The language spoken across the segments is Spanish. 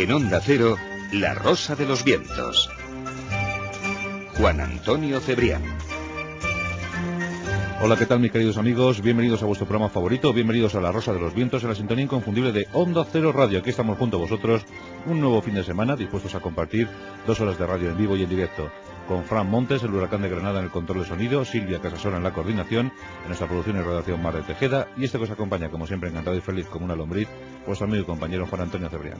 En Onda Cero, La Rosa de los Vientos. Juan Antonio Cebrián. Hola, ¿qué tal mis queridos amigos? Bienvenidos a vuestro programa favorito, bienvenidos a La Rosa de los Vientos, en la sintonía inconfundible de Onda Cero Radio. Aquí estamos junto a vosotros, un nuevo fin de semana, dispuestos a compartir 2 horas de radio en vivo y en directo. Con Fran Montes, el huracán de Granada, en el control de sonido, Silvia Casasola en la coordinación, en nuestra producción y redacción Mar de Tejeda, y este que os acompaña, como siempre, encantado y feliz como una lombriz, vuestro amigo y compañero Juan Antonio Cebrián.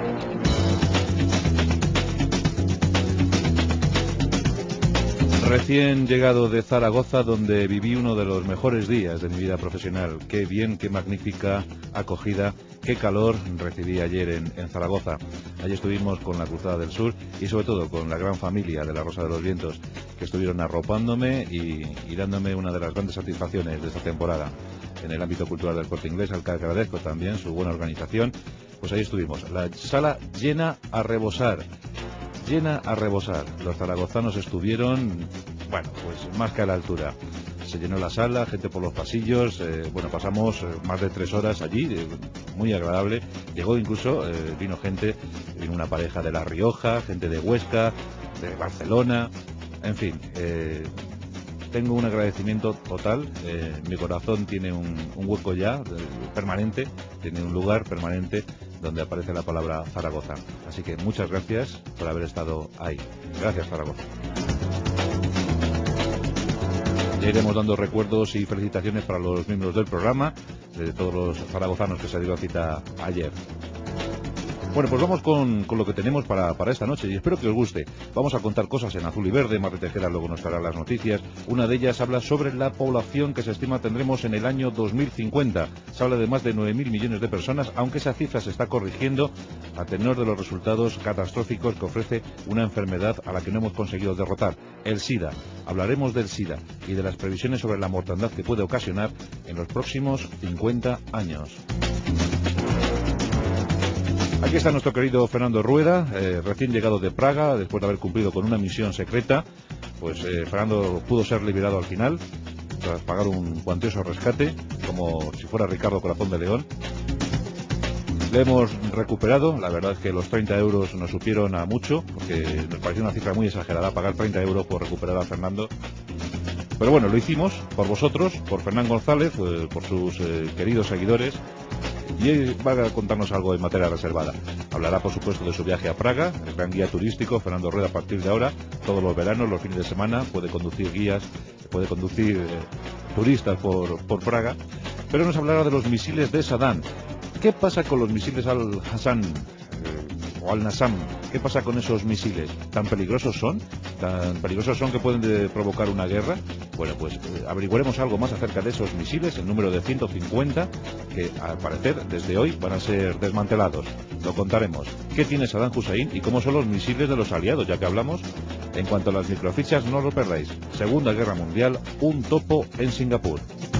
Recién llegado de Zaragoza, donde viví uno de los mejores días de mi vida profesional. Qué bien, qué magnífica acogida, qué calor recibí ayer en Zaragoza. Allí estuvimos con la Cruzada del Sur y sobre todo con la gran familia de La Rosa de los Vientos, que estuvieron arropándome y dándome una de las grandes satisfacciones de esta temporada. En el ámbito cultural del Corte Inglés, al que agradezco también su buena organización, pues ahí estuvimos. La sala llena a rebosar. Llena a rebosar. Los zaragozanos estuvieron, bueno, pues más que a la altura. Se llenó la sala, gente por los pasillos, pasamos más de 3 horas allí, muy agradable. Llegó incluso, vino una pareja de La Rioja, gente de Huesca, de Barcelona, en fin, tengo un agradecimiento total. Mi corazón tiene un hueco ya permanente, tiene un lugar permanente donde aparece la palabra Zaragoza. Así que muchas gracias por haber estado ahí. Gracias, Zaragoza. Ya iremos dando recuerdos y felicitaciones para los miembros del programa, de todos los zaragozanos que se dieron cita ayer. Bueno, pues vamos con lo que tenemos para esta noche y espero que os guste. Vamos a contar cosas en azul y verde. Mar de Tejeda luego nos dará las noticias. Una de ellas habla sobre la población que se estima tendremos en el año 2050. Se habla de más de 9.000 millones de personas, aunque esa cifra se está corrigiendo a tenor de los resultados catastróficos que ofrece una enfermedad a la que no hemos conseguido derrotar, el SIDA. Hablaremos del SIDA y de las previsiones sobre la mortandad que puede ocasionar en los próximos 50 años. Aquí está nuestro querido Fernando Rueda, recién llegado de Praga, después de haber cumplido con una misión secreta. Pues Fernando pudo ser liberado al final, tras pagar un cuantioso rescate, como si fuera Ricardo Corazón de León. Le hemos recuperado, la verdad es que los 30 euros nos supieron a mucho, porque nos pareció una cifra muy exagerada, pagar 30 euros por recuperar a Fernando. Pero bueno, lo hicimos por vosotros, por Fernán González, por sus queridos seguidores. Y él va a contarnos algo en materia reservada. Hablará, por supuesto, de su viaje a Praga, el gran guía turístico. Fernando Rueda, a partir de ahora, todos los veranos, los fines de semana, puede conducir guías, puede conducir turistas por Praga. Pero nos hablará de los misiles de Saddam. ¿Qué pasa con los misiles Al-Hassan o Al-Nassam? ¿Qué pasa con esos misiles? ¿Tan peligrosos son? ¿Tan peligrosos son que pueden provocar una guerra? Bueno, pues averiguaremos algo más acerca de esos misiles, el número de 150, que al parecer desde hoy van a ser desmantelados. Lo contaremos. ¿Qué tiene Saddam Hussein y cómo son los misiles de los aliados, ya que hablamos? En cuanto a las microfichas, no lo perdáis. Segunda Guerra Mundial, un topo en Singapur.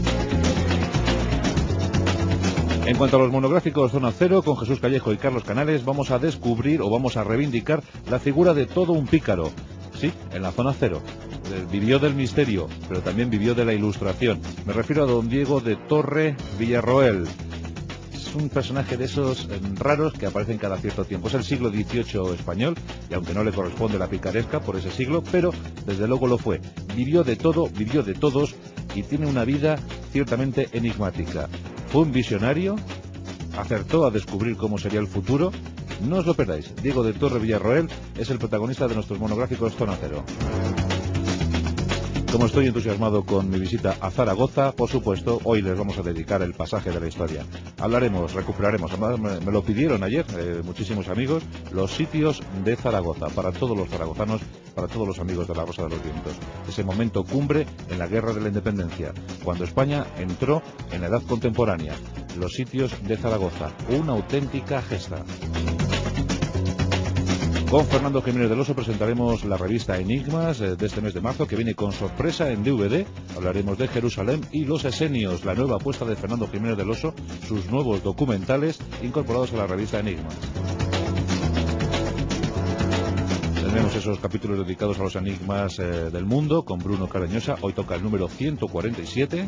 En cuanto a los monográficos Zona Cero, con Jesús Callejo y Carlos Canales, vamos a descubrir o vamos a reivindicar la figura de todo un pícaro. Sí, en la Zona Cero. Vivió del misterio, pero también vivió de la ilustración. Me refiero a don Diego de Torre Villarroel. Es un personaje de esos raros que aparecen cada cierto tiempo. Es el siglo XVIII español, y aunque no le corresponde la picaresca por ese siglo, pero desde luego lo fue. Vivió de todo, vivió de todos, y tiene una vida ciertamente enigmática. Fue un visionario, acertó a descubrir cómo sería el futuro. No os lo perdáis. Diego de Torre Villarroel es el protagonista de nuestros monográficos Zona Cero. Como estoy entusiasmado con mi visita a Zaragoza, por supuesto, hoy les vamos a dedicar el pasaje de la historia. Hablaremos, recuperaremos, además me lo pidieron ayer muchísimos amigos, los sitios de Zaragoza, para todos los zaragozanos, para todos los amigos de La Rosa de los Vientos. Ese momento cumbre en la Guerra de la Independencia, cuando España entró en la edad contemporánea. Los sitios de Zaragoza, una auténtica gesta. Con Fernando Jiménez del Oso presentaremos la revista Enigmas de este mes de marzo, que viene con sorpresa en DVD. Hablaremos de Jerusalén y los Esenios, la nueva apuesta de Fernando Jiménez del Oso, sus nuevos documentales incorporados a la revista Enigmas. Tendremos esos capítulos dedicados a los enigmas del mundo con Bruno Carañosa. Hoy toca el número 147.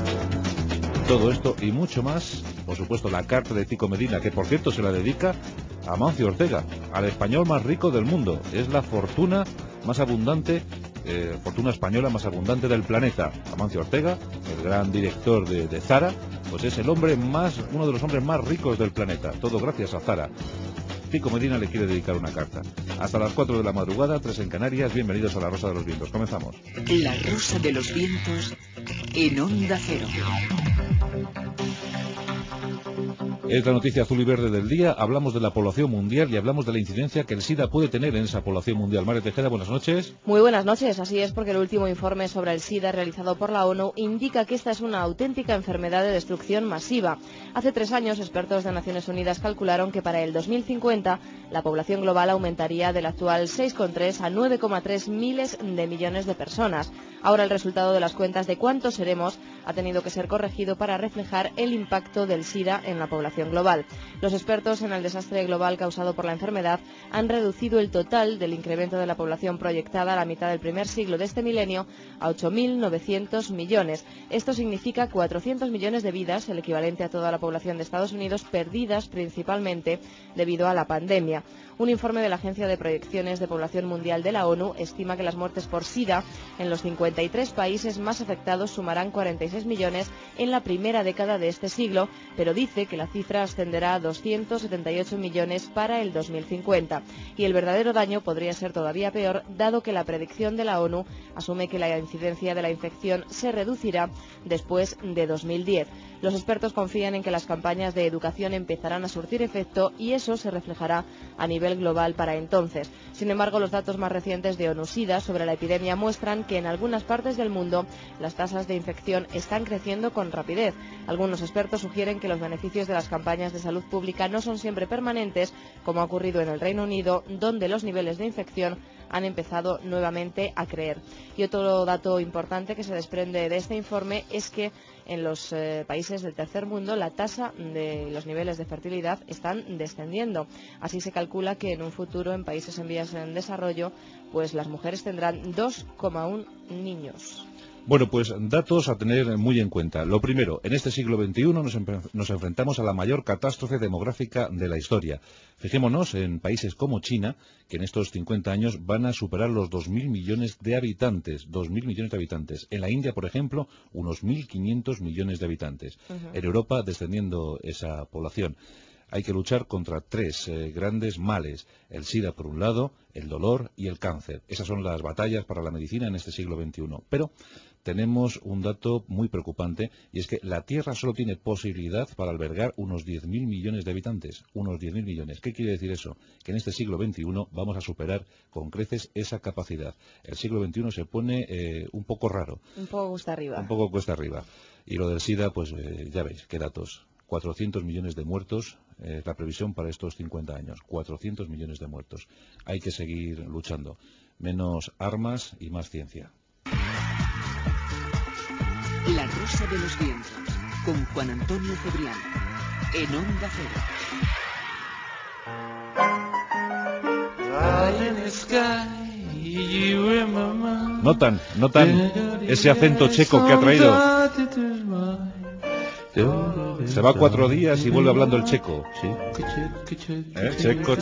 Todo esto y mucho más. Por supuesto, la carta de Tico Medina, que por cierto se la dedica Amancio Ortega, al español más rico del mundo. Es la fortuna más abundante, fortuna española más abundante del planeta. Amancio Ortega, el gran director de Zara, pues es uno de los hombres más ricos del planeta. Todo gracias a Zara. Kiko Medina le quiere dedicar una carta. Hasta las 4 de la madrugada, 3 en Canarias. Bienvenidos a La Rosa de los Vientos. Comenzamos. La Rosa de los Vientos en Onda Cero. Es la noticia azul y verde del día. Hablamos de la población mundial y hablamos de la incidencia que el SIDA puede tener en esa población mundial. María Tejeda, buenas noches. Muy buenas noches. Así es, porque el último informe sobre el SIDA realizado por la ONU indica que esta es una auténtica enfermedad de destrucción masiva. Hace 3 años, expertos de Naciones Unidas calcularon que para el 2050 la población global aumentaría del actual 6,3 a 9,3 miles de millones de personas. Ahora el resultado de las cuentas de cuántos seremos ha tenido que ser corregido para reflejar el impacto del SIDA en la población global. Los expertos en el desastre global causado por la enfermedad han reducido el total del incremento de la población proyectada a la mitad del primer siglo de este milenio a 8.900 millones. Esto significa 400 millones de vidas, el equivalente a toda la población de Estados Unidos, perdidas principalmente debido a la pandemia. Un informe de la Agencia de Proyecciones de Población Mundial de la ONU estima que las muertes por SIDA en los 53 países más afectados sumarán 46 millones en la primera década de este siglo, pero dice que la cifra ascenderá a 278 millones para el 2050. Y el verdadero daño podría ser todavía peor, dado que la predicción de la ONU asume que la incidencia de la infección se reducirá después de 2010. Los expertos confían en que las campañas de educación empezarán a surtir efecto y eso se reflejará a nivel global para entonces. Sin embargo, los datos más recientes de ONU-SIDA sobre la epidemia muestran que en algunas partes del mundo las tasas de infección están creciendo con rapidez. Algunos expertos sugieren que los beneficios de las campañas de salud pública no son siempre permanentes, como ha ocurrido en el Reino Unido, donde los niveles de infección han empezado nuevamente a crecer. Y otro dato importante que se desprende de este informe es que en los países del tercer mundo la tasa de los niveles de fertilidad están descendiendo. Así se calcula que en un futuro en países en vías en desarrollo, pues las mujeres tendrán 2,1 niños. Bueno, pues datos a tener muy en cuenta. Lo primero, en este siglo XXI nos enfrentamos a la mayor catástrofe demográfica de la historia. Fijémonos en países como China, que en estos 50 años van a superar los 2.000 millones de habitantes. 2.000 millones de habitantes. En la India, por ejemplo, unos 1.500 millones de habitantes. En Europa, descendiendo esa población. Hay que luchar contra 3 grandes males, el SIDA por un lado, el dolor y el cáncer. Esas son las batallas para la medicina en este siglo XXI. Pero tenemos un dato muy preocupante y es que la Tierra solo tiene posibilidad para albergar unos 10.000 millones de habitantes. Unos 10.000 millones. ¿Qué quiere decir eso? Que en este siglo XXI vamos a superar con creces esa capacidad. El siglo XXI se pone un poco raro. Un poco cuesta arriba. Un poco cuesta arriba. Y lo del SIDA, pues ya veis, qué datos. 400 millones de muertos, la previsión para estos 50 años. 400 millones de muertos. Hay que seguir luchando. Menos armas y más ciencia. La Rosa de los Vientos, con Juan Antonio Cebrián, en Onda Cero. Notan ese acento checo que ha traído. Se va 4 días y vuelve hablando el checo. Checo.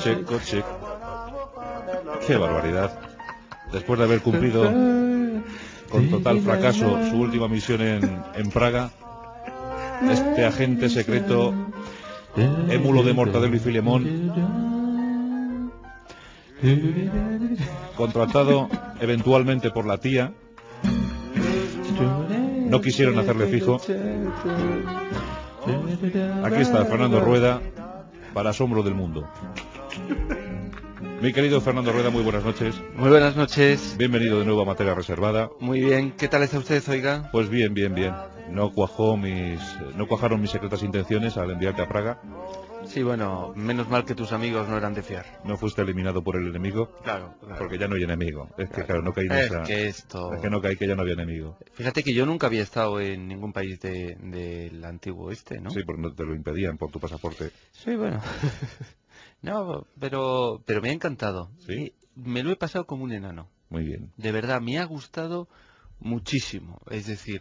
Qué barbaridad. Después de haber cumplido con total fracaso su última misión en Praga, este agente secreto, émulo de Mortadelo y Filemón, contratado eventualmente por la tía, no quisieron hacerle fijo. Aquí está Fernando Rueda, para asombro del mundo. Mi querido Fernando Rueda, muy buenas noches. Muy buenas noches. Bienvenido de nuevo a Materia Reservada. Muy bien, ¿qué tal está usted, oiga? Pues bien. No cuajaron mis secretas intenciones al enviarte a Praga. Sí, bueno, menos mal que tus amigos no eran de fiar. ¿No fuiste eliminado por el enemigo? Claro. Porque ya no hay enemigo. Es que claro, no caí en esa... Es que no caí, que ya no había enemigo. Fíjate que yo nunca había estado en ningún país del antiguo oeste, ¿no? Sí, porque no te lo impedían por tu pasaporte. Sí, bueno. No, pero me ha encantado. ¿Sí? Me lo he pasado como un enano. Muy bien. De verdad, me ha gustado muchísimo. Es decir,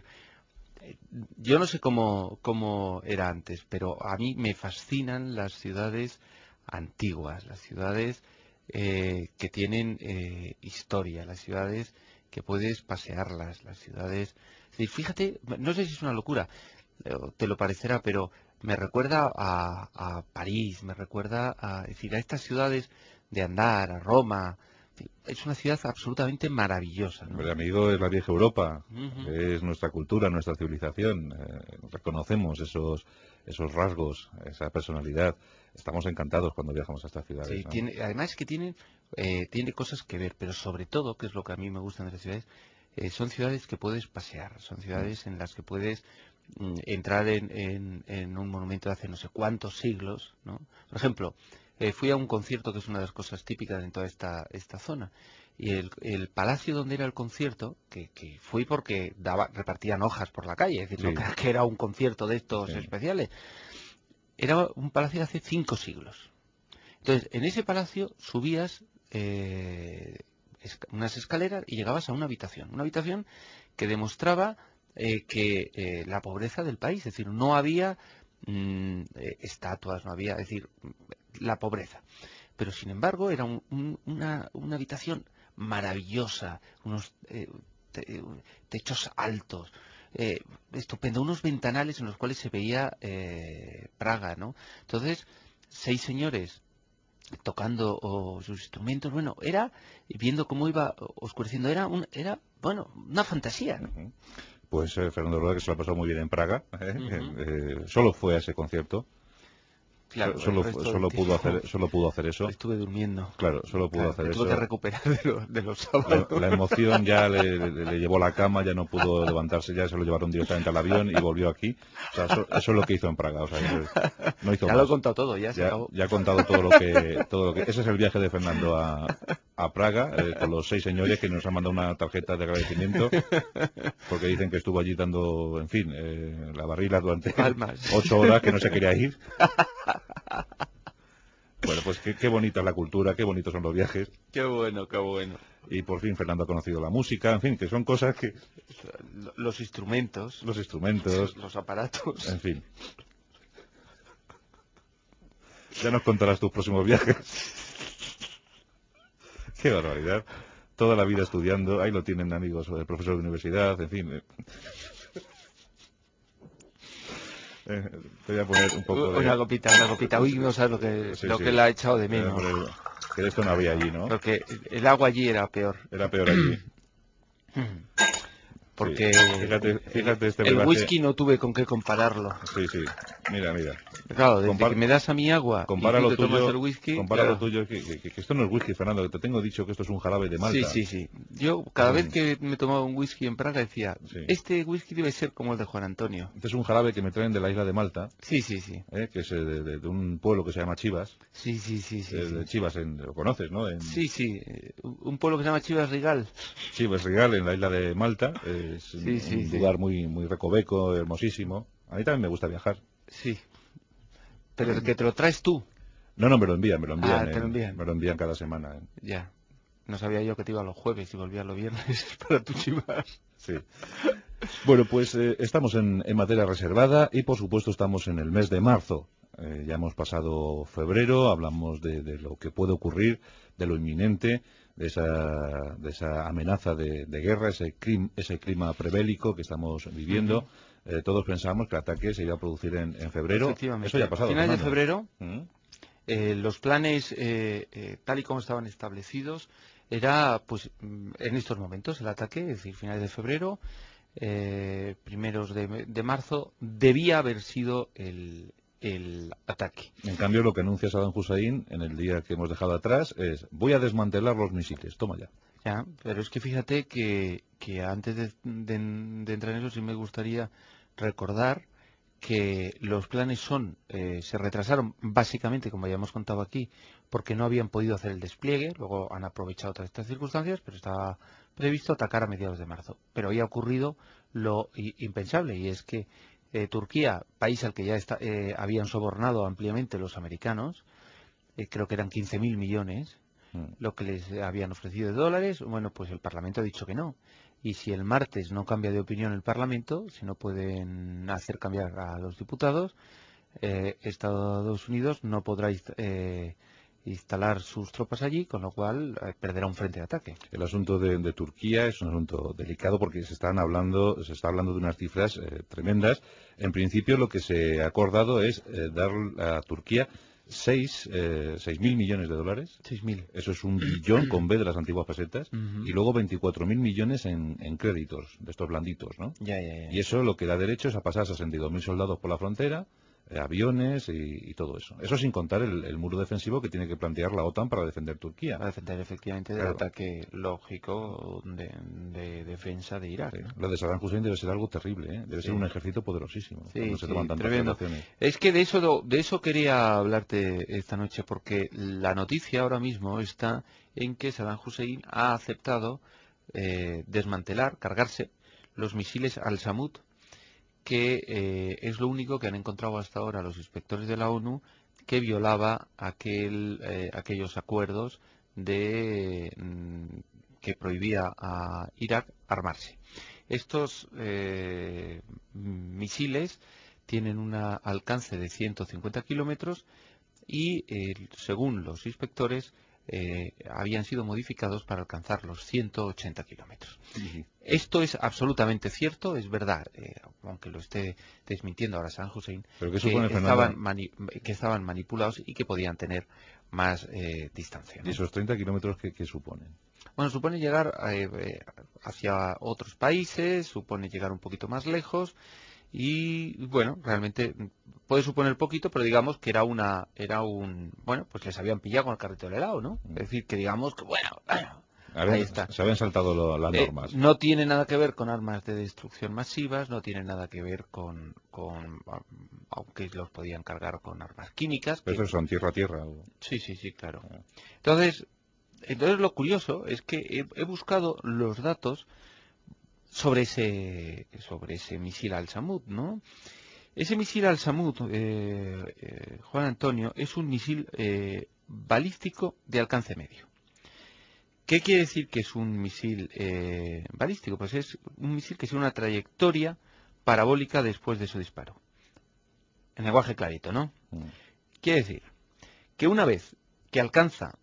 yo no sé cómo era antes, pero a mí me fascinan las ciudades antiguas, las ciudades que tienen historia, las ciudades que puedes pasearlas, las ciudades... Es decir, fíjate, no sé si es una locura, te lo parecerá, pero me recuerda a París, me recuerda es decir, a estas ciudades de andar, a Roma. Es una ciudad absolutamente maravillosa, ¿no? Hombre, amigo, es la vieja Europa, Ujú. es nuestra cultura, nuestra civilización, reconocemos esos rasgos, esa personalidad. Estamos encantados cuando viajamos a estas ciudades, Sí, ¿no? además que tiene cosas que ver, pero sobre todo, que es lo que a mí me gustan de las ciudades, son ciudades que puedes pasear, son ciudades en las que puedes entrar en un monumento de hace no sé cuántos siglos, ¿no? Por ejemplo, fui a un concierto que es una de las cosas típicas en toda esta zona, y el palacio donde era el concierto, que fui porque repartían hojas por la calle, es decir, no Sí, que era un concierto de estos sí. especiales, era un palacio de hace 5 siglos. Entonces, en ese palacio subías unas escaleras y llegabas a una habitación que demostraba la pobreza del país, es decir, no había estatuas, no había, es decir, la pobreza. Pero sin embargo era una habitación maravillosa, unos techos altos, estupendo, unos ventanales en los cuales se veía Praga, ¿no? Entonces, 6 señores tocando sus instrumentos, bueno, era viendo cómo iba oscureciendo, bueno, una fantasía, ¿no? Ujú. Pues Fernando Rueda, que se lo ha pasado muy bien en Praga, Ujú. solo fue a ese concierto, Claro, el resto del tiempo solo pudo hacer eso, estuve durmiendo. claro, solo pudo Claro, hacer me tuve que eso. recuperar de los sábados. La emoción ya le llevó a la cama, ya no pudo levantarse, ya se lo llevaron directamente al avión y volvió aquí. O sea, eso es lo que hizo en Praga, o sea, no hizo Ya lo he más. contado todo, ya se acabó. Ya ha contado todo lo que... Ese es el viaje de Fernando a Praga, con los 6 señores que nos han mandado una tarjeta de agradecimiento, porque dicen que estuvo allí dando, en fin, la barrila durante Palmas. 8 horas, que no se quería ir. Bueno, pues qué bonita es la cultura, qué bonitos son los viajes. Qué bueno, qué bueno. Y por fin Fernando ha conocido la música, en fin, que son cosas que... Los instrumentos, Los instrumentos, los aparatos. en fin. Ya nos contarás tus próximos viajes. Qué barbaridad. Toda la vida estudiando, ahí lo tienen amigos, el profesor de universidad, en fin. Te voy a poner un poco de... Una copita. Uy, no sabes Sí, lo sí. que la ha echado de Te voy a menos. poner... Que esto no había allí, ¿no? Porque el agua allí era peor. Era peor allí. Sí. Porque Fíjate este el brebaje. whisky no tuve con qué compararlo. Sí, sí. Mira. Claro, desde Compar- que me das a mi agua y Compara tú lo te tomas el tuyo, whisky, compara lo claro. tuyo, que esto no es whisky, Fernando, que te tengo dicho que esto es un jarabe de Sí, Malta. sí. Yo Es cada vez un- que me tomaba un whisky en Praga decía, sí. este whisky debe ser como el de Juan Antonio. Este es un jarabe que me traen de la isla de Malta, Sí. que es de un pueblo que se llama Chivas. Sí. De Chivas, lo conoces, ¿no? Sí. Un pueblo que se llama Chivas Regal. Chivas Regal, en la isla de Malta. Es un Sí. lugar muy, muy recoveco, hermosísimo. A mí también me gusta viajar. Sí. Pero el que te lo traes tú. No, me lo envían, Ah, te lo envían. me lo envían cada semana. Ya. No sabía yo que te iba los jueves y volvía los viernes para tu Chivas. Sí. Bueno, pues estamos en materia reservada y por supuesto estamos en el mes de marzo. Ya hemos pasado febrero, hablamos de lo que puede ocurrir, de lo inminente, de esa amenaza de guerra, ese clima prebélico que estamos viviendo. Todos pensábamos que el ataque se iba a producir en febrero. Efectivamente. Eso ya ha A pasado, finales de Fernando. febrero, ¿Mm? los planes, tal y como estaban establecidos, era, pues, en estos momentos el ataque, es decir, finales de febrero, primeros de marzo, debía haber sido el ataque. En cambio, lo que anuncia Saddam Hussein en el día que hemos dejado atrás es: voy a desmantelar los misiles. Toma ya. Ya, pero es que fíjate que antes de entrar en eso sí me gustaría recordar que los planes se retrasaron básicamente, como ya hemos contado aquí, porque no habían podido hacer el despliegue, luego han aprovechado todas estas circunstancias, pero estaba previsto atacar a mediados de marzo. Pero había ocurrido lo impensable, y es que Turquía, país al que ya habían sobornado ampliamente los americanos, creo que eran 15.000 millones, Mm. lo que les habían ofrecido de dólares, bueno, pues el Parlamento ha dicho que no. Y si el martes no cambia de opinión el Parlamento, si no pueden hacer cambiar a los diputados, Estados Unidos no podrá instalar sus tropas allí, con lo cual perderá un frente de ataque. El asunto de Turquía es un asunto delicado porque se está hablando de unas cifras tremendas. En principio, lo que se ha acordado es dar a Turquía 6.000 millones de dólares. 6.000. Eso es un billón con B de las antiguas pesetas. Y luego 24.000 millones en créditos, de estos blanditos, ¿no? Ya. Y eso lo que da derecho es a pasar 62.000 soldados por la frontera, aviones y todo eso. Eso sin contar el muro defensivo que tiene que plantear la OTAN para defender Turquía. Para defender efectivamente del ataque lógico de defensa de Irak. Sí. Lo de Saddam Hussein debe ser algo terrible, ¿eh? Debe ser un ejército poderosísimo. Cuando se toman tantas precauciones. Es que de eso quería hablarte esta noche, porque la noticia ahora mismo está en que Saddam Hussein ha aceptado desmantelar, cargarse los misiles Al-Samud, que es lo único que han encontrado hasta ahora los inspectores de la ONU que violaba aquellos acuerdos que prohibía a Irak armarse. Estos misiles tienen un alcance de 150 kilómetros y, según los inspectores, habían sido modificados para alcanzar los 180 kilómetros. Esto es absolutamente cierto, es verdad, aunque lo esté desmintiendo ahora Saddam Hussein, que estaban manipulados y que podían tener más distancia, ¿no? ¿Y esos 30 kilómetros qué suponen? Bueno, supone llegar hacia otros países, supone llegar un poquito más lejos. Y bueno, realmente puede suponer poquito, pero digamos que pues les habían pillado con el carrito del helado, ¿no? Es decir, que digamos que ahí está. Se habían saltado las normas. No tiene nada que ver con armas de destrucción masivas, no tiene nada que ver aunque los podían cargar con armas químicas. Pero eso son tierra a tierra. Sí, claro. Entonces lo curioso es que he buscado los datos sobre ese misil Al-Samud, ¿no? Ese misil Al-Samud, Juan Antonio, es un misil balístico de alcance medio. ¿Qué quiere decir que es un misil balístico? Pues es un misil que tiene una trayectoria parabólica después de su disparo. En lenguaje clarito, ¿no? Quiere decir que una vez que alcanza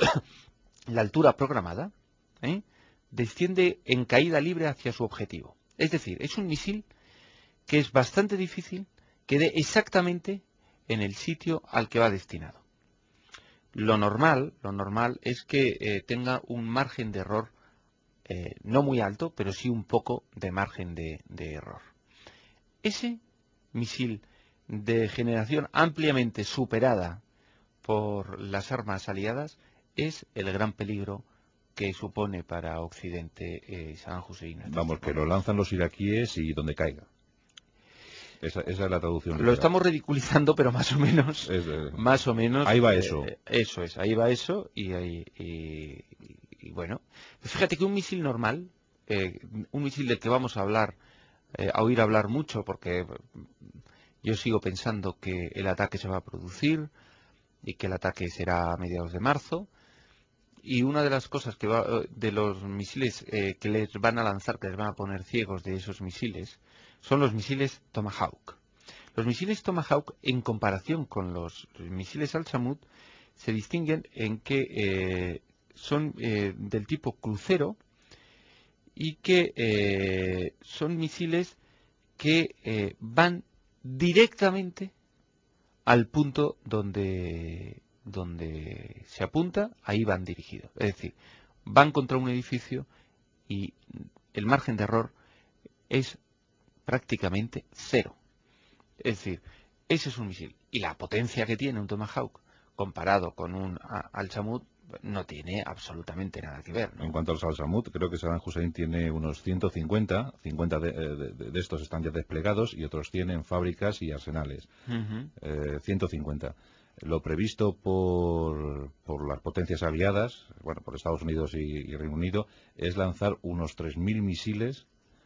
la altura programada, desciende en caída libre hacia su objetivo. Es decir, es un misil que es bastante difícil que dé exactamente en el sitio al que va destinado. Lo normal es que tenga un margen de error no muy alto, pero sí un poco de margen de error. Ese misil de generación ampliamente superada por las armas aliadas es el gran peligro que supone para Occidente Saddam Hussein. Vamos, que lo lanzan los iraquíes y donde caiga. Esa es la traducción literal. Lo estamos ridiculizando, pero más o menos. Ahí va eso. Eso es, ahí va eso y bueno. Fíjate que un misil normal, un misil del que vamos a oír hablar mucho, porque yo sigo pensando que el ataque se va a producir y que el ataque será a mediados de marzo. Y una de las cosas de los misiles que les van a lanzar, que les van a poner ciegos de esos misiles, son los misiles Tomahawk. Los misiles Tomahawk, en comparación con los misiles Al-Samud, se distinguen en que son del tipo crucero y que son misiles que van directamente al punto donde se apunta, ahí van dirigidos. Es decir, van contra un edificio y el margen de error es prácticamente cero. Es decir, ese es un misil. Y la potencia que tiene un Tomahawk comparado con un Al-Samud no tiene absolutamente nada que ver, ¿no? En cuanto al Al-Samud, creo que Saddam Hussein tiene unos 150 de estos están ya desplegados y otros tienen fábricas y arsenales. 150. Lo previsto por las potencias aliadas, bueno, por Estados Unidos y Reino Unido, es lanzar unos 3.000 misiles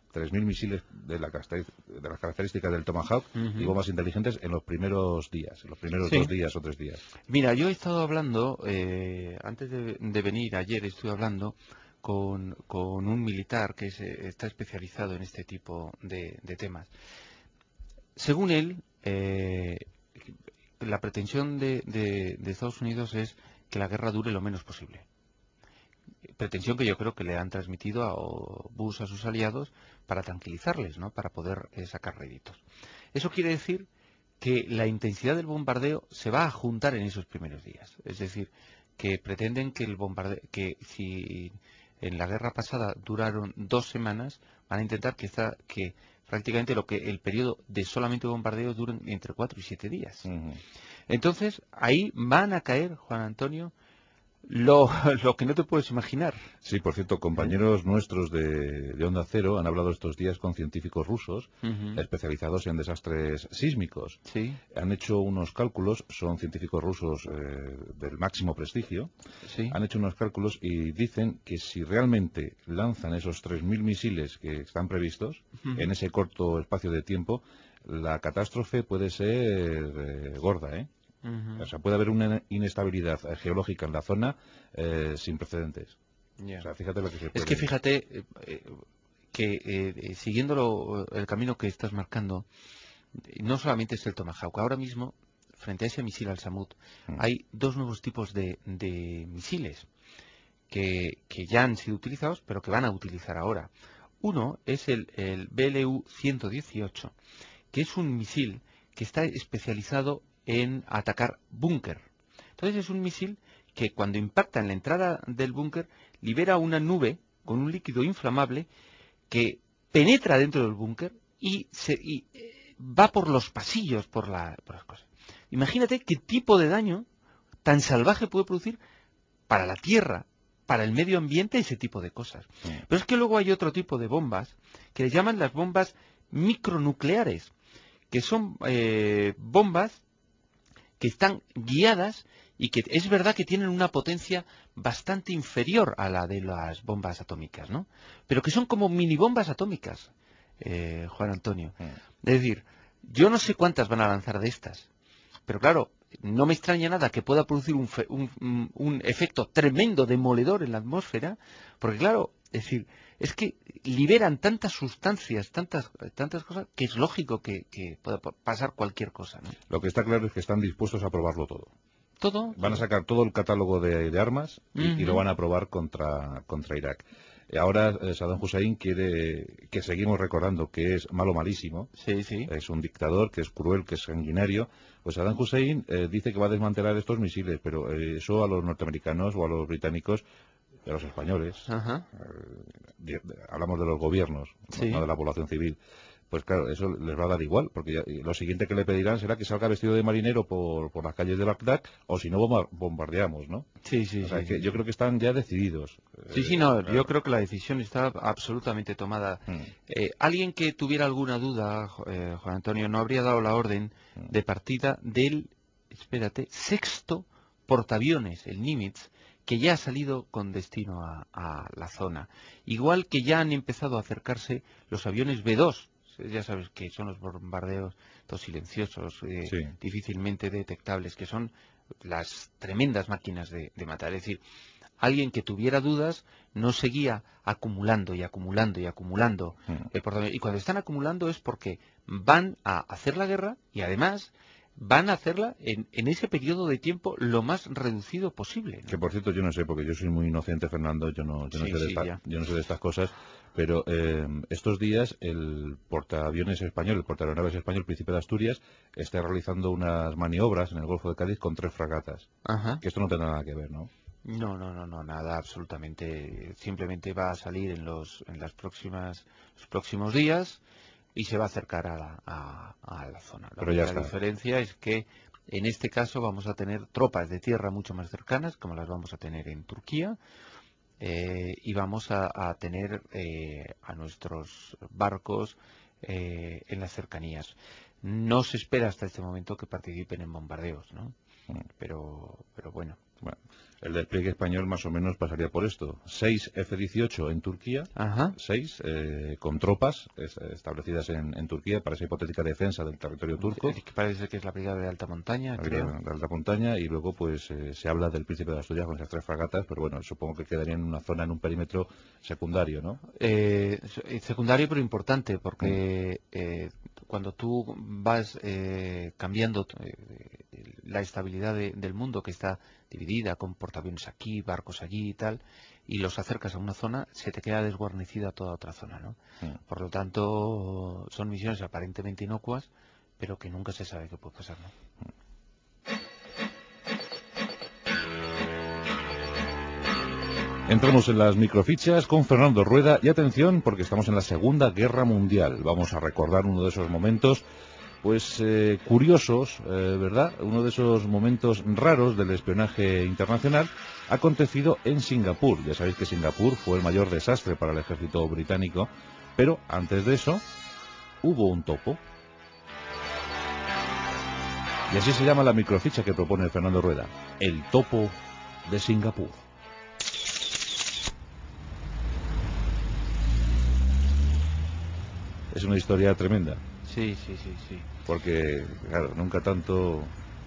de las características del Tomahawk y bombas inteligentes en los primeros días, en los primeros 2 días o 3 días. Mira, yo he estado hablando, antes de venir ayer, estuve hablando con un militar que está especializado en este tipo de temas. Según él, la pretensión de Estados Unidos es que la guerra dure lo menos posible. Pretensión que yo creo que le han transmitido a Bush a sus aliados para tranquilizarles, ¿no? Para poder sacar réditos. Eso quiere decir que la intensidad del bombardeo se va a juntar en esos primeros días. Es decir, que pretenden que el bombardeo, que si en la guerra pasada duraron 2 semanas, van a intentar que prácticamente el periodo de solamente bombardeo dure entre 4 y 7 días. Entonces, ahí van a caer, Juan Antonio, lo que no te puedes imaginar. Sí, por cierto, compañeros nuestros de Onda Cero han hablado estos días con científicos rusos especializados en desastres sísmicos. Sí. Han hecho unos cálculos, son científicos rusos del máximo prestigio. Sí. Han hecho unos cálculos y dicen que si realmente lanzan esos 3.000 misiles que están previstos en ese corto espacio de tiempo, la catástrofe puede ser gorda, ¿eh? O sea, puede haber una inestabilidad geológica en la zona sin precedentes. Yeah. O sea, fíjate lo que se puede... Es que fíjate que siguiendo el camino que estás marcando, no solamente es el Tomahawk. Ahora mismo, frente a ese misil Al-Samud, hay 2 nuevos tipos de misiles que ya han sido utilizados, pero que van a utilizar ahora. Uno es el BLU-118, que es un misil que está especializado en atacar búnker. Entonces es un misil que cuando impacta en la entrada del búnker libera una nube con un líquido inflamable que penetra dentro del búnker y va por los pasillos, por las cosas. Imagínate qué tipo de daño tan salvaje puede producir para la tierra, para el medio ambiente, ese tipo de cosas. Pero es que luego hay otro tipo de bombas que le llaman las bombas micronucleares, que son bombas que están guiadas y que es verdad que tienen una potencia bastante inferior a la de las bombas atómicas, ¿no? Pero que son como mini bombas atómicas, Juan Antonio. Es decir, yo no sé cuántas van a lanzar de estas, pero claro, no me extraña nada que pueda producir un efecto tremendo demoledor en la atmósfera, porque claro, es decir, es que liberan tantas sustancias, tantas cosas, que es lógico que pueda pasar cualquier cosa, ¿no? Lo que está claro es que están dispuestos a probarlo todo. ¿Todo? Van a sacar todo el catálogo de armas y lo van a probar contra Irak. Ahora Saddam Hussein quiere, que seguimos recordando que es malísimo, sí, sí. Es un dictador, que es cruel, que es sanguinario. Pues Saddam Hussein dice que va a desmantelar estos misiles, pero eso a los norteamericanos o a los británicos, a los españoles, hablamos de los gobiernos, sí. no de la población civil. Pues claro, eso les va a dar igual, porque lo siguiente que le pedirán será que salga vestido de marinero por las calles de Bagdad, o si no bombardeamos, ¿no? Sí, sí, o sea, sí, que sí. yo creo que están ya decididos. Sí, no, yo creo que la decisión está absolutamente tomada. Alguien que tuviera alguna duda, Juan Antonio, no habría dado la orden de partida del, sexto portaaviones, el Nimitz, que ya ha salido con destino a la zona. Igual que ya han empezado a acercarse los aviones B-2, ya sabes que son los bombardeos silenciosos, difícilmente detectables, que son las tremendas máquinas de matar. Es decir, alguien que tuviera dudas no seguía acumulando y acumulando y acumulando. Y cuando están acumulando es porque van a hacer la guerra y además van a hacerla en ese periodo de tiempo lo más reducido posible, ¿no? Que por cierto yo no sé, porque yo soy muy inocente, Fernando, yo no sé de estas cosas, pero estos días el portaaviones español, el portaaeronaves español, Príncipe de Asturias, está realizando unas maniobras en el Golfo de Cádiz con 3 fragatas. Que esto no tiene nada que ver, ¿no? No, nada, absolutamente. Simplemente va a salir en los próximos días y se va a acercar a la zona. La única diferencia es que en este caso vamos a tener tropas de tierra mucho más cercanas, como las vamos a tener en Turquía, y vamos a tener a nuestros barcos en las cercanías. No se espera hasta este momento que participen en bombardeos, ¿no? Pero bueno. El despliegue español más o menos pasaría por esto: 6 F-18 en Turquía, 6 con tropas establecidas en Turquía para esa hipotética defensa del territorio turco. Que parece que es la brigada de alta montaña, creo. De alta montaña, y luego pues se habla del Príncipe de Asturias con esas 3 fragatas, pero bueno, supongo que quedaría en una zona, en un perímetro secundario, ¿no? Secundario pero importante, porque cuando tú vas cambiando la estabilidad del mundo, que está dividida con portaaviones aquí, barcos allí y tal, y los acercas a una zona, se te queda desguarnecida toda otra zona, ¿no? Por lo tanto, son misiones aparentemente inocuas, pero que nunca se sabe qué puede pasar, ¿no? Entramos en las microfichas con Fernando Rueda y atención porque estamos en la Segunda Guerra Mundial. Vamos a recordar uno de esos momentos, pues curiosos, ¿verdad? Uno de esos momentos raros del espionaje internacional acontecido en Singapur. Ya sabéis que Singapur fue el mayor desastre para el ejército británico, pero antes de eso hubo un topo. Y así se llama la microficha que propone Fernando Rueda, el topo de Singapur. Es una historia tremenda. Sí. Porque, claro, nunca tanto...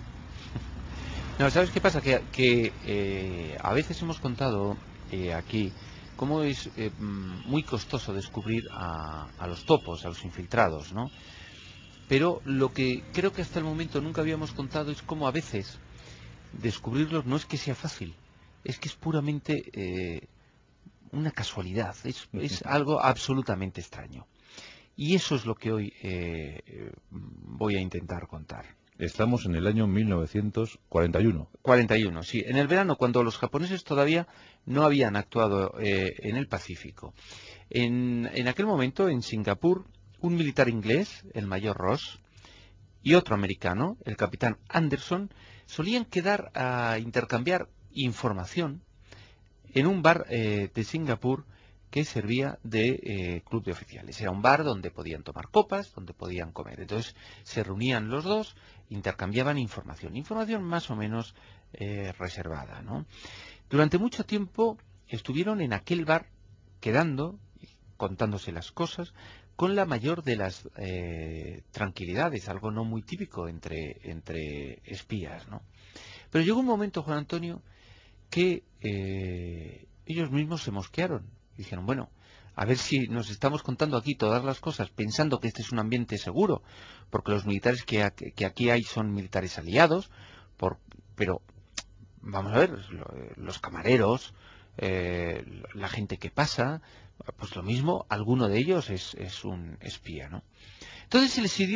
No, ¿sabes qué pasa? Que a veces hemos contado aquí cómo es muy costoso descubrir a los topos, a los infiltrados, ¿no? Pero lo que creo que hasta el momento nunca habíamos contado es cómo a veces descubrirlos no es que sea fácil, es que es puramente una casualidad, es algo absolutamente extraño. Y eso es lo que hoy voy a intentar contar. Estamos en el año 1941. 41, sí. En el verano, cuando los japoneses todavía no habían actuado en el Pacífico. En aquel momento, en Singapur, un militar inglés, el mayor Ross, y otro americano, el capitán Anderson, solían quedar a intercambiar información en un bar de Singapur que servía de club de oficiales. Era un bar donde podían tomar copas, donde podían comer. Entonces se reunían los dos, intercambiaban información más o menos reservada, ¿no? Durante mucho tiempo estuvieron en aquel bar quedando, contándose las cosas, con la mayor de las tranquilidades, algo no muy típico entre espías, ¿no? Pero llegó un momento, Juan Antonio, que ellos mismos se mosquearon. Y dijeron, bueno, a ver si nos estamos contando aquí todas las cosas pensando que este es un ambiente seguro, porque los militares que aquí hay son militares aliados, pero vamos a ver, los camareros, la gente que pasa, pues lo mismo, alguno de ellos es un espía, ¿no? Entonces se les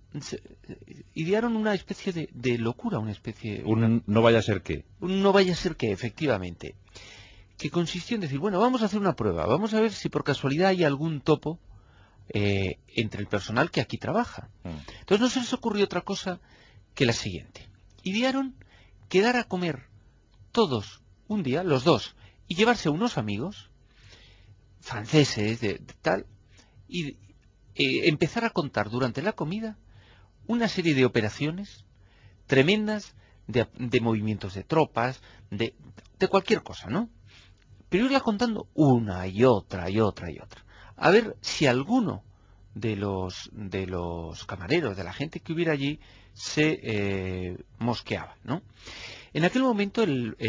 idearon una especie de locura, una especie... No vaya a ser que. No vaya a ser que, efectivamente, que consistió en decir, bueno, vamos a hacer una prueba, vamos a ver si por casualidad hay algún topo entre el personal que aquí trabaja. Entonces no se les ocurrió otra cosa que la siguiente. Idearon quedar a comer todos un día, los dos, y llevarse a unos amigos franceses de tal, y empezar a contar durante la comida una serie de operaciones tremendas de movimientos de tropas, de cualquier cosa, ¿no? Pero irla contando una y otra y otra y otra. A ver si alguno de los camareros, de la gente que hubiera allí, se mosqueaba, ¿no? En aquel momento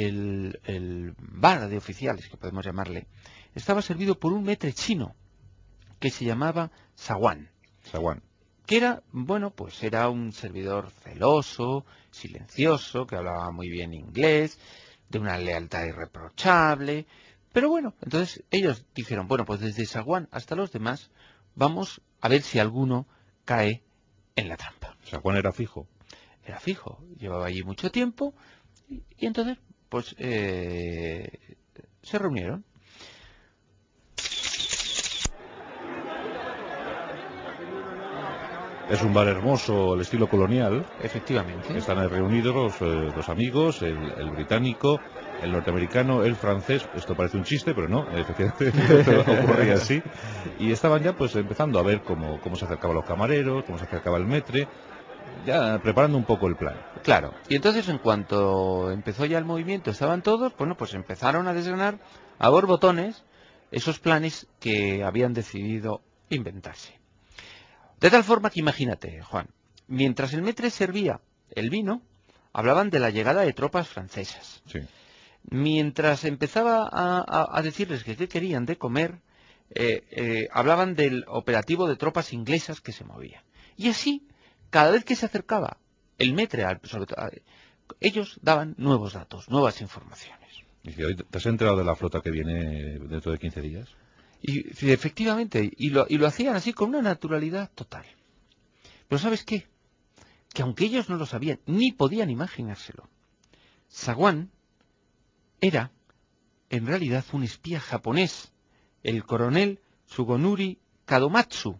el bar de oficiales, que podemos llamarle, estaba servido por un maître chino que se llamaba Sawan. Que era, bueno, pues era un servidor celoso, silencioso, que hablaba muy bien inglés, de una lealtad irreprochable. Pero bueno, entonces ellos dijeron, bueno, pues desde Sawan hasta los demás, vamos a ver si alguno cae en la trampa. Sawan era fijo. Era fijo, llevaba allí mucho tiempo, y entonces, pues, se reunieron. Es un bar hermoso, el estilo colonial. Efectivamente. Están ahí reunidos los amigos, el británico, el norteamericano, el francés. Esto parece un chiste, pero no, efectivamente ocurría así. Y estaban ya pues empezando a ver cómo se acercaban los camareros, cómo se acercaba el maître, ya preparando un poco el plan. Claro, y entonces en cuanto empezó ya el movimiento, estaban todos, bueno, pues empezaron a desgranar a borbotones esos planes que habían decidido inventarse. De tal forma que imagínate, Juan, mientras el maître servía el vino, hablaban de la llegada de tropas francesas. Sí. Mientras empezaba a decirles que qué querían de comer, hablaban del operativo de tropas inglesas que se movía. Y así, cada vez que se acercaba el Metre, ellos daban nuevos datos, nuevas informaciones. ¿Y que hoy te has enterado de la flota que viene dentro de 15 días? Y efectivamente, y lo hacían así con una naturalidad total. Pero ¿sabes qué? Que aunque ellos no lo sabían, ni podían imaginárselo, Saguán era, en realidad, un espía japonés, el coronel Tsugonori Kadomatsu,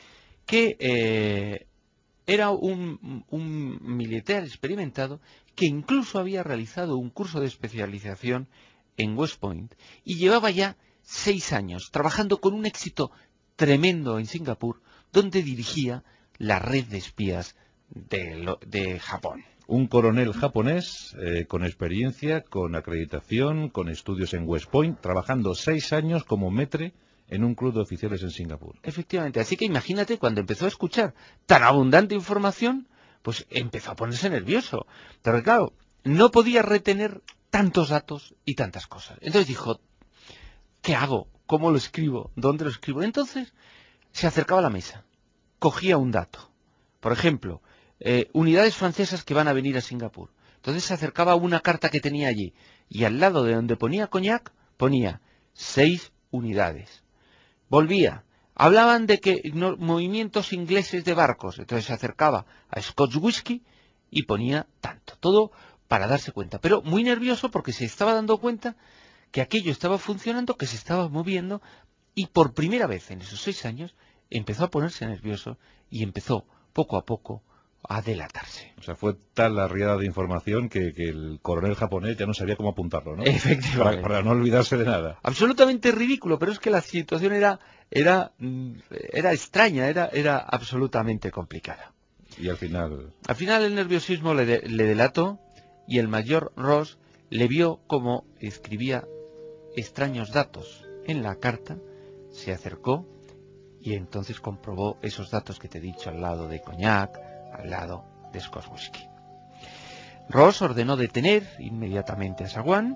que era un militar experimentado que incluso había realizado un curso de especialización en West Point y llevaba ya 6 años trabajando con un éxito tremendo en Singapur, donde dirigía la red de espías de Japón. Un coronel japonés con experiencia, con acreditación, con estudios en West Point, trabajando 6 años como maître en un club de oficiales en Singapur. Efectivamente, así que imagínate, cuando empezó a escuchar tan abundante información, pues empezó a ponerse nervioso. Pero claro, no podía retener tantos datos y tantas cosas. Entonces dijo, ¿qué hago? ¿Cómo lo escribo? ¿Dónde lo escribo? Entonces se acercaba a la mesa, cogía un dato. Por ejemplo, unidades francesas que van a venir a Singapur. Entonces se acercaba a una carta que tenía allí y al lado de donde ponía Cognac ponía 6 unidades. Volvía. Hablaban de que movimientos ingleses de barcos. Entonces se acercaba a Scotch Whisky y ponía tanto. Todo para darse cuenta. Pero muy nervioso porque se estaba dando cuenta que aquello estaba funcionando, que se estaba moviendo, y por primera vez en esos 6 años empezó a ponerse nervioso y empezó poco a poco a delatarse. O sea, fue tal la riada de información que el coronel japonés ya no sabía cómo apuntarlo, ¿no? Efectivamente. Para no olvidarse de nada. Absolutamente ridículo, pero es que la situación era extraña, era absolutamente complicada. Y al final... Al final el nerviosismo le delató y el mayor Ross le vio cómo escribía extraños datos en la carta, se acercó y entonces comprobó esos datos que te he dicho al lado de Cognac, al lado de Scotch Whisky. Ross ordenó detener inmediatamente a Saguán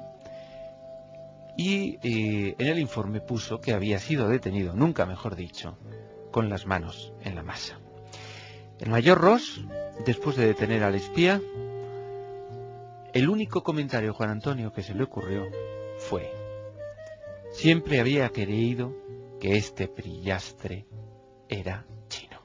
y en el informe puso que había sido detenido, nunca mejor dicho, con las manos en la masa. El mayor Ross, después de detener al espía, el único comentario, Juan Antonio, que se le ocurrió fue: siempre había creído que este pillastre era chino.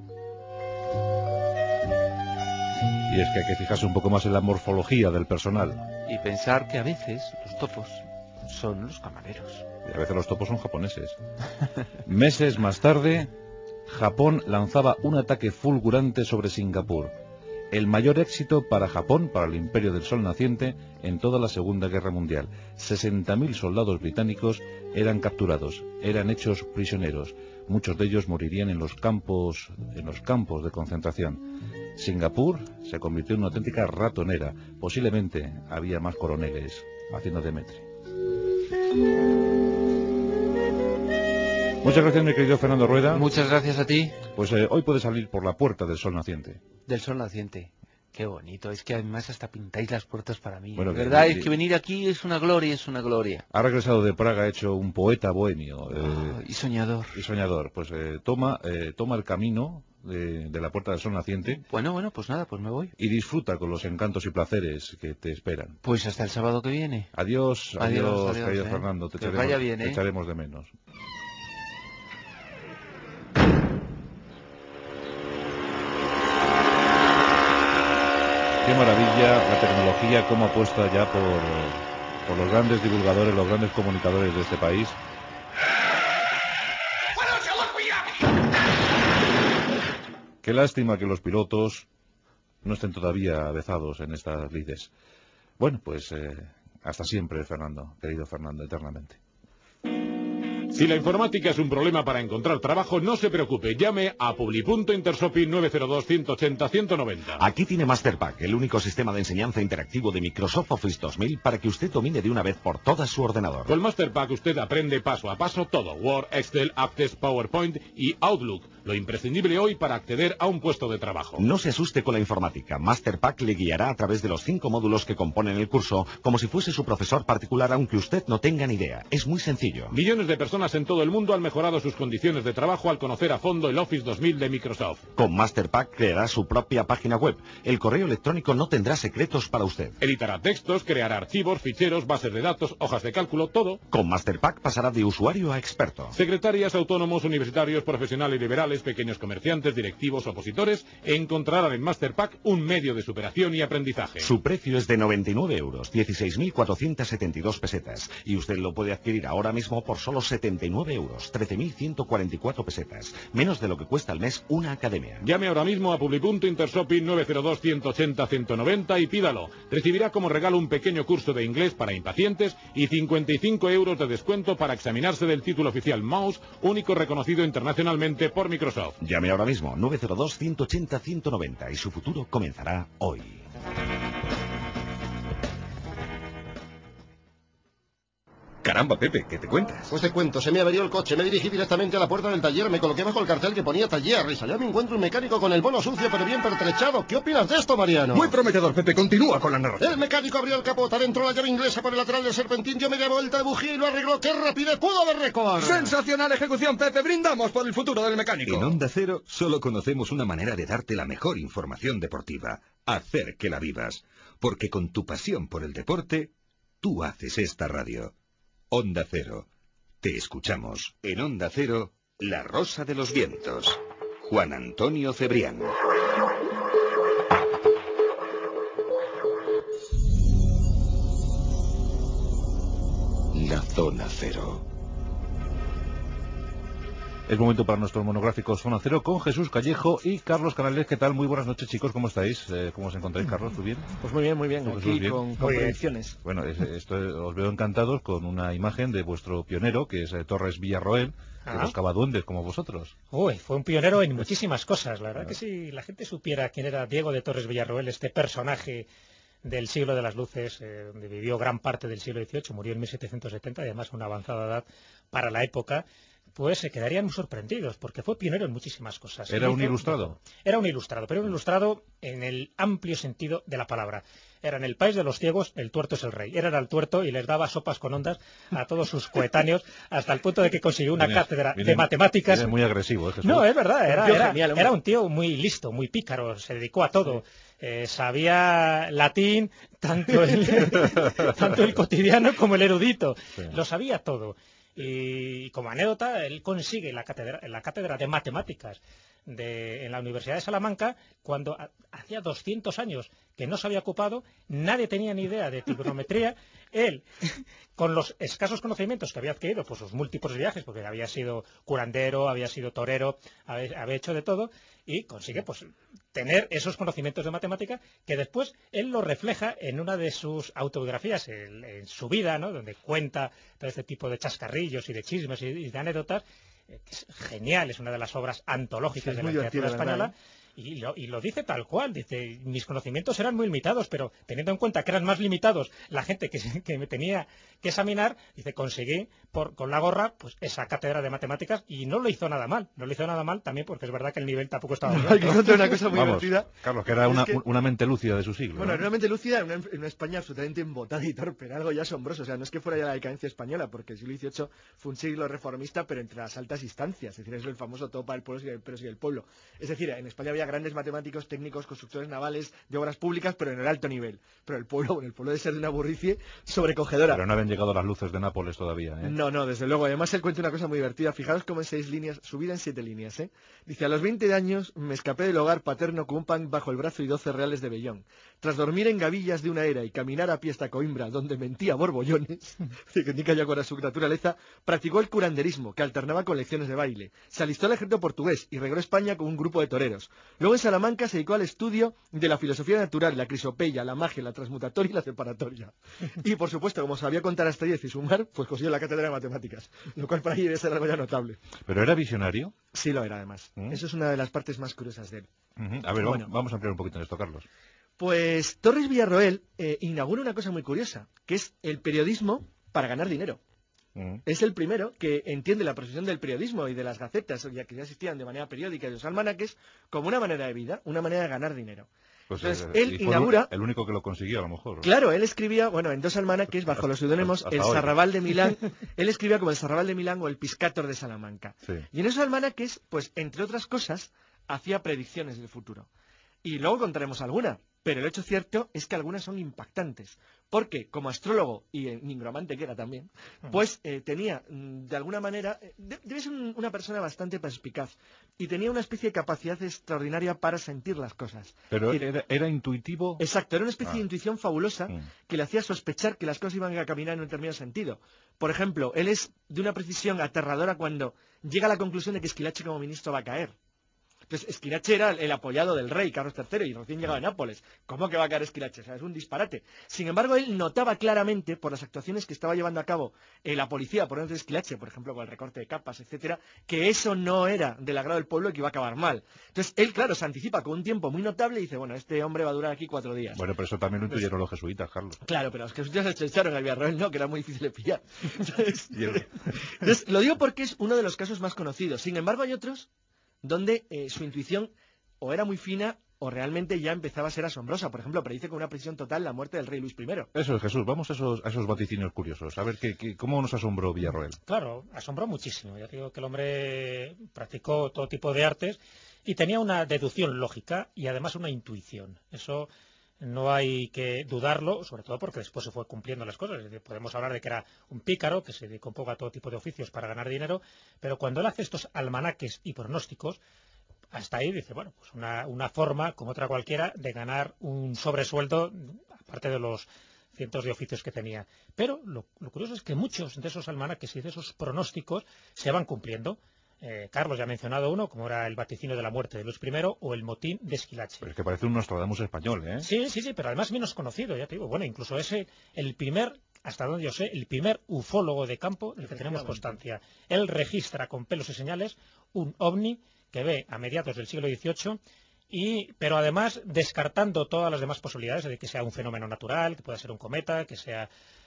Y es que hay que fijarse un poco más en la morfología del personal. Y pensar que a veces los topos son los camareros. Y a veces los topos son japoneses. Meses más tarde, Japón lanzaba un ataque fulgurante sobre Singapur. El mayor éxito para Japón, para el Imperio del Sol Naciente, en toda la Segunda Guerra Mundial. 60.000 soldados británicos eran capturados, eran hechos prisioneros. Muchos de ellos morirían en los campos de concentración. Singapur se convirtió en una auténtica ratonera. Posiblemente había más coroneles haciendo de maître. Muchas gracias, mi querido Fernando Rueda. Muchas gracias a ti. Pues hoy puedes salir por la puerta del Sol Naciente. Del Sol Naciente. Qué bonito. Es que además hasta pintáis las puertas para mí. Bueno, de verdad, es que venir aquí es una gloria, es una gloria. Ha regresado de Praga hecho un poeta bohemio. Y soñador. Y soñador. Pues toma el camino de la puerta del Sol Naciente. Bueno, pues nada, pues me voy. Y disfruta con los encantos y placeres que te esperan. Pues hasta el sábado que viene. Adiós, querido Fernando. Te echaremos de menos. Qué maravilla la tecnología, cómo apuesta ya por los grandes divulgadores, los grandes comunicadores de este país. Qué lástima que los pilotos no estén todavía avezados en estas lides. Bueno, pues hasta siempre, Fernando, querido Fernando, eternamente. Si la informática es un problema para encontrar trabajo, no se preocupe. Llame a Publi.Intersopi 902-180-190. Aquí tiene Masterpack, el único sistema de enseñanza interactivo de Microsoft Office 2000 para que usted domine de una vez por todas su ordenador. Con Masterpack usted aprende paso a paso todo. Word, Excel, Access, PowerPoint y Outlook. Lo imprescindible hoy para acceder a un puesto de trabajo. No se asuste con la informática. Masterpack le guiará a través de los 5 módulos que componen el curso, como si fuese su profesor particular, aunque usted no tenga ni idea. Es muy sencillo. Millones de personas personas en todo el mundo han mejorado sus condiciones de trabajo al conocer a fondo el Office 2000 de Microsoft. Con Masterpack creará su propia página web. El correo electrónico no tendrá secretos para usted. Editará textos, creará archivos, ficheros, bases de datos, hojas de cálculo, todo. Con Masterpack pasará de usuario a experto. Secretarias, autónomos, universitarios, profesionales liberales, pequeños comerciantes, directivos, opositores, encontrarán en Masterpack un medio de superación y aprendizaje. Su precio es de 99 euros, 16.472 pesetas. Y usted lo puede adquirir ahora mismo por solo 79 euros, 13.144 pesetas. Menos de lo que cuesta al mes una academia. Llame ahora mismo a Publi.Intershopping 902-180-190 y pídalo. Recibirá como regalo un pequeño curso de inglés para impacientes y 55 euros de descuento para examinarse del título oficial Mouse, único reconocido internacionalmente por Microsoft. Llame ahora mismo, 902-180-190 y su futuro comenzará hoy. Caramba, Pepe, ¿qué te cuentas? Pues te cuento, se me averió el coche, me dirigí directamente a la puerta del taller, me coloqué bajo el cartel que ponía taller y salí a mi encuentro un mecánico con el bono sucio pero bien pertrechado. ¿Qué opinas de esto, Mariano? Muy prometedor, Pepe, continúa con la narración. El mecánico abrió el capota, adentro la llave inglesa por el lateral del serpentín, dio media vuelta de bujía y lo arregló. ¡Qué rapidez pudo de récord! ¡Sensacional ejecución, Pepe! ¡Brindamos por el futuro del mecánico! En Onda Cero solo conocemos una manera de darte la mejor información deportiva. Hacer que la vivas. Porque con tu pasión por el deporte, tú haces esta radio. Onda Cero. Te escuchamos. En Onda Cero, La Rosa de los Vientos. Juan Antonio Cebrián. La Zona Cero. Es momento para nuestro monográfico Zona Cero con Jesús Callejo y Carlos Canales. ¿Qué tal? Muy buenas noches, chicos. ¿Cómo estáis? ¿Cómo os encontráis, Carlos? ¿Tú bien? Pues muy bien. ¿Tú, Aquí Jesús, bien? con predicciones. Bueno, os veo encantados con una imagen de vuestro pionero, que es Torres Villarroel, que buscaba duendes como vosotros. Uy, fue un pionero en muchísimas cosas. La verdad que si la gente supiera quién era Diego de Torres Villarroel, este personaje del siglo de las luces, donde vivió gran parte del siglo XVIII, murió en 1770, y además a una avanzada edad para la época, pues se quedarían muy sorprendidos, porque fue pionero en muchísimas cosas. ¿Era un ilustrado? Era un ilustrado, pero un ilustrado en el amplio sentido de la palabra. Era en el país de los ciegos, el tuerto es el rey. Era el tuerto y les daba sopas con ondas a todos sus coetáneos, hasta el punto de que consiguió una cátedra de matemáticas. Era muy agresivo, Jesús. No, es verdad, era un tío muy listo, muy pícaro, se dedicó a todo. Sabía latín, tanto el cotidiano como el erudito. Sí. Lo sabía todo. Y como anécdota, él consigue la cátedra de matemáticas en la Universidad de Salamanca cuando hacía 200 años que no se había ocupado, nadie tenía ni idea de trigonometría. Él, con los escasos conocimientos que había adquirido por sus múltiples viajes, porque había sido curandero, había sido torero, había hecho de todo, y consigue pues tener esos conocimientos de matemática que después él lo refleja en una de sus autobiografías, en su vida, ¿no?, donde cuenta todo este tipo de chascarrillos y de chismes y de anécdotas, que es genial, es una de las obras antológicas de la literatura española. Y lo dice tal cual, dice, mis conocimientos eran muy limitados, pero teniendo en cuenta que eran más limitados la gente que me tenía que examinar, dice, conseguí con la gorra pues esa cátedra de matemáticas y no lo hizo nada mal, también porque es verdad que el nivel tampoco estaba bien. Hay que contar una cosa muy divertida. Carlos, que era una mente lúcida de su siglo. Bueno, ¿no? era una mente lúcida en una España absolutamente embotada y torpe, era algo ya asombroso, o sea, no es que fuera ya la decadencia española, porque el siglo XVIII fue un siglo reformista, pero entre las altas instancias, es decir, es el famoso todo para el pueblo pero sí el pueblo. Es decir, en España había grandes matemáticos, técnicos, constructores navales, de obras públicas, pero en el alto nivel. Pero el pueblo de ser de una burricie sobrecogedora. Pero no habían llegado las luces de Nápoles todavía, ¿eh? No, desde luego. Además, él cuenta una cosa muy divertida. Fijaros cómo en 6 líneas, su vida en 7 líneas, ¿eh? Dice, a los 20 años me escapé del hogar paterno con un pan bajo el brazo y 12 reales de vellón. Tras dormir en gavillas de una era y caminar a pie hasta Coimbra, donde mentía borbollones, que indica ya con su naturaleza, practicó el curanderismo, que alternaba con lecciones de baile. Se alistó al ejército portugués y regresó a España con un grupo de toreros. Luego en Salamanca se dedicó al estudio de la filosofía natural, la crisopeya, la magia, la transmutatoria y la separatoria. Y por supuesto, como sabía contar hasta 10 y sumar, pues consiguió la cátedra de matemáticas, lo cual para ahí debe ser algo ya notable. ¿Pero era visionario? Sí lo era, además. Eso es una de las partes más curiosas de él. A ver, vamos a ampliar un poquito en esto, Carlos. Pues Torres Villarroel inaugura una cosa muy curiosa, que es el periodismo para ganar dinero. Es el primero que entiende la profesión del periodismo y de las gacetas, ya que ya existían de manera periódica y los almanaques, como una manera de vida, una manera de ganar dinero. Pues entonces, él inaugura... El único que lo consiguió, a lo mejor. Claro, él escribía, bueno, en 2 almanaques, bajo los seudónimos El Sarrabal de Milán, él escribía como El Sarrabal de Milán o El Piscator de Salamanca. Sí. Y en esos almanaques, pues, entre otras cosas, hacía predicciones del futuro. Y luego contaremos alguna, pero el hecho cierto es que algunas son impactantes, porque como astrólogo y nigromante que era también, pues tenía, de alguna manera, debe ser una persona bastante perspicaz, y tenía una especie de capacidad extraordinaria para sentir las cosas. Pero era intuitivo. Exacto, era una especie de intuición fabulosa que le hacía sospechar que las cosas iban a caminar en un determinado sentido. Por ejemplo, él es de una precisión aterradora cuando llega a la conclusión de que Esquilache como ministro va a caer. Entonces, Esquilache era el apoyado del rey Carlos III y recién llegado a Nápoles. ¿Cómo que va a caer Esquilache? O sea, es un disparate. Sin embargo, él notaba claramente, por las actuaciones que estaba llevando a cabo la policía por orden de Esquilache, por ejemplo, con el recorte de capas, etcétera, que eso no era del agrado del pueblo y que iba a acabar mal. Entonces, él, claro, se anticipa con un tiempo muy notable y dice, bueno, este hombre va a durar aquí 4 días. Bueno, pero eso también lo intuyeron los jesuitas, Carlos. Claro, pero los jesuitas se echaron al Villarroel, no, que era muy difícil de pillar. Entonces, lo digo porque es uno de los casos más conocidos. Sin embargo, hay otros donde su intuición o era muy fina o realmente ya empezaba a ser asombrosa. Por ejemplo, predice con una precisión total la muerte del rey Luis I. Eso es, Jesús. Vamos a esos vaticinios curiosos. A ver, ¿cómo nos asombró Villarroel? Claro, asombró muchísimo. Ya digo que el hombre practicó todo tipo de artes y tenía una deducción lógica y además una intuición. Eso no hay que dudarlo, sobre todo porque después se fue cumpliendo las cosas. Podemos hablar de que era un pícaro, que se dedicó un poco a todo tipo de oficios para ganar dinero, pero cuando él hace estos almanaques y pronósticos, hasta ahí dice, bueno, pues una forma, como otra cualquiera, de ganar un sobresueldo, aparte de los cientos de oficios que tenía. Pero lo curioso es que muchos de esos almanaques y de esos pronósticos se van cumpliendo. Carlos ya ha mencionado uno, como era el vaticinio de la muerte de Luis I o el motín de Esquilache. Pero es que parece un Nostradamus español, ¿eh? Sí, pero además menos conocido, ya te digo. Bueno, incluso el primer, hasta donde yo sé, el primer ufólogo de campo del que tenemos constancia. Él registra con pelos y señales un ovni que ve a mediados del siglo XVIII, pero además descartando todas las demás posibilidades de que sea un fenómeno natural, que pueda ser un cometa, que sea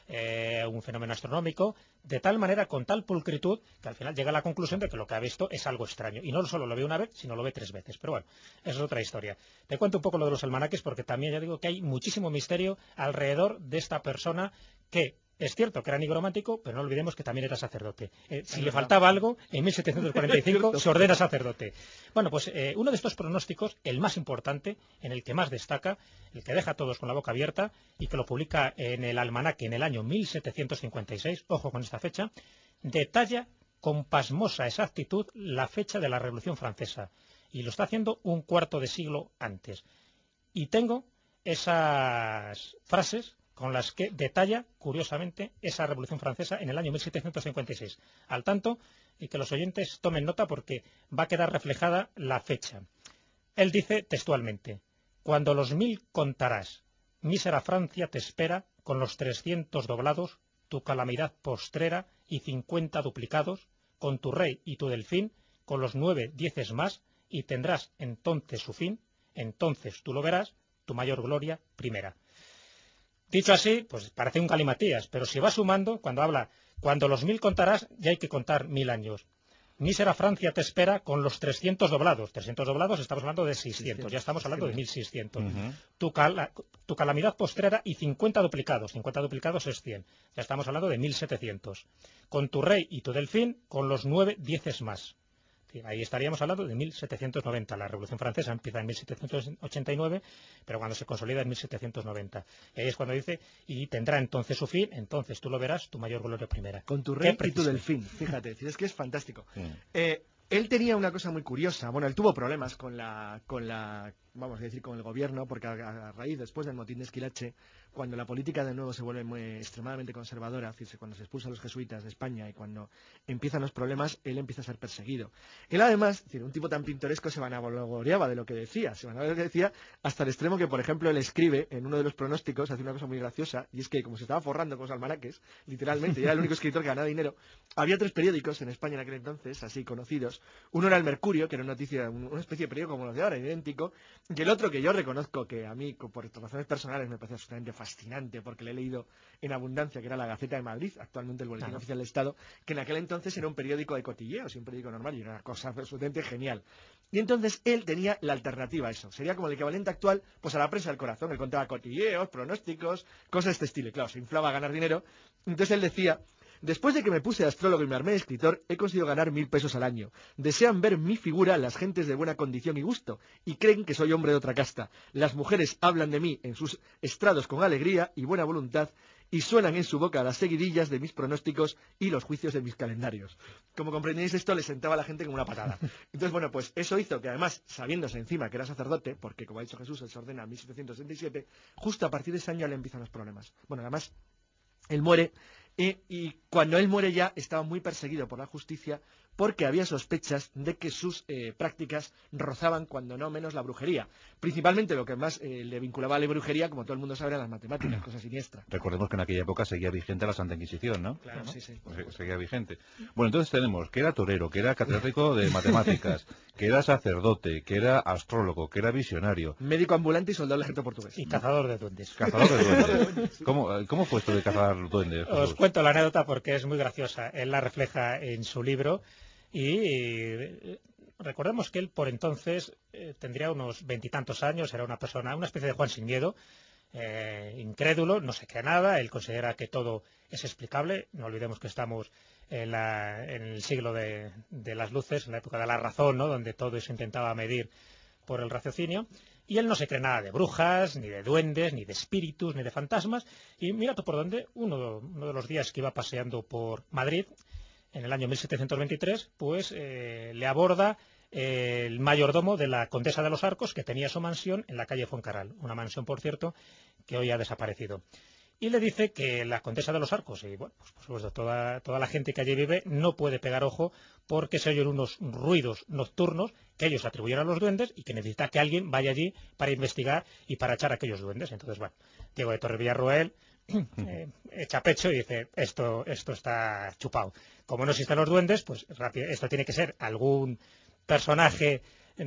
un fenómeno astronómico, de tal manera, con tal pulcritud, que al final llega a la conclusión de que lo que ha visto es algo extraño. Y no solo lo ve una vez, sino lo ve 3 veces. Pero bueno, esa es otra historia. Te cuento un poco lo de los almanaques, porque también ya digo que hay muchísimo misterio alrededor de esta persona que... Es cierto que era nigromántico, pero no olvidemos que también era sacerdote. Si le faltaba algo, en 1745 se ordena sacerdote. Bueno, pues uno de estos pronósticos, el más importante, en el que más destaca, el que deja a todos con la boca abierta y que lo publica en el almanaque en el año 1756, ojo con esta fecha, detalla con pasmosa exactitud la fecha de la Revolución Francesa. Y lo está haciendo un cuarto de siglo antes. Y tengo esas frases con las que detalla, curiosamente, esa Revolución Francesa en el año 1756. Al tanto, y que los oyentes tomen nota porque va a quedar reflejada la fecha. Él dice textualmente, «Cuando los 1000 contarás, mísera Francia te espera, con los 300 doblados, tu calamidad postrera y 50 duplicados, con tu rey y tu delfín, con los 9 dieces más, y tendrás entonces su fin, entonces tú lo verás, tu mayor gloria primera». Dicho así, pues parece un galimatías, pero si va sumando, cuando los 1000 contarás, ya hay que contar 1000 años. Mísera Francia te espera con los 300 doblados. 300 doblados, estamos hablando de 600, ya estamos hablando de 1600. Tu calamidad postrera y 50 duplicados. 50 duplicados es 100. Ya estamos hablando de 1700. Con tu rey y tu delfín, con los 9 dieces más. Ahí estaríamos hablando de 1790. La Revolución Francesa empieza en 1789, pero cuando se consolida en 1790. Y ahí es cuando dice, y tendrá entonces su fin, entonces tú lo verás, tu mayor gloria primera. Con tu rey y tu delfín, fíjate, es que es fantástico. Él tenía una cosa muy curiosa. Bueno, él tuvo problemas con vamos a decir, con el gobierno, porque a raíz, después del motín de Esquilache, cuando la política de nuevo se vuelve extremadamente conservadora, es decir, cuando se expulsan los jesuitas de España y cuando empiezan los problemas, él empieza a ser perseguido. Él además, es decir, un tipo tan pintoresco, se vanagloriaba de lo que decía, hasta el extremo que, por ejemplo, él escribe en uno de los pronósticos, hace una cosa muy graciosa, y es que como se estaba forrando con los almanaques, literalmente, y era el único escritor que ganaba dinero, había 3 periódicos en España en aquel entonces, así conocidos, periódicos. Uno era el Mercurio, que era una especie de periódico como los de ahora, idéntico, y el otro que yo reconozco que a mí, por razones personales, me parece absolutamente fascinante, porque le he leído en abundancia, que era la Gaceta de Madrid, actualmente el Boletín Oficial del Estado, que en aquel entonces era un periódico de cotilleos, un periódico normal, y era una cosa absolutamente genial. Y entonces él tenía la alternativa a eso. Sería como el equivalente actual pues a la prensa del corazón. Él contaba cotilleos, pronósticos, cosas de este estilo. Y claro, se inflaba a ganar dinero. Entonces él decía: después de que me puse de astrólogo y me armé de escritor, he conseguido ganar 1.000 pesos al año. Desean ver mi figura las gentes de buena condición y gusto, y creen que soy hombre de otra casta. Las mujeres hablan de mí en sus estrados con alegría y buena voluntad, y suenan en su boca las seguidillas de mis pronósticos y los juicios de mis calendarios. Como comprendéis, esto le sentaba a la gente como una patada. Entonces, bueno, pues eso hizo que además, sabiéndose encima que era sacerdote, porque como ha dicho Jesús, él se ordena en 1767, justo a partir de ese año le empiezan los problemas. Bueno, además, él muere, y cuando él muere ya estaba muy perseguido por la justicia, porque había sospechas de que sus prácticas rozaban cuando no menos la brujería. Principalmente lo que más le vinculaba a la brujería, como todo el mundo sabe, eran las matemáticas, cosa siniestra. Recordemos que en aquella época seguía vigente la Santa Inquisición, ¿no? Claro, sí, sí. Seguía vigente. Bueno, entonces tenemos que era torero, que era catedrático de matemáticas, que era sacerdote, que era astrólogo, que era visionario. Médico ambulante y soldado del ejército portugués. Y cazador de duendes. Cazador de duendes. ¿Cómo fue esto de cazar duendes? Os cuento la anécdota porque es muy graciosa. Él la refleja en su libro. Y recordemos que él por entonces tendría unos 20 y tantos años, era una persona, una especie de Juan sin miedo, incrédulo, no se cree nada, él considera que todo es explicable. No olvidemos que estamos en el siglo de las luces, en la época de la razón, ¿no?, donde todo se intentaba medir por el raciocinio, y él no se cree nada de brujas, ni de duendes, ni de espíritus, ni de fantasmas. Y mira tú por dónde, uno de los días que iba paseando por Madrid, en el año 1723, pues le aborda el mayordomo de la Condesa de los Arcos, que tenía su mansión en la calle Fuencarral, una mansión, por cierto, que hoy ha desaparecido. Y le dice que la Condesa de los Arcos, y bueno, pues por supuesto toda la gente que allí vive no puede pegar ojo porque se oyen unos ruidos nocturnos que ellos atribuyen a los duendes y que necesita que alguien vaya allí para investigar y para echar a aquellos duendes. Entonces, bueno, Diego de Torre Villarroel echa pecho y dice: esto está chupado. Como no existen los duendes, pues rápido, esto tiene que ser algún personaje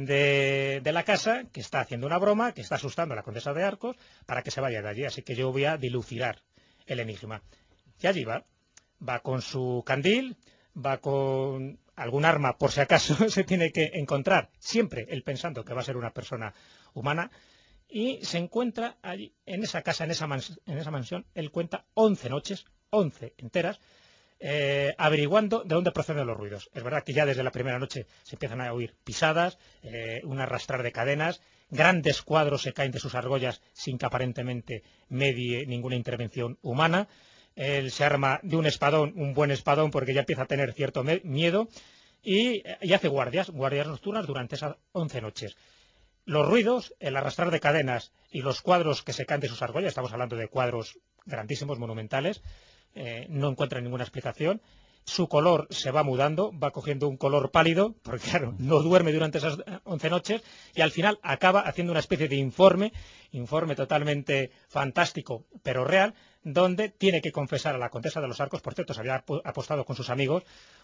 de la casa que está haciendo una broma, que está asustando a la Condesa de Arcos para que se vaya de allí. Así que yo voy a dilucidar el enigma. Y allí va con su candil, va con algún arma por si acaso se tiene que encontrar, siempre él pensando que va a ser una persona humana. Y se encuentra allí, en esa casa, en esa mansión, él cuenta 11 noches, 11 enteras, averiguando de dónde proceden los ruidos. Es verdad que ya desde la primera noche se empiezan a oír pisadas, un arrastrar de cadenas, grandes cuadros se caen de sus argollas sin que aparentemente medie ninguna intervención humana. Él se arma de un espadón, un buen espadón, porque ya empieza a tener cierto miedo, y hace guardias nocturnas durante esas 11 noches. Los ruidos, el arrastrar de cadenas y los cuadros que se caen de sus argollas, estamos hablando de cuadros grandísimos, monumentales, no encuentran ninguna explicación. Su color se va mudando, va cogiendo un color pálido, porque claro, no duerme durante esas 11 noches, y al final acaba haciendo una especie de informe totalmente fantástico, pero real, donde tiene que confesar a la Condesa de los Arcos. Por cierto, se había apostado con sus amigos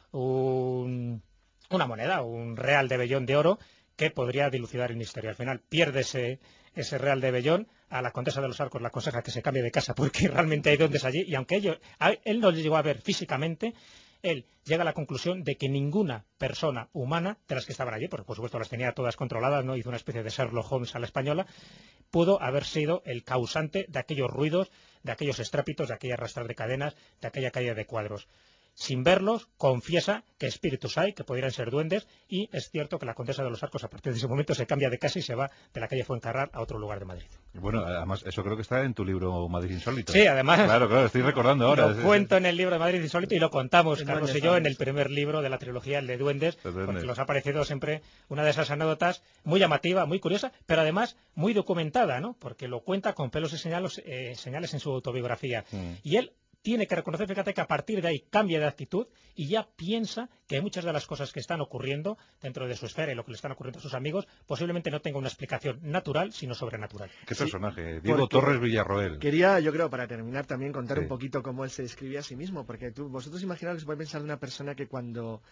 una moneda, un real de vellón de oro, que podría dilucidar el misterio. Al final pierde ese real de vellón, a la Condesa de los Arcos le aconseja que se cambie de casa porque realmente hay duendes allí, y aunque él no le llegó a ver físicamente, él llega a la conclusión de que ninguna persona humana de las que estaban allí, porque por supuesto las tenía todas controladas, no hizo una especie de Sherlock Holmes a la española, pudo haber sido el causante de aquellos ruidos, de aquellos estrépitos, de aquella arrastrar de cadenas, de aquella caída de cuadros. Sin verlos, confiesa que espíritus hay, que podrían ser duendes, y es cierto que la Condesa de los Arcos a partir de ese momento se cambia de casa y se va de la calle Fuencarral a otro lugar de Madrid. Bueno, además eso creo que está en tu libro Madrid Insólito. Sí, además. Claro, estoy recordando ahora. Lo cuento en el libro de Madrid Insólito y lo contamos, Carlos y yo, en el primer libro de la trilogía, el de Duendes, porque nos ha parecido siempre una de esas anécdotas muy llamativa, muy curiosa, pero además muy documentada, ¿no? Porque lo cuenta con pelos y señales en su autobiografía. Y él tiene que reconocer, fíjate, que a partir de ahí cambia de actitud y ya piensa que muchas de las cosas que están ocurriendo dentro de su esfera y lo que le están ocurriendo a sus amigos posiblemente no tenga una explicación natural, sino sobrenatural. ¿Qué personaje? Diego Torres Villarroel. Quería, yo creo, para terminar también contar un poquito cómo él se describía a sí mismo, porque vosotros imaginaos que se puede pensar de una persona que cuando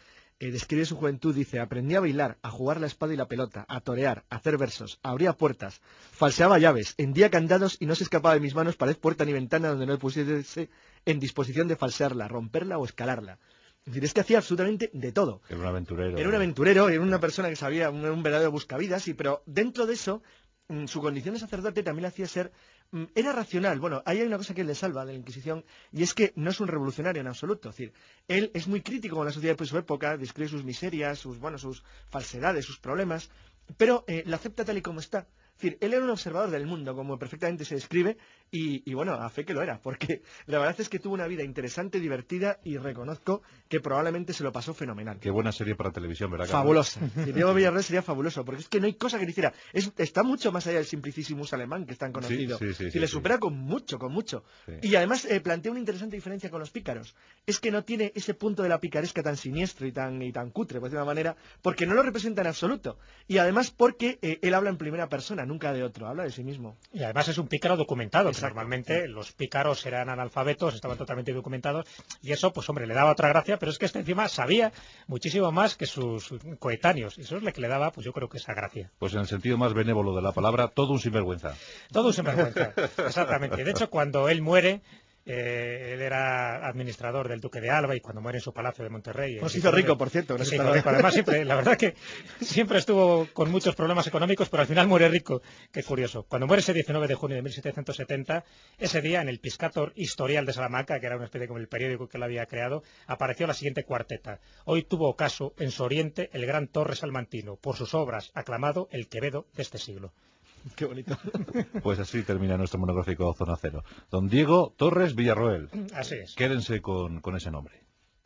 describe su juventud, dice: aprendí a bailar, a jugar la espada y la pelota, a torear, a hacer versos, abría puertas, falseaba llaves, hendía candados y no se escapaba de mis manos pared, puerta ni ventana donde no me pusiese en disposición de falsearla, romperla o escalarla. Es decir, es que hacía absolutamente de todo. Era un aventurero. Era un aventurero, era una persona que sabía, un verdadero buscavidas, pero dentro de eso, su condición de sacerdote también le hacía ser... Era racional. Bueno, ahí hay una cosa que le salva de la Inquisición, y es que no es un revolucionario en absoluto. Es decir, él es muy crítico con la sociedad de su época, describe sus miserias, sus falsedades, sus problemas, pero la acepta tal y como está. Es decir, él era un observador del mundo, como perfectamente se describe, y bueno, a fe que lo era, porque la verdad es que tuvo una vida interesante, divertida, y reconozco que probablemente se lo pasó fenomenal. Qué buena serie para televisión, ¿verdad? Fabulosa. Diego Villarreal sería fabuloso, porque es que no hay cosa que le hiciera. Está mucho más allá del Simplicissimus alemán, que es tan conocido. Sí, le supera con mucho. Sí. Y además plantea una interesante diferencia con los pícaros. Es que no tiene ese punto de la picaresca tan siniestro y tan cutre, por decir de una manera, porque no lo representa en absoluto. Y además porque él habla en primera persona, nunca de otro, habla de sí mismo. Y además es un pícaro documentado, que Exacto. normalmente los pícaros eran analfabetos, estaban totalmente documentados, y eso, pues hombre, le daba otra gracia, pero es que este encima sabía muchísimo más que sus coetáneos, y eso es lo que le daba, pues yo creo que esa gracia. Pues en el sentido más benévolo de la palabra, todo un sinvergüenza. Todo un sinvergüenza, exactamente. De hecho, cuando él muere... él era administrador del Duque de Alba y cuando muere en su palacio de Monterrey... Pues se hizo rico, por cierto. Se hizo rico. Además, la verdad que siempre estuvo con muchos problemas económicos, pero al final muere rico. Qué curioso. Cuando muere ese 19 de junio de 1770, ese día en el Piscator Historial de Salamanca, que era una especie como el periódico que él había creado, apareció la siguiente cuarteta: hoy tuvo ocaso en su oriente el gran Torres Salmantino, por sus obras aclamado el Quevedo de este siglo. Qué bonito. Pues así termina nuestro monográfico Zona Cero. Don Diego Torres Villarroel. Así es. Quédense con ese nombre.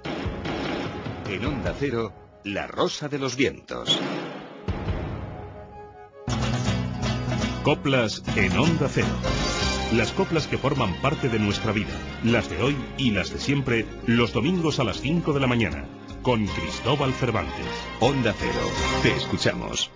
En Onda Cero, La Rosa de los Vientos. Coplas en Onda Cero. Las coplas que forman parte de nuestra vida, las de hoy y las de siempre, los domingos a las 5 de la mañana, con Cristóbal Cervantes. Onda Cero, te escuchamos.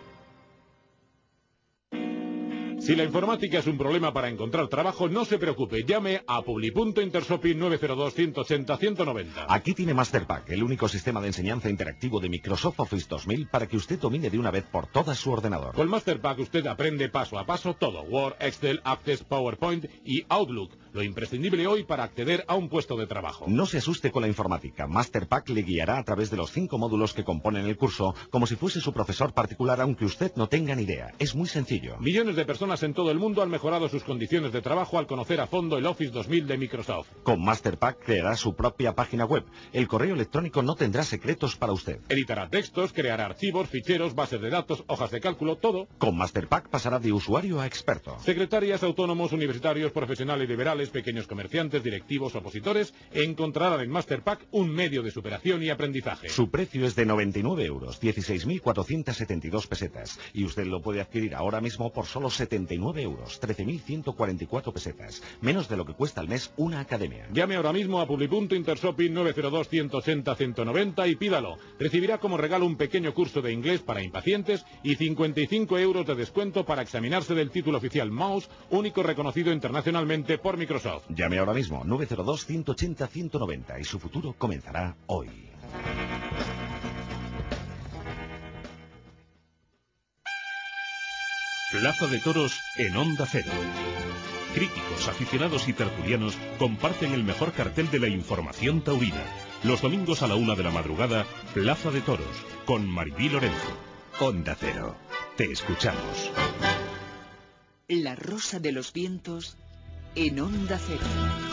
Si la informática es un problema para encontrar trabajo, no se preocupe, llame a Publipunto Intershopping 902-180-190. Aquí tiene Masterpack, el único sistema de enseñanza interactivo de Microsoft Office 2000 para que usted domine de una vez por todas su ordenador. Con Masterpack usted aprende paso a paso todo: Word, Excel, Access, PowerPoint y Outlook, lo imprescindible hoy para acceder a un puesto de trabajo. No se asuste con la informática, Masterpack le guiará a través de los 5 módulos que componen el curso, como si fuese su profesor particular, aunque usted no tenga ni idea. Es muy sencillo. Millones de personas en todo el mundo han mejorado sus condiciones de trabajo al conocer a fondo el Office 2000 de Microsoft. Con Masterpack creará su propia página web. El correo electrónico no tendrá secretos para usted. Editará textos, creará archivos, ficheros, bases de datos, hojas de cálculo, todo. Con Masterpack pasará de usuario a experto. Secretarias, autónomos, universitarios, profesionales liberales, pequeños comerciantes, directivos, opositores, encontrarán en Masterpack un medio de superación y aprendizaje. Su precio es de 99 euros, 16.472 pesetas. Y usted lo puede adquirir ahora mismo por solo 79 euros, 13.144 pesetas. Menos de lo que cuesta al mes una academia. Llame ahora mismo a Publipunto Intershopping 902-180-190 y pídalo. Recibirá como regalo un pequeño curso de inglés para impacientes y 55 euros de descuento para examinarse del título oficial Mouse, único reconocido internacionalmente por Microsoft. Llame ahora mismo, 902-180-190 y su futuro comenzará hoy. Plaza de Toros en Onda Cero. Críticos, aficionados y tertulianos comparten el mejor cartel de la información taurina. Los domingos a la 1 de la madrugada, Plaza de Toros, con Maribí Lorenzo. Onda Cero, te escuchamos. La Rosa de los Vientos en Onda Cero.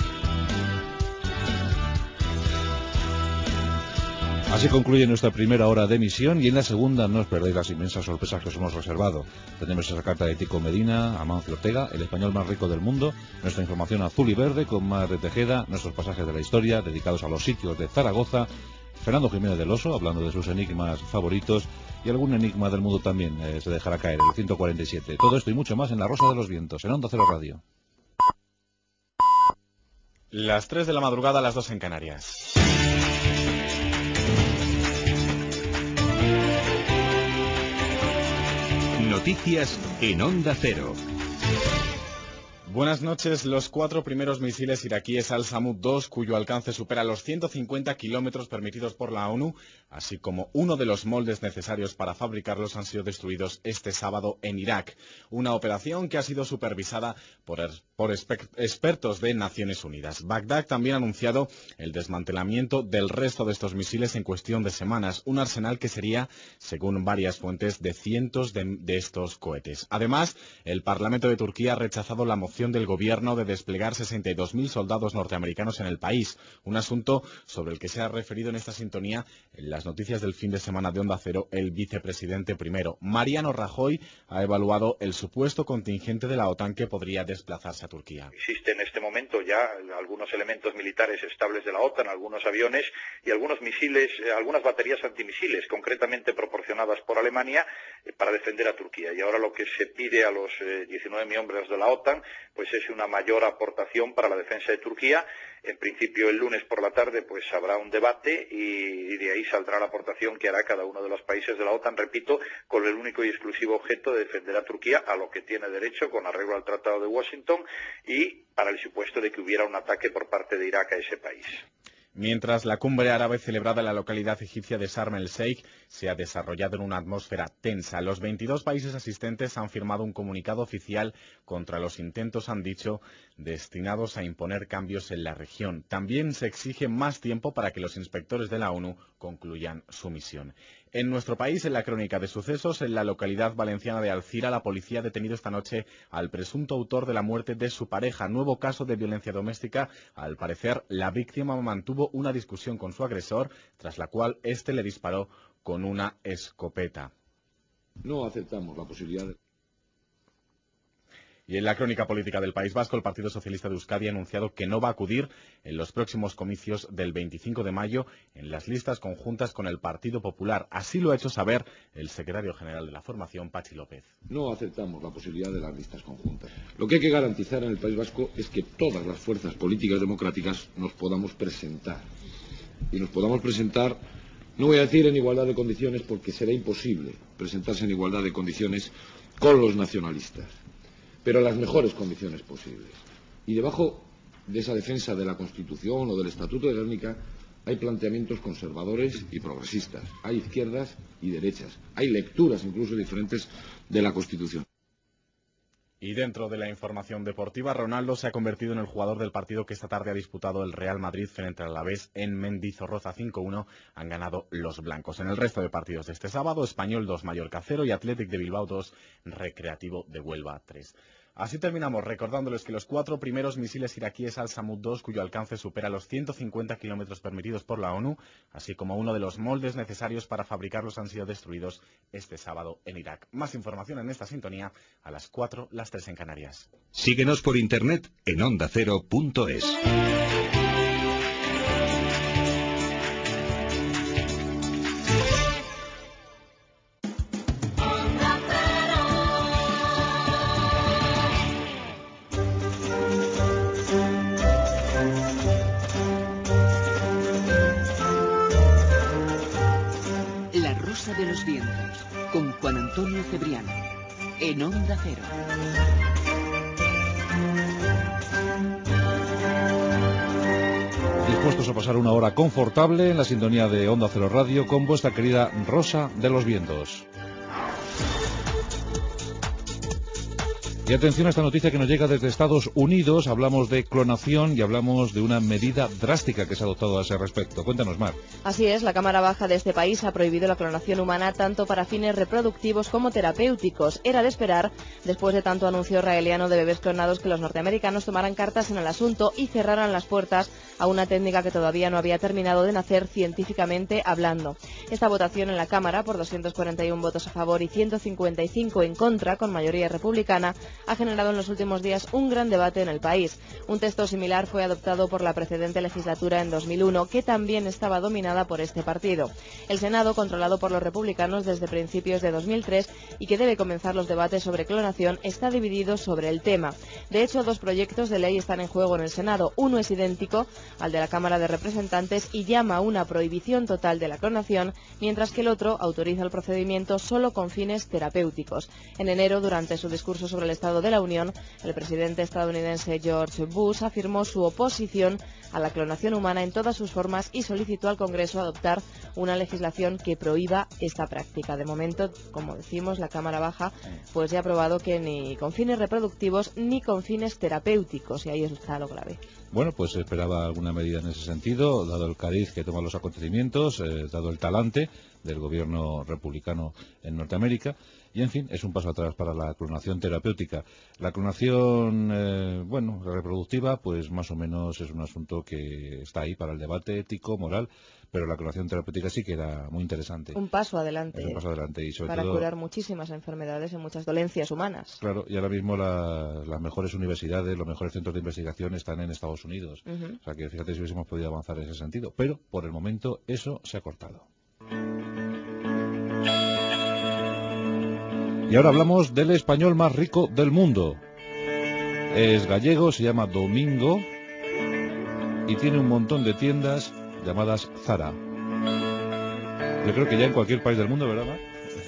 Así concluye nuestra primera hora de emisión y en la segunda no os perdéis las inmensas sorpresas que os hemos reservado. Tenemos esa carta de Tico Medina, Amancio Ortega, el español más rico del mundo, nuestra información azul y verde con Mar de Tejeda, nuestros pasajes de la historia dedicados a los sitios de Zaragoza, Fernando Jiménez del Oso hablando de sus enigmas favoritos y algún enigma del mundo también se dejará caer, el 147. Todo esto y mucho más en La Rosa de los Vientos, en Onda Cero Radio. Las 3 de la madrugada, las 2 en Canarias. Noticias en Onda Cero. Buenas noches. Los 4 primeros misiles iraquíes Al-Samud 2, cuyo alcance supera los 150 kilómetros permitidos por la ONU, así como uno de los moldes necesarios para fabricarlos, han sido destruidos este sábado en Irak. Una operación que ha sido supervisada por expertos de Naciones Unidas. Bagdad también ha anunciado el desmantelamiento del resto de estos misiles en cuestión de semanas. Un arsenal que sería, según varias fuentes, de cientos de estos cohetes. Además, el Parlamento de Turquía ha rechazado la moción del gobierno de desplegar 62.000 soldados norteamericanos en el país, un asunto sobre el que se ha referido en esta sintonía en las noticias del fin de semana de Onda Cero el vicepresidente primero. Mariano Rajoy ha evaluado el supuesto contingente de la OTAN que podría desplazarse a Turquía. Existe en este momento ya algunos elementos militares estables de la OTAN, algunos aviones y algunos misiles, algunas baterías antimisiles, concretamente proporcionadas por Alemania para defender a Turquía. Y ahora lo que se pide a los 19 miembros de la OTAN pues es una mayor aportación para la defensa de Turquía. En principio el lunes por la tarde pues habrá un debate y de ahí saldrá la aportación que hará cada uno de los países de la OTAN, repito, con el único y exclusivo objeto de defender a Turquía, a lo que tiene derecho con arreglo al Tratado de Washington y para el supuesto de que hubiera un ataque por parte de Irak a ese país. Mientras la cumbre árabe celebrada en la localidad egipcia de Sharm el-Sheikh se ha desarrollado en una atmósfera tensa, los 22 países asistentes han firmado un comunicado oficial contra los intentos, han dicho, destinados a imponer cambios en la región. También se exige más tiempo para que los inspectores de la ONU concluyan su misión. En nuestro país, en la crónica de sucesos, en la localidad valenciana de Alcira, la policía ha detenido esta noche al presunto autor de la muerte de su pareja. Nuevo caso de violencia doméstica. Al parecer, la víctima mantuvo una discusión con su agresor, tras la cual éste le disparó con una escopeta. No aceptamos la posibilidad de... Y en la crónica política del País Vasco, el Partido Socialista de Euskadi ha anunciado que no va a acudir en los próximos comicios del 25 de mayo en las listas conjuntas con el Partido Popular. Así lo ha hecho saber el secretario general de la formación, Patxi López. No aceptamos la posibilidad de las listas conjuntas. Lo que hay que garantizar en el País Vasco es que todas las fuerzas políticas democráticas nos podamos presentar. Y nos podamos presentar, no voy a decir en igualdad de condiciones, porque será imposible presentarse en igualdad de condiciones con los nacionalistas, pero en las mejores condiciones posibles. Y debajo de esa defensa de la Constitución o del Estatuto de Gernika hay planteamientos conservadores y progresistas, hay izquierdas y derechas, hay lecturas incluso diferentes de la Constitución. Y dentro de la información deportiva, Ronaldo se ha convertido en el jugador del partido que esta tarde ha disputado el Real Madrid frente al Alavés en Mendizorroza. 5-1 han ganado los blancos. En el resto de partidos de este sábado, Español 2, Mallorca 0 y Athletic de Bilbao 2, Recreativo de Huelva 3. Así terminamos recordándoles que los 4 primeros misiles iraquíes Al-Samud 2, cuyo alcance supera los 150 kilómetros permitidos por la ONU, así como uno de los moldes necesarios para fabricarlos, han sido destruidos este sábado en Irak. Más información en esta sintonía a las 4, las 3 en Canarias. Síguenos por internet en ondacero.es. De los vientos, con Juan Antonio Cebriano, en Onda Cero. Dispuestos a pasar una hora confortable en la sintonía de Onda Cero Radio con vuestra querida Rosa de los Vientos. Y atención a esta noticia que nos llega desde Estados Unidos. Hablamos de clonación y hablamos de una medida drástica que se ha adoptado a ese respecto. Cuéntanos, Mar. Así es, la Cámara Baja de este país ha prohibido la clonación humana tanto para fines reproductivos como terapéuticos. Era de esperar, después de tanto anuncio israeliano de bebés clonados, que los norteamericanos tomaran cartas en el asunto y cerraran las puertas a una técnica que todavía no había terminado de nacer científicamente hablando. Esta votación en la Cámara, por 241 votos a favor y 155 en contra, con mayoría republicana, ha generado en los últimos días un gran debate en el país. Un texto similar fue adoptado por la precedente legislatura en 2001, que también estaba dominada por este partido. El Senado, controlado por los republicanos desde principios de 2003 y que debe comenzar los debates sobre clonación, está dividido sobre el tema. De hecho, 2 proyectos de ley están en juego en el Senado. Uno es idéntico al de la Cámara de Representantes y llama a una prohibición total de la clonación, mientras que el otro autoriza el procedimiento solo con fines terapéuticos. En enero, durante su discurso sobre el estado Estado de la Unión, el presidente estadounidense George Bush afirmó su oposición a la clonación humana en todas sus formas y solicitó al Congreso adoptar una legislación que prohíba esta práctica. De momento, como decimos, la Cámara Baja pues ya ha aprobado que ni con fines reproductivos ni con fines terapéuticos, y ahí está lo grave. Bueno, pues se esperaba alguna medida en ese sentido, dado el cariz que toman los acontecimientos, dado el talante del gobierno republicano en Norteamérica, y en fin, es un paso atrás para la clonación terapéutica. La clonación, reproductiva, pues más o menos es un asunto que está ahí para el debate ético, moral, pero la clonación terapéutica sí que era muy interesante. Un paso adelante. Es un paso adelante y sobre para todo curar muchísimas enfermedades y muchas dolencias humanas. Claro, y ahora mismo las mejores universidades, los mejores centros de investigación están en Estados Unidos. O sea que fíjate si hubiésemos podido avanzar en ese sentido. Pero por el momento eso se ha cortado. Y ahora hablamos del español más rico del mundo. Es gallego, se llama Domingo y tiene un montón de tiendas llamadas Zara. Yo creo que ya en cualquier país del mundo, ¿verdad, Mar?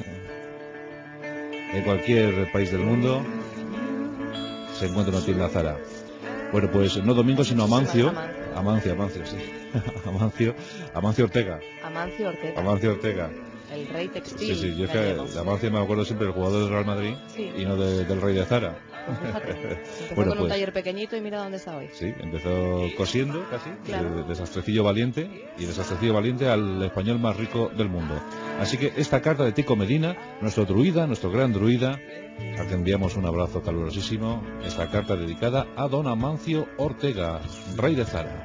En cualquier país del mundo se encuentra una tienda Zara. Bueno, pues no Domingo, sino Amancio, sí. Amancio Ortega. Amancio Ortega. El rey textil. Sí, yo es que de Amancio me acuerdo siempre del jugador del Real Madrid y no del rey de Zara. Pues fíjate, empezó bueno, con un taller pequeñito y mira dónde está hoy. Sí, empezó cosiendo casi, claro. de sastrecillo valiente, y de sastrecillo valiente al español más rico del mundo. Así que esta carta de Tico Medina, nuestro druida, nuestro gran druida, al que enviamos un abrazo calurosísimo, esta carta dedicada a don Amancio Ortega, rey de Zara.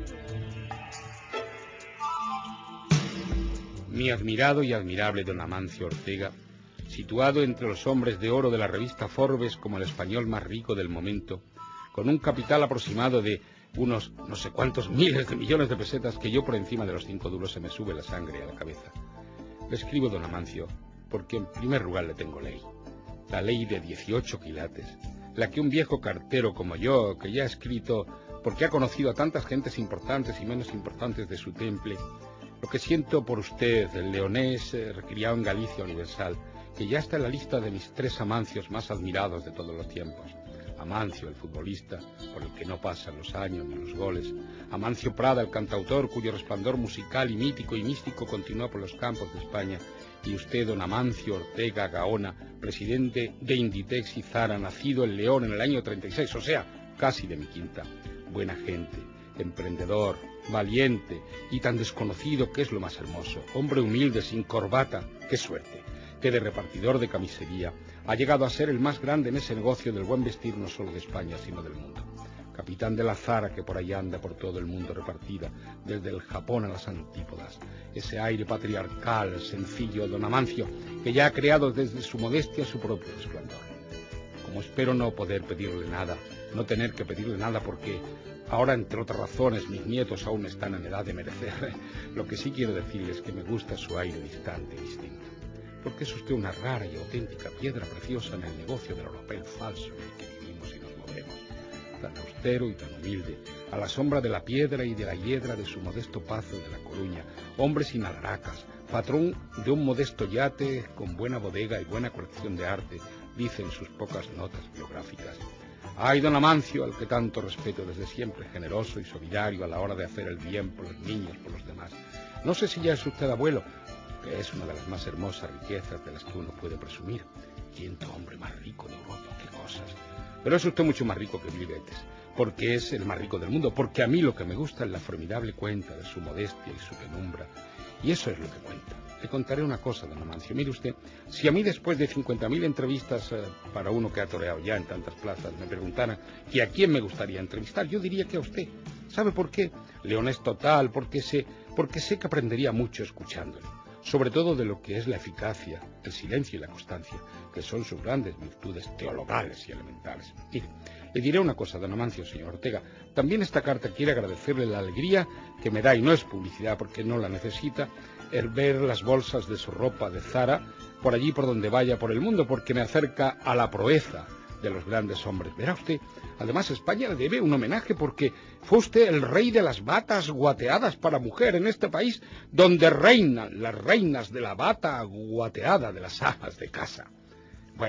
Mi admirado y admirable don Amancio Ortega, situado entre los hombres de oro de la revista Forbes como el español más rico del momento, con un capital aproximado de unos no sé cuántos miles de millones de pesetas que yo por encima de los 5 duros se me sube la sangre a la cabeza. Le escribo don Amancio porque en primer lugar le tengo ley, la ley de 18 quilates, la que un viejo cartero como yo, que ya ha escrito porque ha conocido a tantas gentes importantes y menos importantes de su temple, lo que siento por usted, el leonés criado en Galicia Universal, que ya está en la lista de mis 3 Amancios más admirados de todos los tiempos. Amancio, el futbolista, por el que no pasan los años ni los goles. Amancio Prada, el cantautor, cuyo resplandor musical y mítico y místico continúa por los campos de España. Y usted, don Amancio Ortega Gaona, presidente de Inditex y Zara, nacido en León en el año 36, o sea, casi de mi quinta. Buena gente, emprendedor, valiente y tan desconocido que es lo más hermoso. Hombre humilde, sin corbata, qué suerte, que de repartidor de camisería ha llegado a ser el más grande en ese negocio del buen vestir no solo de España, sino del mundo. Capitán de la Zara que por ahí anda por todo el mundo repartida, desde el Japón a las antípodas. Ese aire patriarcal, sencillo, don Amancio, que ya ha creado desde su modestia su propio resplandor. Como espero no poder pedirle nada, no tener que pedirle nada porque ahora, entre otras razones, mis nietos aún están en edad de merecer. Lo que sí quiero decirles es que me gusta su aire distante y distinto. Porque es usted una rara y auténtica piedra preciosa en el negocio del oropel falso en el que vivimos y nos movemos. Tan austero y tan humilde, a la sombra de la piedra y de la hiedra de su modesto pazo de La Coruña, hombre sin alaracas, patrón de un modesto yate con buena bodega y buena colección de arte, dicen sus pocas notas biográficas. Ay, don Amancio, al que tanto respeto desde siempre, generoso y solidario a la hora de hacer el bien por los niños, por los demás. No sé si ya es usted abuelo, que es una de las más hermosas riquezas de las que uno puede presumir. Quinto hombre más rico de Europa, qué cosas. Pero es usted mucho más rico que Bill Gates, porque es el más rico del mundo, porque a mí lo que me gusta es la formidable cuenta de su modestia y su penumbra, y eso es lo que cuenta. Le contaré una cosa, don Amancio. Mire usted, si a mí después de 50.000 entrevistas para uno que ha toreado ya en tantas plazas me preguntaran que a quién me gustaría entrevistar, yo diría que a usted. ¿Sabe por qué? Leonés total, porque sé que aprendería mucho escuchándole. Sobre todo de lo que es la eficacia, el silencio y la constancia, que son sus grandes virtudes teologales y elementales. Mire, le diré una cosa, don Amancio, señor Ortega. También esta carta quiere agradecerle la alegría que me da, y no es publicidad porque no la necesita, el ver las bolsas de su ropa de Zara por allí por donde vaya por el mundo, porque me acerca a la proeza de los grandes hombres. Verá usted, además España le debe un homenaje porque fue usted el rey de las batas guateadas para mujer en este país, donde reinan las reinas de la bata guateada de las amas de casa. Bueno,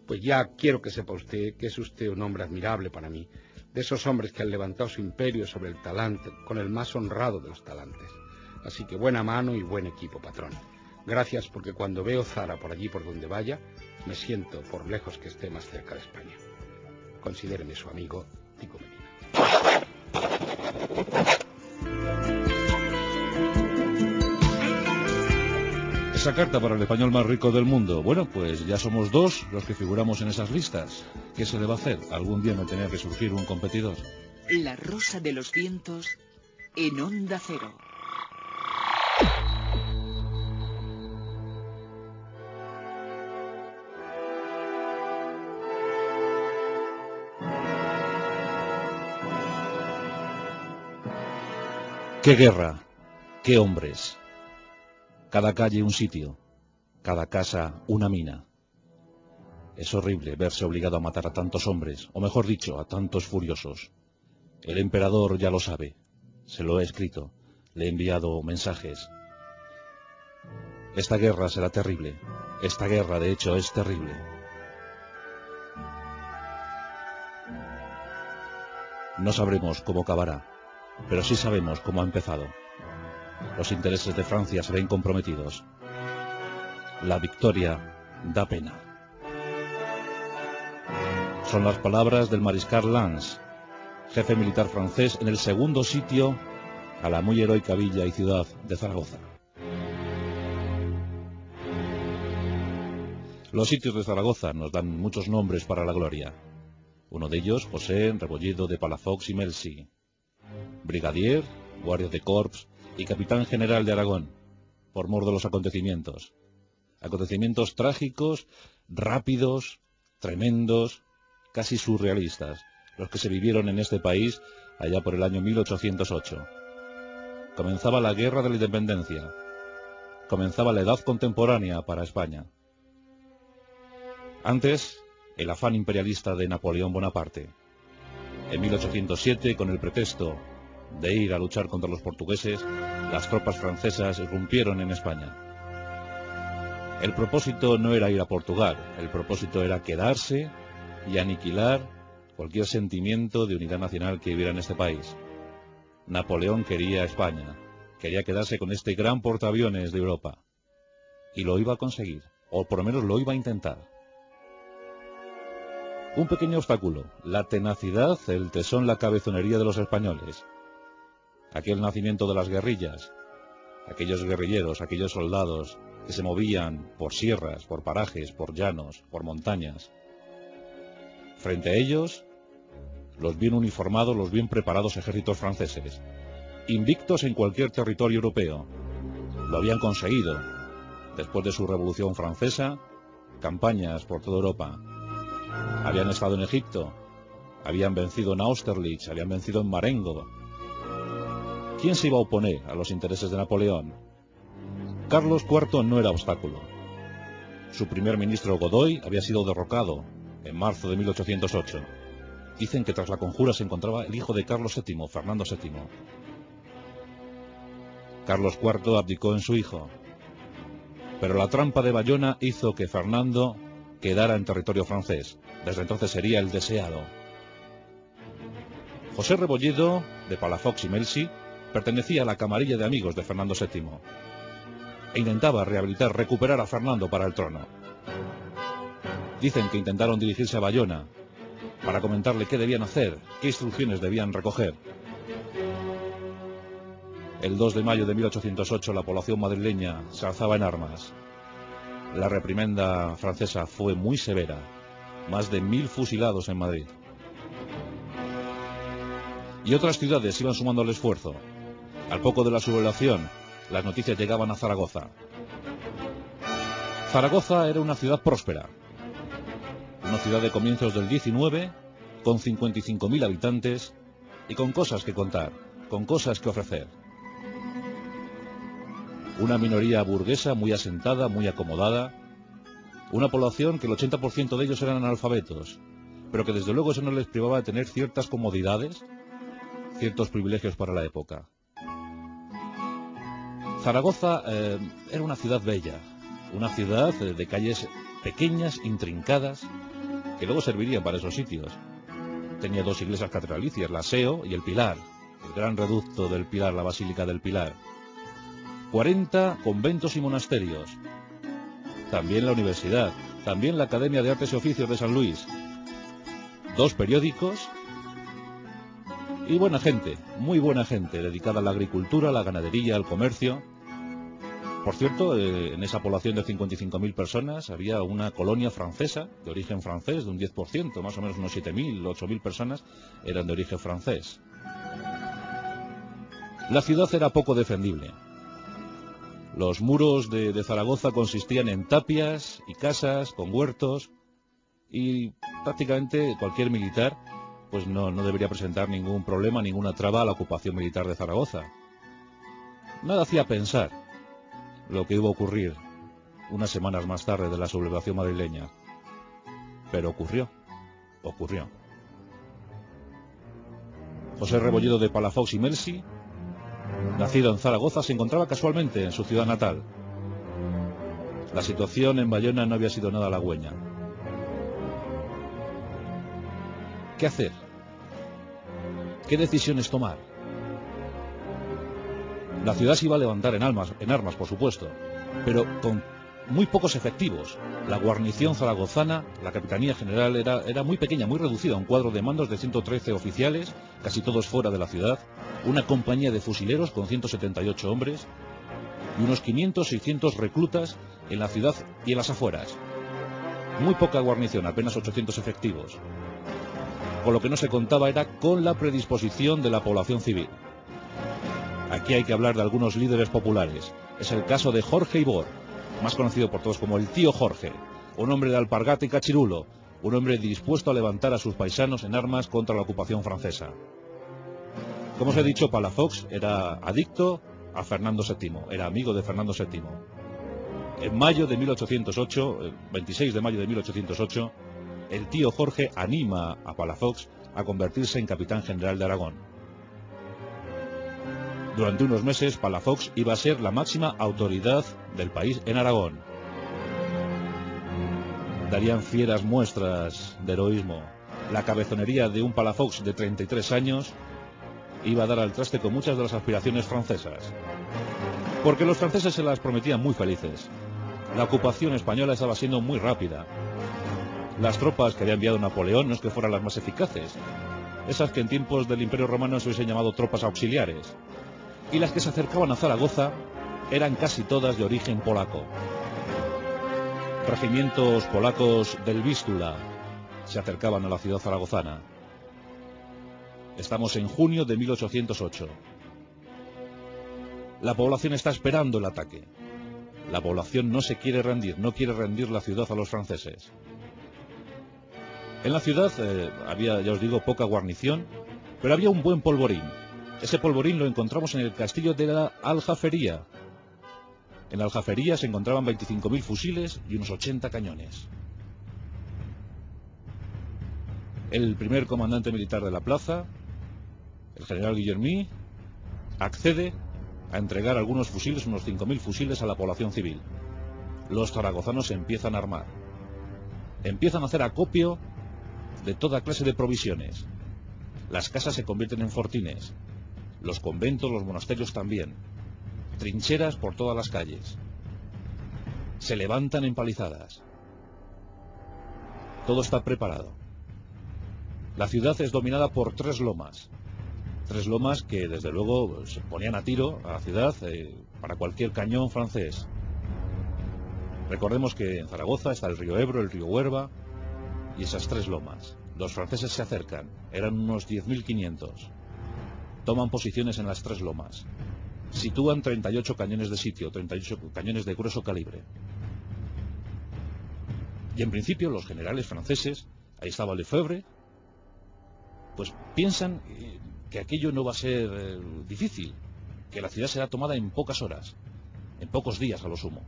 pues ya quiero que sepa usted que es usted un hombre admirable para mí, de esos hombres que han levantado su imperio sobre el talante, con el más honrado de los talantes. Así que buena mano y buen equipo, patrón. Gracias, porque cuando veo Zara por allí por donde vaya, me siento, por lejos que esté, más cerca de España. Considéreme su amigo, Tico Medina. Esa carta para el español más rico del mundo. Bueno, pues ya somos dos los que figuramos en esas listas. ¿Qué se le va a hacer? Algún día me tenía que surgir un competidor. La Rosa de los Vientos en Onda Cero. ¡Qué guerra! ¡Qué hombres! Cada calle un sitio, cada casa una mina. Es horrible verse obligado a matar a tantos hombres, o mejor dicho, a tantos furiosos. El emperador ya lo sabe, se lo he escrito, le he enviado mensajes. Esta guerra será terrible, esta guerra de hecho es terrible. No sabremos cómo acabará, pero sí sabemos cómo ha empezado. Los intereses de Francia se ven comprometidos. La victoria da pena. Son las palabras del mariscal Lannes, jefe militar francés en el segundo sitio a la muy heroica villa y ciudad de Zaragoza. Los sitios de Zaragoza nos dan muchos nombres para la gloria. Uno de ellos, José Rebolledo de Palafox y Melzi, brigadier, guardia de corps y capitán general de Aragón, por mor de los acontecimientos. Acontecimientos trágicos, rápidos, tremendos, casi surrealistas, los que se vivieron en este país allá por el año 1808. Comenzaba la guerra de la independencia, comenzaba la edad contemporánea para España. Antes, el afán imperialista de Napoleón Bonaparte. En 1807, con el pretexto de ir a luchar contra los portugueses, las tropas francesas irrumpieron en España. El propósito no era ir a Portugal, el propósito era quedarse y aniquilar cualquier sentimiento de unidad nacional que hubiera en este país. Napoleón quería España, quería quedarse con este gran portaaviones de Europa, y lo iba a conseguir, o por lo menos lo iba a intentar. Un pequeño obstáculo, la tenacidad, el tesón, la cabezonería de los españoles. Aquel nacimiento de las guerrillas, aquellos guerrilleros, aquellos soldados que se movían por sierras, por parajes, por llanos, por montañas. Frente a ellos, los bien uniformados, los bien preparados ejércitos franceses, invictos en cualquier territorio europeo. Lo habían conseguido, después de su Revolución Francesa, campañas por toda Europa. Habían estado en Egipto, habían vencido en Austerlitz, habían vencido en Marengo. ¿Quién se iba a oponer a los intereses de Napoleón? Carlos IV no era obstáculo. Su primer ministro Godoy había sido derrocado en marzo de 1808. Dicen que tras la conjura se encontraba el hijo de Carlos VII, Fernando VII. Carlos IV abdicó en su hijo, pero la trampa de Bayona hizo que Fernando quedara en territorio francés. Desde entonces sería el deseado. José Rebolledo, de Palafox y Melzi, pertenecía a la camarilla de amigos de Fernando VII e intentaba rehabilitar, recuperar a Fernando para el trono. Dicen que intentaron dirigirse a Bayona para comentarle qué debían hacer, qué instrucciones debían recoger. El 2 de mayo de 1808 la población madrileña se alzaba en armas. La reprimenda francesa fue muy severa, más de 1000 fusilados en Madrid. Y otras ciudades iban sumando al esfuerzo. Al poco de la sublevación, las noticias llegaban a Zaragoza. Zaragoza era una ciudad próspera, una ciudad de comienzos del 19, con 55.000 habitantes y con cosas que contar, con cosas que ofrecer. Una minoría burguesa muy asentada, muy acomodada, una población que el 80% de ellos eran analfabetos, pero que desde luego eso no les privaba de tener ciertas comodidades, ciertos privilegios para la época. Zaragoza era una ciudad bella, una ciudad de calles pequeñas, intrincadas, que luego servirían para esos sitios. Tenía 2 iglesias catedralicias, la Seo y el Pilar, el gran reducto del Pilar, la Basílica del Pilar. 40 conventos y monasterios. También la universidad, también la Academia de Artes y Oficios de San Luis. 2 periódicos y buena gente, muy buena gente, dedicada a la agricultura, a la ganadería, al comercio. Por cierto, en esa población de 55.000 personas había una colonia francesa, de origen francés, de un 10%, más o menos unos 7.000, 8.000 personas eran de origen francés. La ciudad era poco defendible. Los muros de Zaragoza consistían en tapias y casas con huertos, y prácticamente cualquier militar pues no debería presentar ningún problema, ninguna traba a la ocupación militar de Zaragoza. Nada hacía pensar lo que iba a ocurrir unas semanas más tarde de la sublevación madrileña. Pero ocurrió. José Rebolledo de Palafox y Melsi, nacido en Zaragoza, se encontraba casualmente en su ciudad natal. La situación en Bayona no había sido nada halagüeña. ¿Qué hacer? ¿Qué decisiones tomar? La ciudad se iba a levantar en armas, por supuesto, pero con muy pocos efectivos. La guarnición zaragozana, la capitanía general, era muy pequeña, muy reducida, un cuadro de mandos de 113 oficiales, casi todos fuera de la ciudad, una compañía de fusileros con 178 hombres y unos 500-600 reclutas en la ciudad y en las afueras. Muy poca guarnición, apenas 800 efectivos. Con lo que no se contaba era con la predisposición de la población civil. Aquí hay que hablar de algunos líderes populares. Es el caso de Jorge Ibor, más conocido por todos como el tío Jorge, un hombre de alpargata y cachirulo, un hombre dispuesto a levantar a sus paisanos en armas contra la ocupación francesa. Como os he dicho, Palafox era adicto a Fernando VII, era amigo de Fernando VII. En mayo de 1808, 26 de mayo de 1808, el tío Jorge anima a Palafox a convertirse en capitán general de Aragón. Durante unos meses, Palafox iba a ser la máxima autoridad del país en Aragón. Darían fieras muestras de heroísmo. La cabezonería de un Palafox de 33 años iba a dar al traste con muchas de las aspiraciones francesas. Porque los franceses se las prometían muy felices. La ocupación española estaba siendo muy rápida. Las tropas que había enviado Napoleón no es que fueran las más eficaces. Esas que en tiempos del Imperio Romano se hubiesen llamado tropas auxiliares. Y las que se acercaban a Zaragoza eran casi todas de origen polaco. Regimientos polacos del Vístula se acercaban a la ciudad zaragozana. Estamos en junio de 1808. La población está esperando el ataque. La población no se quiere rendir, no quiere rendir la ciudad a los franceses. En la ciudad había, ya os digo, poca guarnición, pero había un buen polvorín. Ese polvorín lo encontramos en el castillo de la Aljafería. En la Aljafería se encontraban 25.000 fusiles y unos 80 cañones. El primer comandante militar de la plaza, el general Guillermí, accede a entregar algunos fusiles, unos 5.000 fusiles a la población civil. Los zaragozanos se empiezan a armar. Empiezan a hacer acopio de toda clase de provisiones. Las casas se convierten en fortines. Los conventos, los monasterios también. Trincheras por todas las calles. Se levantan empalizadas. Todo está preparado. La ciudad es dominada por 3 lomas. 3 lomas que desde luego se ponían a tiro a la ciudad para cualquier cañón francés. Recordemos que en Zaragoza está el río Ebro, el río Huerva y esas 3 lomas. Los franceses se acercan, eran unos 10.500. Toman posiciones en las 3 lomas. Sitúan 38 cañones de sitio, 38 cañones de grueso calibre. Y en principio los generales franceses, ahí estaba Lefebvre, pues piensan que aquello no va a ser difícil, que la ciudad será tomada en pocas horas, en pocos días a lo sumo.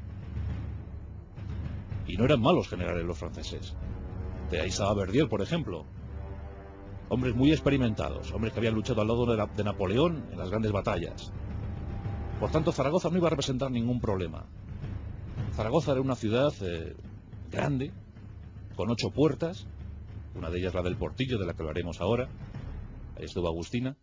Y no eran malos generales los franceses. De ahí estaba Verdier, por ejemplo. Hombres muy experimentados, hombres que habían luchado al lado de Napoleón en las grandes batallas. Por tanto, Zaragoza no iba a representar ningún problema. Zaragoza era una ciudad grande, con 8 puertas, una de ellas la del Portillo, de la que hablaremos ahora. Ahí estuvo Agustina.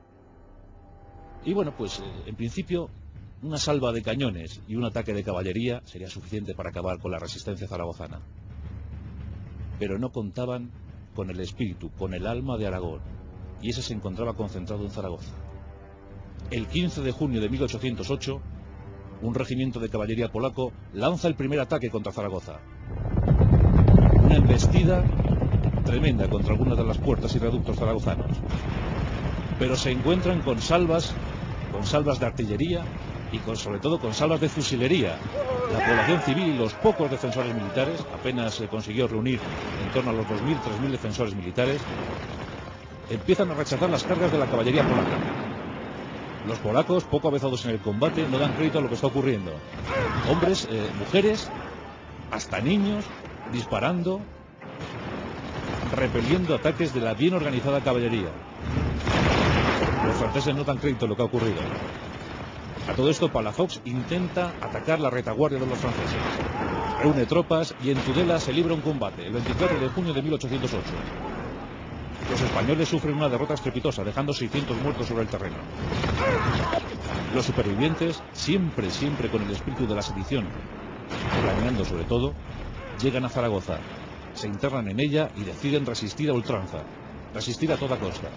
Y bueno, pues en principio una salva de cañones y un ataque de caballería sería suficiente para acabar con la resistencia zaragozana. Pero no contaban con el espíritu, con el alma de Aragón, y ese se encontraba concentrado en Zaragoza. El 15 de junio de 1808, un regimiento de caballería polaco lanza el primer ataque contra Zaragoza. Una embestida tremenda contra algunas de las puertas y reductos zaragozanos. Pero se encuentran con salvas de artillería y sobre todo con salvas de fusilería. La población civil y los pocos defensores militares, apenas se consiguió reunir en torno a los 2.000, 3.000 defensores militares, empiezan a rechazar las cargas de la caballería polaca. Los polacos, poco avezados en el combate, no dan crédito a lo que está ocurriendo. Hombres, mujeres, hasta niños, disparando, repeliendo ataques de la bien organizada caballería. Los franceses no dan crédito a lo que ha ocurrido. A todo esto, Palafox intenta atacar la retaguardia de los franceses. Reúne tropas y en Tudela se libra un combate, el 24 de junio de 1808. Los españoles sufren una derrota estrepitosa, dejando 600 muertos sobre el terreno. Los supervivientes, siempre con el espíritu de la sedición, planeando sobre todo, llegan a Zaragoza, se internan en ella y deciden resistir a ultranza, resistir a toda costa.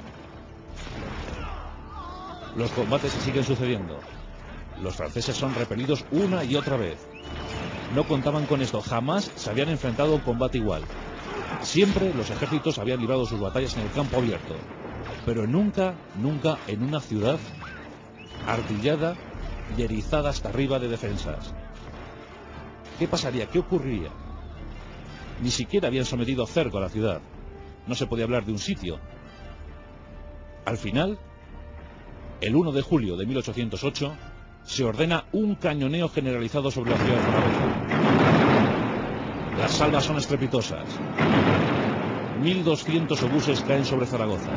Los combates se siguen sucediendo. Los franceses son repelidos una y otra vez. No contaban con esto, jamás se habían enfrentado a un combate igual. Siempre los ejércitos habían librado sus batallas en el campo abierto, pero nunca en una ciudad artillada y erizada hasta arriba de defensas. ¿Qué pasaría? ¿Qué ocurriría? Ni siquiera habían sometido a cerco a la ciudad. No se podía hablar de un sitio. Al final, el 1 de julio de 1808, se ordena un cañoneo generalizado sobre la ciudad de Zaragoza. Las salvas son estrepitosas. 1.200 obuses caen sobre Zaragoza.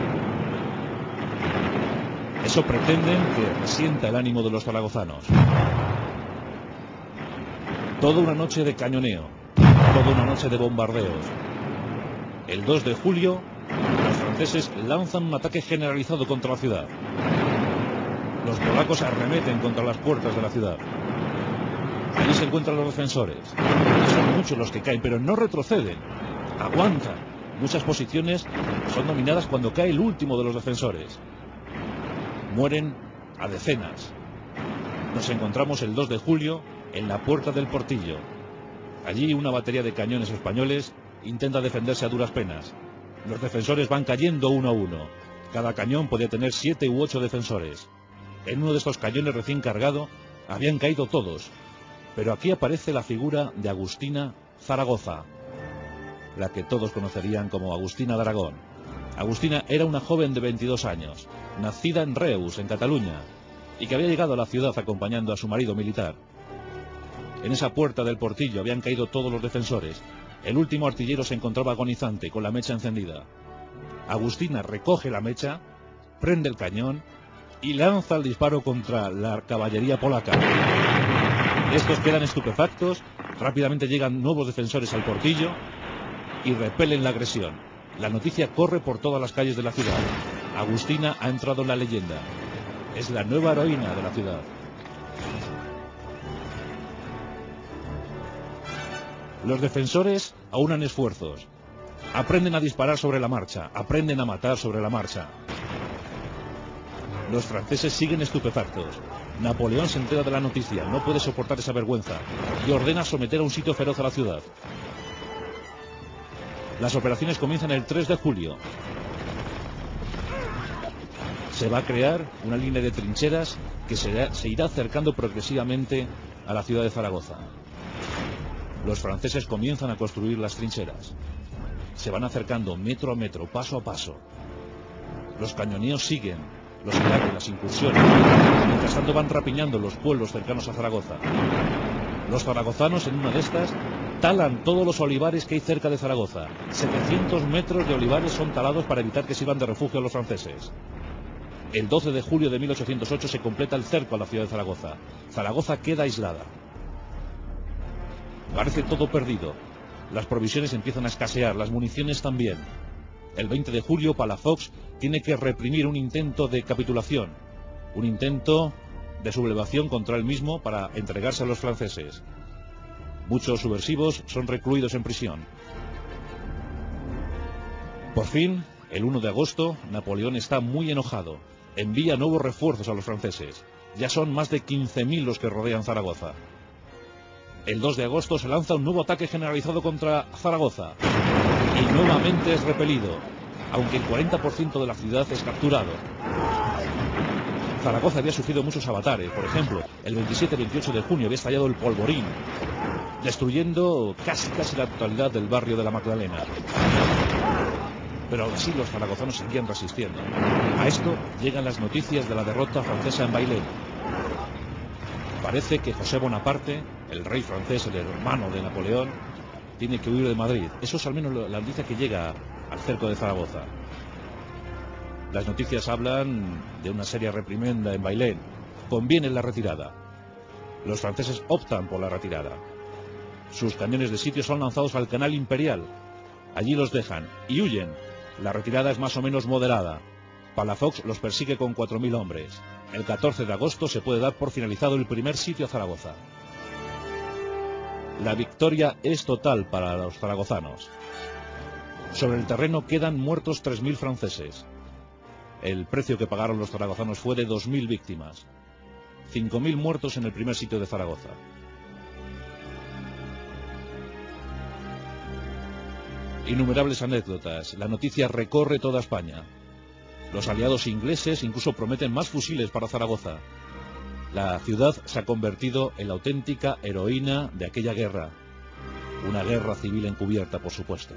Eso pretenden que resienta el ánimo de los zaragozanos. Toda una noche de cañoneo, toda una noche de bombardeos. El 2 de julio, los franceses lanzan un ataque generalizado contra la ciudad. Los polacos arremeten contra las puertas de la ciudad. Allí se encuentran los defensores. Son muchos los que caen, pero no retroceden. Aguantan. Muchas posiciones son dominadas cuando cae el último de los defensores. Mueren a decenas. Nos encontramos el 2 de julio en la puerta del Portillo. Allí una batería de cañones españoles intenta defenderse a duras penas. Los defensores van cayendo uno a uno. Cada cañón podía tener 7 u 8 defensores. En uno de estos cañones recién cargado habían caído todos. Pero aquí aparece la figura de Agustina Zaragoza, la que todos conocerían como Agustina de Aragón. Agustina era una joven de 22 años, nacida en Reus, en Cataluña, y que había llegado a la ciudad acompañando a su marido militar. En esa puerta del Portillo habían caído todos los defensores. El último artillero se encontraba agonizante, con la mecha encendida. Agustina recoge la mecha, prende el cañón y lanza el disparo contra la caballería polaca. Estos quedan estupefactos, rápidamente llegan nuevos defensores al Portillo y repelen la agresión. La noticia corre por todas las calles de la ciudad. Agustina ha entrado en la leyenda. Es la nueva heroína de la ciudad. Los defensores aunan esfuerzos. Aprenden a disparar sobre la marcha, aprenden a matar sobre la marcha. Los franceses siguen estupefactos. Napoleón se entera de la noticia, no puede soportar esa vergüenza y ordena someter a un sitio feroz a la ciudad. Las operaciones comienzan el 3 de julio. Se va a crear una línea de trincheras que se irá acercando progresivamente a la ciudad de Zaragoza. Los franceses comienzan a construir las trincheras. Se van acercando metro a metro, paso a paso. Los cañoneos siguen, los ataques, las incursiones. Mientras tanto van rapiñando los pueblos cercanos a Zaragoza. Los zaragozanos en una de estas talan todos los olivares que hay cerca de Zaragoza. 700 metros de olivares son talados para evitar que sirvan de refugio a los franceses. El 12 de julio de 1808 se completa el cerco a la ciudad de Zaragoza. Zaragoza queda aislada. Parece todo perdido. Las provisiones empiezan a escasear, las municiones también. El 20 de julio, Palafox tiene que reprimir un intento de capitulación, un intento de sublevación contra él mismo para entregarse a los franceses. Muchos subversivos son recluidos en prisión. Por fin, el 1 de agosto, Napoleón está muy enojado. Envía nuevos refuerzos a los franceses. Ya son más de 15.000 los que rodean Zaragoza. El 2 de agosto se lanza un nuevo ataque generalizado contra Zaragoza. Y nuevamente es repelido, aunque el 40% de la ciudad es capturado. Zaragoza había sufrido muchos avatares. Por ejemplo, el 27-28 de junio había estallado el polvorín, destruyendo casi la totalidad del barrio de la Magdalena. Pero aún así los zaragozanos seguían resistiendo. A esto llegan las noticias de la derrota francesa en Bailén. Parece que José Bonaparte, el rey francés, el hermano de Napoleón, tiene que huir de Madrid. Eso es al menos la noticia que llega al cerco de Zaragoza. Las noticias hablan de una seria reprimenda en Bailén. Conviene la retirada. Los franceses optan por la retirada. Sus cañones de sitio son lanzados al Canal Imperial. Allí los dejan y huyen. La retirada es más o menos moderada. Palafox los persigue con 4.000 hombres. El 14 de agosto se puede dar por finalizado el primer sitio a Zaragoza. La victoria es total para los zaragozanos. Sobre el terreno quedan muertos 3.000 franceses. El precio que pagaron los zaragozanos fue de 2.000 víctimas. 5.000 muertos en el primer sitio de Zaragoza. Innumerables anécdotas. La noticia recorre toda España. Los aliados ingleses incluso prometen más fusiles para Zaragoza. La ciudad se ha convertido en la auténtica heroína de aquella guerra. Una guerra civil encubierta, por supuesto.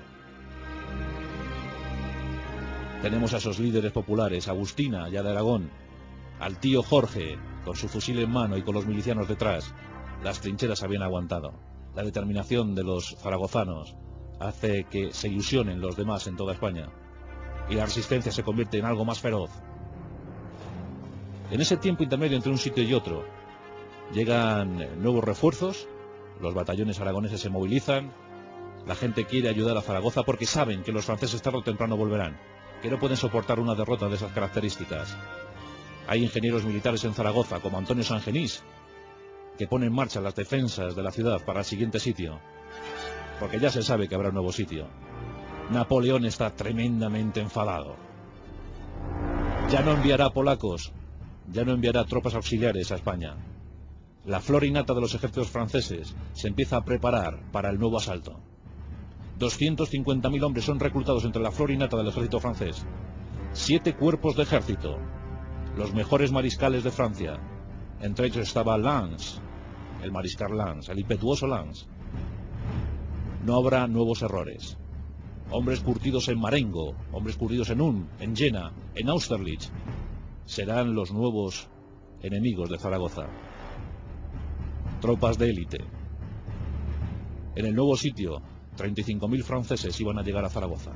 Tenemos a esos líderes populares, Agustina, ya de Aragón, al tío Jorge, con su fusil en mano y con los milicianos detrás. Las trincheras habían aguantado. La determinación de los zaragozanos hace que se ilusionen los demás en toda España. Y la resistencia se convierte en algo más feroz. En ese tiempo intermedio entre un sitio y otro, llegan nuevos refuerzos, los batallones aragoneses se movilizan, la gente quiere ayudar a Zaragoza porque saben que los franceses tarde o temprano volverán, que no pueden soportar una derrota de esas características. Hay ingenieros militares en Zaragoza, como Antonio Sangenís, que pone en marcha las defensas de la ciudad para el siguiente sitio, porque ya se sabe que habrá un nuevo sitio. Napoleón está tremendamente enfadado. Ya no enviará polacos, ya no enviará tropas auxiliares a España. La flor innata de los ejércitos franceses se empieza a preparar para el nuevo asalto. 250.000 hombres son reclutados entre la flor innata del ejército francés. 7 cuerpos de ejército, los mejores mariscales de Francia. Entre ellos estaba Lannes, el mariscal Lannes, el impetuoso Lannes. No habrá nuevos errores. Hombres curtidos en Marengo, hombres curtidos en Ulm, en Jena, en Austerlitz, serán los nuevos enemigos de Zaragoza. Tropas de élite. En el nuevo sitio, 35.000 franceses iban a llegar a Zaragoza.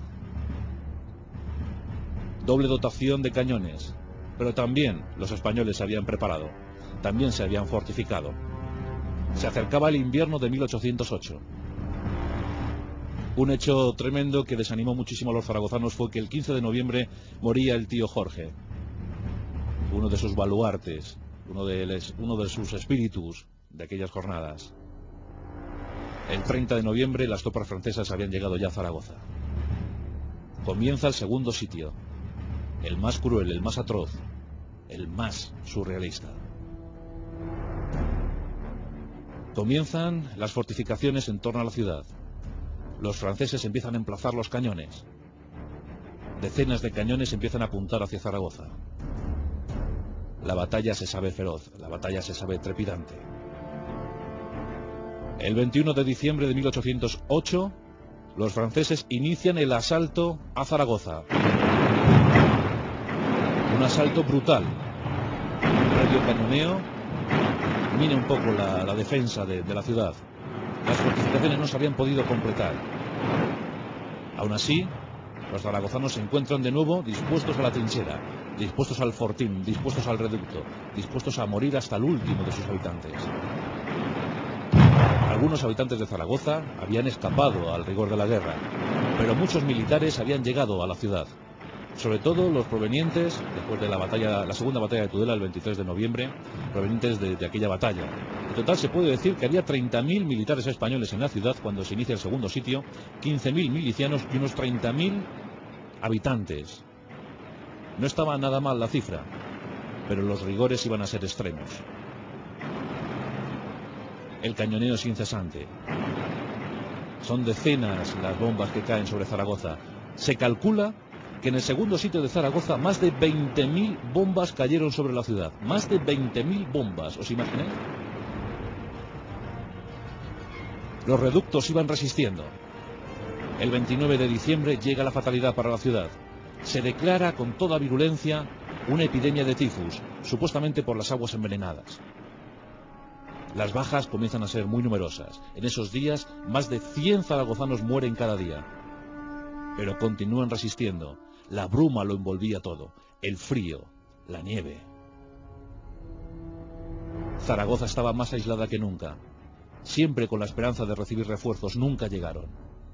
Doble dotación de cañones, pero también los españoles se habían preparado, también se habían fortificado. Se acercaba el invierno de 1808. Un hecho tremendo que desanimó muchísimo a los zaragozanos fue que el 15 de noviembre moría el tío Jorge, uno de sus baluartes, uno de sus espíritus de aquellas jornadas. El 30 de noviembre las tropas francesas habían llegado ya a Zaragoza. Comienza el segundo sitio, el más cruel, el más atroz, el más surrealista. Comienzan las fortificaciones en torno a la ciudad. Los franceses empiezan a emplazar los cañones. Decenas de cañones empiezan a apuntar hacia Zaragoza. La batalla se sabe feroz, la batalla se sabe trepidante. El 21 de diciembre de 1808, los franceses inician el asalto a Zaragoza. Un asalto brutal. Previo cañoneo, mira un poco la defensa de la ciudad. Las fortificaciones no se habían podido completar. Aún así, los zaragozanos se encuentran de nuevo dispuestos a la trinchera, dispuestos al fortín, dispuestos al reducto, dispuestos a morir hasta el último de sus habitantes. Algunos habitantes de Zaragoza habían escapado al rigor de la guerra, pero muchos militares habían llegado a la ciudad. Sobre todo los provenientes, después de la segunda batalla de Tudela el 23 de noviembre, provenientes de aquella batalla. En total se puede decir que había 30.000 militares españoles en la ciudad cuando se inicia el segundo sitio, 15.000 milicianos y unos 30.000 habitantes. No estaba nada mal la cifra, pero los rigores iban a ser extremos. El cañoneo es incesante. Son decenas las bombas que caen sobre Zaragoza. Se calcula que en el segundo sitio de Zaragoza más de 20.000 bombas cayeron sobre la ciudad. Más de 20.000 bombas, ¿os imagináis? Los reductos iban resistiendo. El 29 de diciembre llega la fatalidad para la ciudad. Se declara con toda virulencia una epidemia de tifus, supuestamente por las aguas envenenadas. Las bajas comienzan a ser muy numerosas. En esos días, más de 100 zaragozanos mueren cada día. Pero continúan resistiendo. La bruma lo envolvía todo. El frío, la nieve. Zaragoza estaba más aislada que nunca. Siempre con la esperanza de recibir refuerzos, nunca llegaron.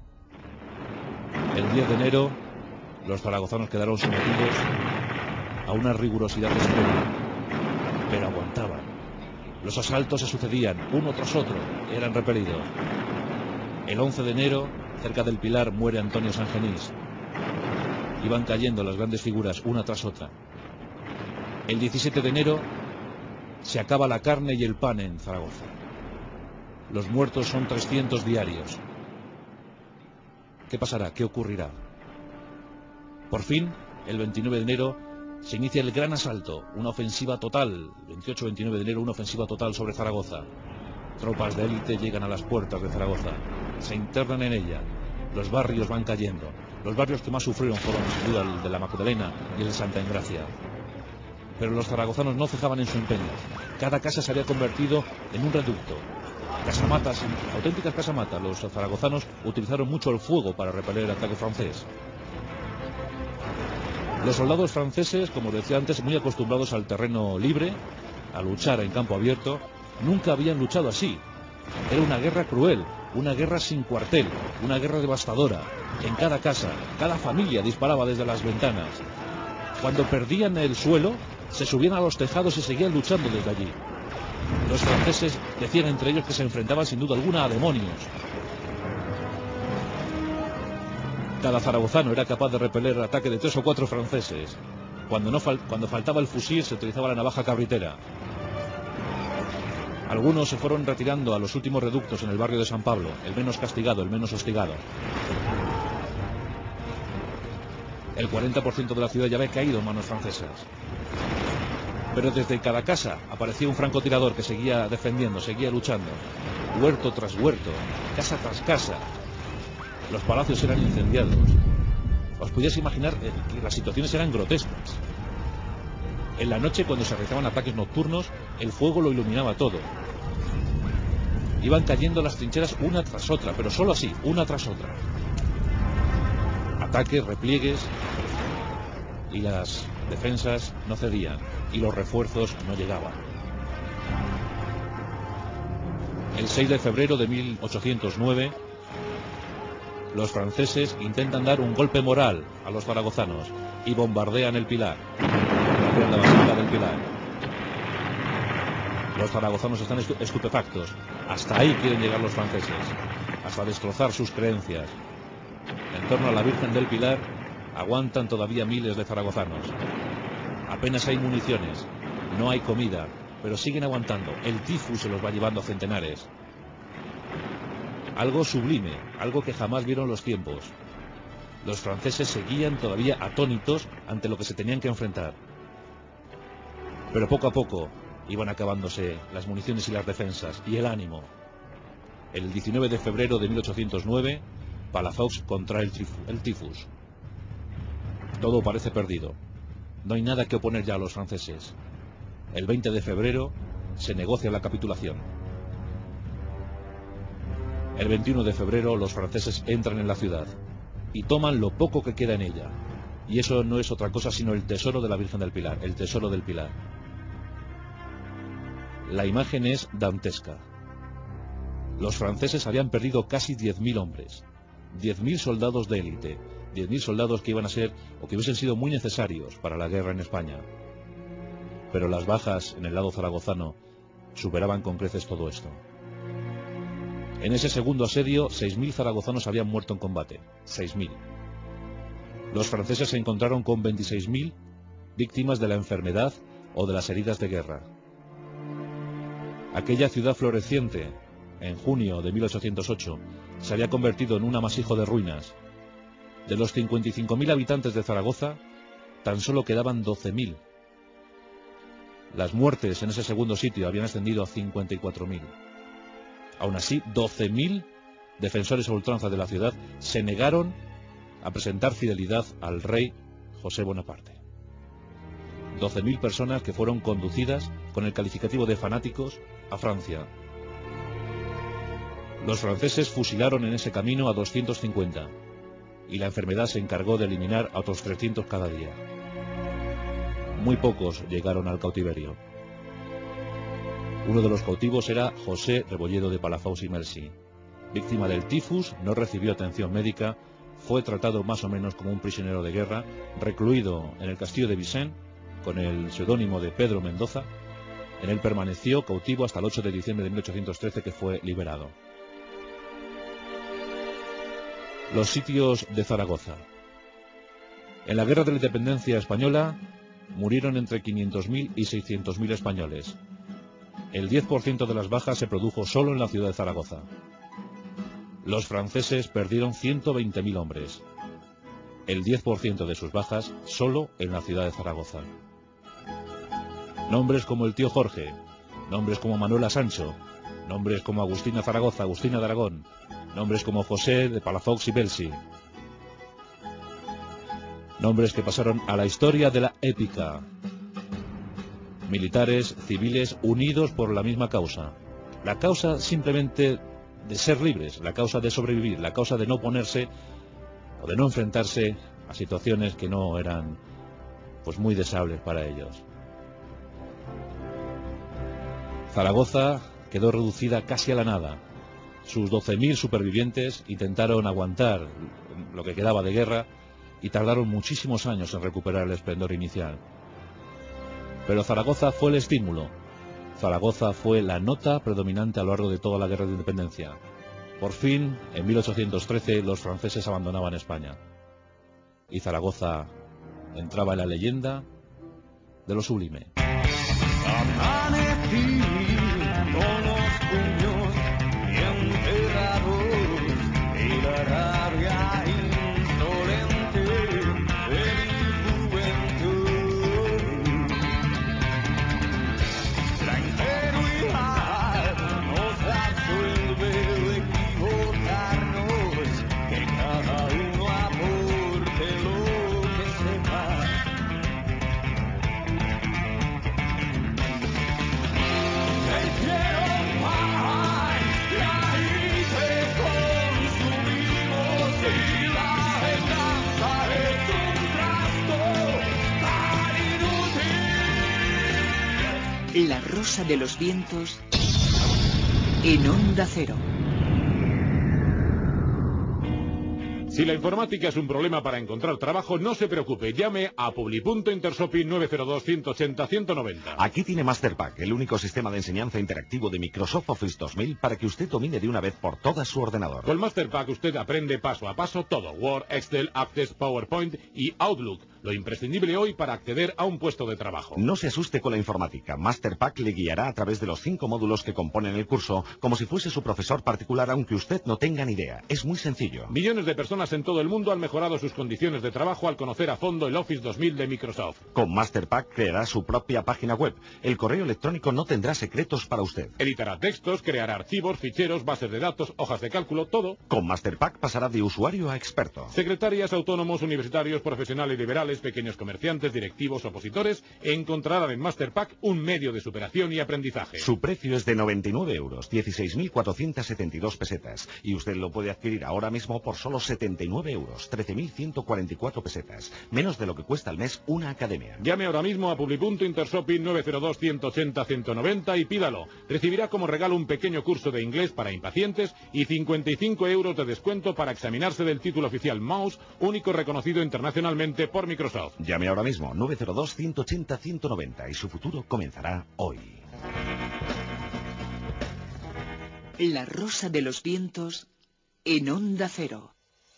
El 10 de enero, los zaragozanos quedaron sometidos a una rigurosidad extrema. Pero aguantaban. Los asaltos se sucedían, uno tras otro, eran repelidos. El 11 de enero, cerca del Pilar, muere Antonio Sangenís. Iban cayendo las grandes figuras, una tras otra. El 17 de enero, se acaba la carne y el pan en Zaragoza. Los muertos son 300 diarios. ¿Qué pasará? ¿Qué ocurrirá? Por fin, el 29 de enero, se inicia el gran asalto, una ofensiva total, 28-29 de enero, una ofensiva total sobre Zaragoza. Tropas de élite llegan a las puertas de Zaragoza, se internan en ella, los barrios van cayendo. Los barrios que más sufrieron fueron sin duda el de la Magdalena y el de Santa Engracia. Pero los zaragozanos no cejaban en su empeño. Cada casa se había convertido en un reducto. Casamatas, auténticas casamatas. Los zaragozanos utilizaron mucho el fuego para repeler el ataque francés. Los soldados franceses, como decía antes, muy acostumbrados al terreno libre, a luchar en campo abierto, nunca habían luchado así. Era una guerra cruel, una guerra sin cuartel, una guerra devastadora. En cada casa, cada familia disparaba desde las ventanas. Cuando perdían el suelo, se subían a los tejados y seguían luchando desde allí. Los franceses decían entre ellos que se enfrentaban sin duda alguna a demonios. Cada zaragozano era capaz de repeler el ataque de 3 o 4 franceses. Cuando faltaba el fusil, se utilizaba la navaja cabritera. Algunos se fueron retirando a los últimos reductos en el barrio de San Pablo, el menos castigado, el menos hostigado. El 40% de la ciudad ya había caído en manos francesas. Pero desde cada casa aparecía un francotirador que seguía defendiendo, seguía luchando. Huerto tras huerto, casa tras casa. Los palacios eran incendiados. Os podíais imaginar que las situaciones eran grotescas. En la noche, cuando se realizaban ataques nocturnos, el fuego lo iluminaba todo. Iban cayendo las trincheras una tras otra, pero solo así, una tras otra. Ataques, repliegues, y las defensas no cedían, y los refuerzos no llegaban. El 6 de febrero de 1809, los franceses intentan dar un golpe moral a los zaragozanos y bombardean el Pilar, bombardean la basílica del Pilar. Los zaragozanos están estupefactos. Hasta ahí quieren llegar los franceses, hasta destrozar sus creencias. En torno a la Virgen del Pilar aguantan todavía miles de zaragozanos. Apenas hay municiones, no hay comida, pero siguen aguantando. El tifus se los va llevando a centenares. Algo sublime, algo que jamás vieron los tiempos. Los franceses seguían todavía atónitos ante lo que se tenían que enfrentar. Pero poco a poco iban acabándose las municiones y las defensas, y el ánimo. El 19 de febrero de 1809, Palafox contrae el tifus. Todo parece perdido. No hay nada que oponer ya a los franceses. El 20 de febrero se negocia la capitulación. El 21 de febrero los franceses entran en la ciudad y toman lo poco que queda en ella. Y eso no es otra cosa sino el tesoro de la Virgen del Pilar, el tesoro del Pilar. La imagen es dantesca. Los franceses habían perdido casi 10.000 hombres, 10.000 soldados de élite, 10.000 soldados que iban a ser o que hubiesen sido muy necesarios para la guerra en España. Pero las bajas en el lado zaragozano superaban con creces todo esto. En ese segundo asedio, 6.000 zaragozanos habían muerto en combate, 6.000. Los franceses se encontraron con 26.000 víctimas de la enfermedad o de las heridas de guerra. Aquella ciudad floreciente, en junio de 1808, se había convertido en un amasijo de ruinas. De los 55.000 habitantes de Zaragoza, tan solo quedaban 12.000. Las muertes en ese segundo sitio habían ascendido a 54.000. Aún así, 12.000 defensores a ultranza de la ciudad se negaron a presentar fidelidad al rey José Bonaparte. 12.000 personas que fueron conducidas con el calificativo de fanáticos a Francia. Los franceses fusilaron en ese camino a 250 y la enfermedad se encargó de eliminar a otros 300 cada día. Muy pocos llegaron al cautiverio. Uno de los cautivos era José Rebolledo de Palafox y Mercy. Víctima del tifus, no recibió atención médica, fue tratado más o menos como un prisionero de guerra, recluido en el castillo de Vicent con el seudónimo de Pedro Mendoza. En él permaneció cautivo hasta el 8 de diciembre de 1813, que fue liberado. Los sitios de Zaragoza. En la Guerra de la Independencia Española murieron entre 500.000 y 600.000 españoles. El 10% de las bajas se produjo solo en la ciudad de Zaragoza. Los franceses perdieron 120.000 hombres. El 10% de sus bajas solo en la ciudad de Zaragoza. Nombres como el tío Jorge, nombres como Manuela Sancho, nombres como Agustina Zaragoza, Agustina de Aragón, nombres como José de Palafox y Belsi. Nombres que pasaron a la historia de la épica. Militares, civiles, unidos por la misma causa. La causa simplemente de ser libres, la causa de sobrevivir, la causa de no ponerse o de no enfrentarse a situaciones que no eran pues muy deseables para ellos. Zaragoza quedó reducida casi a la nada. Sus 12.000 supervivientes intentaron aguantar lo que quedaba de guerra y tardaron muchísimos años en recuperar el esplendor inicial. Pero Zaragoza fue el estímulo. Zaragoza fue la nota predominante a lo largo de toda la guerra de independencia. Por fin, en 1813, los franceses abandonaban España. Y Zaragoza entraba en la leyenda de lo sublime. Amanecí con los puños bien cerrados y la rabia insolente de mi juventud. La ingenuidad nos absuelve de equivocarnos, que cada uno aporte lo que sepa. La Rosa de los Vientos en Onda Cero. Si la informática es un problema para encontrar trabajo, no se preocupe, llame a Publipunto Intersopi 902-180-190. Aquí tiene Masterpack, el único sistema de enseñanza interactivo de Microsoft Office 2000 para que usted domine de una vez por todas su ordenador. Con Masterpack usted aprende paso a paso todo, Word, Excel, Access, PowerPoint y Outlook, lo imprescindible hoy para acceder a un puesto de trabajo. No se asuste con la informática, Masterpack le guiará a través de los 5 módulos que componen el curso, como si fuese su profesor particular, aunque usted no tenga ni idea. Es muy sencillo. Millones de personas en todo el mundo han mejorado sus condiciones de trabajo al conocer a fondo el Office 2000 de Microsoft. Con Masterpack creará su propia página web. El correo electrónico no tendrá secretos para usted. Editará textos, creará archivos, ficheros, bases de datos, hojas de cálculo, todo. Con Masterpack pasará de usuario a experto. Secretarias, autónomos, universitarios, profesionales liberales industriales, pequeños comerciantes, directivos, opositores, encontrarán en Masterpack un medio de superación y aprendizaje. Su precio es de 99 euros, 16.472 pesetas. Y usted lo puede adquirir ahora mismo por solo 79 euros, 13.144 pesetas. Menos de lo que cuesta al mes una academia. Llame ahora mismo a Publipunto Intershopping 902-180-190 y pídalo. Recibirá como regalo un pequeño curso de inglés para impacientes y 55 euros de descuento para examinarse del título oficial Mouse, único reconocido internacionalmente por Microsoft. Llame ahora mismo 902-180-190 y su futuro comenzará hoy. La Rosa de los Vientos en Onda Cero.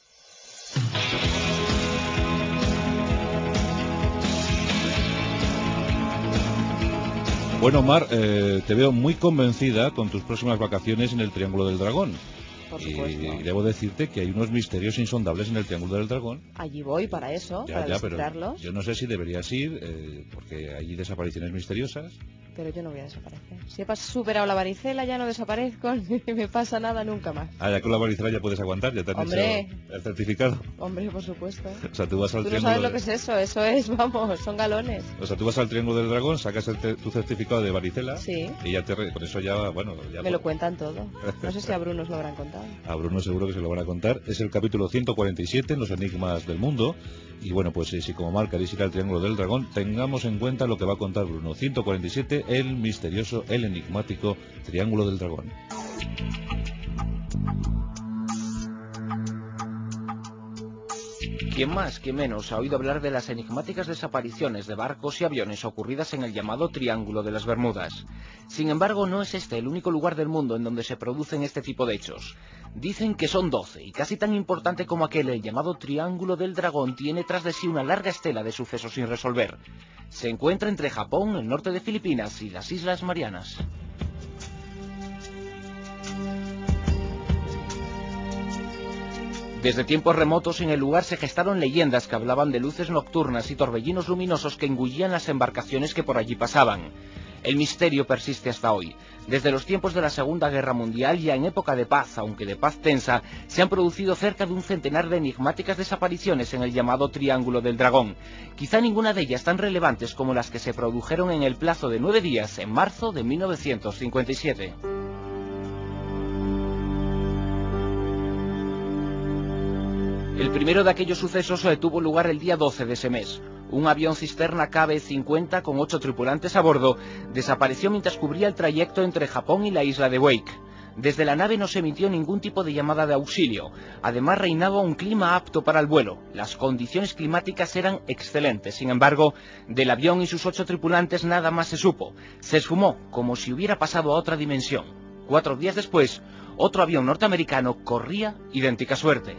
Bueno, Mar, te veo muy convencida con tus próximas vacaciones en el Triángulo del Dragón. Por supuesto. Y debo decirte que hay unos misterios insondables en el Triángulo del Dragón. Allí voy para eso, para visitarlos. Pero yo no sé si deberías ir, porque hay desapariciones misteriosas. Pero yo no voy a desaparecer. Si he superado la varicela, ya no desaparezco, ni me pasa nada nunca más. Ah, ya con la varicela ya puedes aguantar, ya te han hecho el certificado. Hombre, por supuesto. O sea, tú vas al Tú no sabes lo que es eso es, vamos, son galones. O sea, tú vas al Triángulo del Dragón, sacas tu certificado de varicela. Sí. Y ya con eso ya, bueno... Ya me lo cuentan todo. No sé si a Bruno os lo habrán contado. A Bruno seguro que se lo van a contar. Es el capítulo 147 en los enigmas del mundo. Y bueno, pues si como Mar queréis ir al Triángulo del Dragón, tengamos en cuenta lo que va a contar Bruno. 147, el misterioso, el enigmático Triángulo del Dragón. ¿Quién más, quién menos, ha oído hablar de las enigmáticas desapariciones de barcos y aviones ocurridas en el llamado Triángulo de las Bermudas? Sin embargo, no es este el único lugar del mundo en donde se producen este tipo de hechos. Dicen que son 12, y casi tan importante como aquel, el llamado Triángulo del Dragón, tiene tras de sí una larga estela de sucesos sin resolver. Se encuentra entre Japón, el norte de Filipinas y las Islas Marianas. Desde tiempos remotos en el lugar se gestaron leyendas que hablaban de luces nocturnas y torbellinos luminosos que engullían las embarcaciones que por allí pasaban. El misterio persiste hasta hoy. Desde los tiempos de la Segunda Guerra Mundial, ya en época de paz, aunque de paz tensa, se han producido cerca de un centenar de enigmáticas desapariciones en el llamado Triángulo del Dragón. Quizá ninguna de ellas tan relevantes como las que se produjeron en el plazo de 9 días en marzo de 1957. El primero de aquellos sucesos tuvo lugar el día 12 de ese mes. Un avión cisterna KB-50 con 8 tripulantes a bordo desapareció mientras cubría el trayecto entre Japón y la isla de Wake. Desde la nave no se emitió ningún tipo de llamada de auxilio. Además reinaba un clima apto para el vuelo. Las condiciones climáticas eran excelentes. Sin embargo, del avión y sus 8 tripulantes nada más se supo. Se esfumó como si hubiera pasado a otra dimensión. 4 días después, otro avión norteamericano corría idéntica suerte.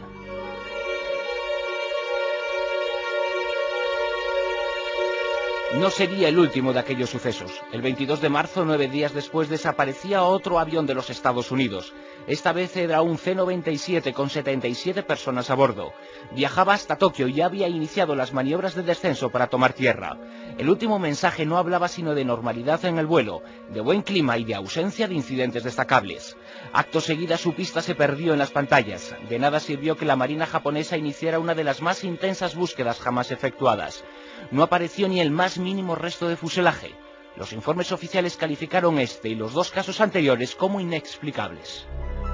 No sería el último de aquellos sucesos. El 22 de marzo, 9 días después, desaparecía otro avión de los Estados Unidos. Esta vez era un C-97 con 77 personas a bordo. Viajaba hasta Tokio y ya había iniciado las maniobras de descenso para tomar tierra. El último mensaje no hablaba sino de normalidad en el vuelo, de buen clima y de ausencia de incidentes destacables. Acto seguida su pista se perdió en las pantallas. De nada sirvió que la Marina japonesa iniciara una de las más intensas búsquedas jamás efectuadas. No apareció ni el más mínimo resto de fuselaje. Los informes oficiales calificaron este y los 2 casos anteriores como inexplicables.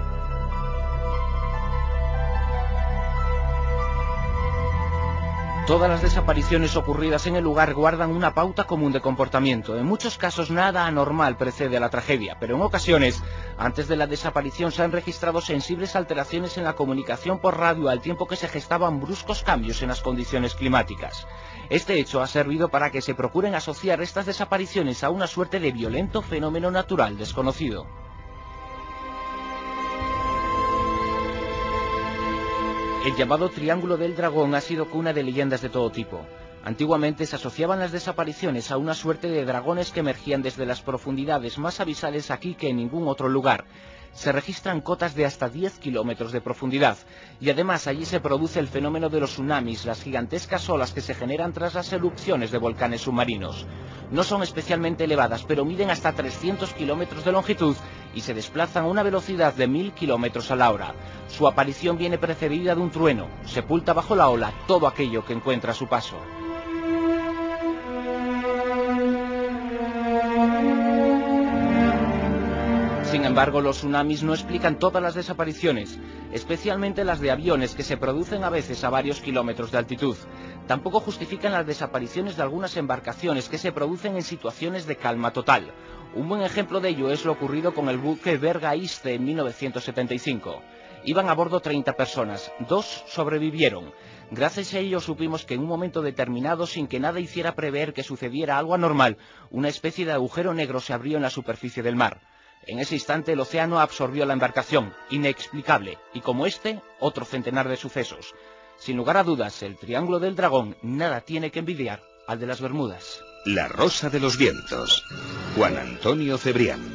Todas las desapariciones ocurridas en el lugar guardan una pauta común de comportamiento. En muchos casos nada anormal precede a la tragedia, pero en ocasiones, antes de la desaparición se han registrado sensibles alteraciones en la comunicación por radio al tiempo que se gestaban bruscos cambios en las condiciones climáticas. Este hecho ha servido para que se procuren asociar estas desapariciones a una suerte de violento fenómeno natural desconocido. El llamado Triángulo del Dragón ha sido cuna de leyendas de todo tipo. Antiguamente se asociaban las desapariciones a una suerte de dragones que emergían desde las profundidades más abisales aquí que en ningún otro lugar. Se registran cotas de hasta 10 kilómetros de profundidad, y además allí se produce el fenómeno de los tsunamis, las gigantescas olas que se generan tras las erupciones de volcanes submarinos. No son especialmente elevadas, pero miden hasta 300 kilómetros de longitud y se desplazan a una velocidad de 1000 kilómetros a la hora. Su aparición viene precedida de un trueno, sepulta bajo la ola todo aquello que encuentra a su paso. Sin embargo, los tsunamis no explican todas las desapariciones, especialmente las de aviones que se producen a veces a varios kilómetros de altitud. Tampoco justifican las desapariciones de algunas embarcaciones que se producen en situaciones de calma total. Un buen ejemplo de ello es lo ocurrido con el buque Berga Iste en 1975. Iban a bordo 30 personas, 2 sobrevivieron. Gracias a ello supimos que en un momento determinado, sin que nada hiciera prever que sucediera algo anormal, una especie de agujero negro se abrió en la superficie del mar. En ese instante el océano absorbió la embarcación, inexplicable, y como otro centenar de sucesos. Sin lugar a dudas, el Triángulo del Dragón nada tiene que envidiar al de las Bermudas. La Rosa de los Vientos. Juan Antonio Cebrián.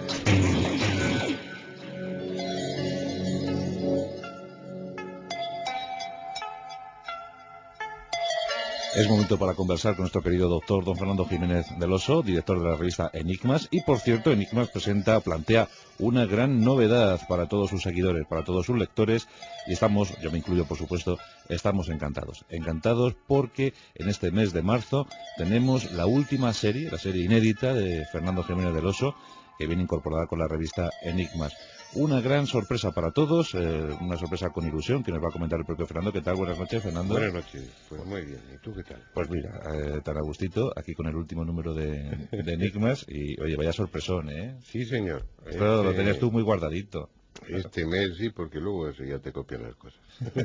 Es momento para conversar con nuestro querido doctor don Fernando Jiménez del Oso, director de la revista Enigmas. Y por cierto, Enigmas plantea una gran novedad para todos sus seguidores, para todos sus lectores. Y estamos, yo me incluyo por supuesto, estamos encantados. Encantados porque en este mes de marzo tenemos la última serie, la serie inédita de Fernando Jiménez del Oso, que viene incorporada con la revista Enigmas. Una gran sorpresa para todos, una sorpresa con ilusión, que nos va a comentar el propio Fernando. ¿Qué tal? Buenas noches, Fernando. Buenas noches, pues muy bien. ¿Y tú qué tal? Pues mira, tan a gustito, aquí con el último número de Enigmas, y oye, vaya sorpresón, ¿eh? Sí, señor. Esto lo tenías tú muy guardadito. Este mes sí, porque luego eso ya te copian las cosas.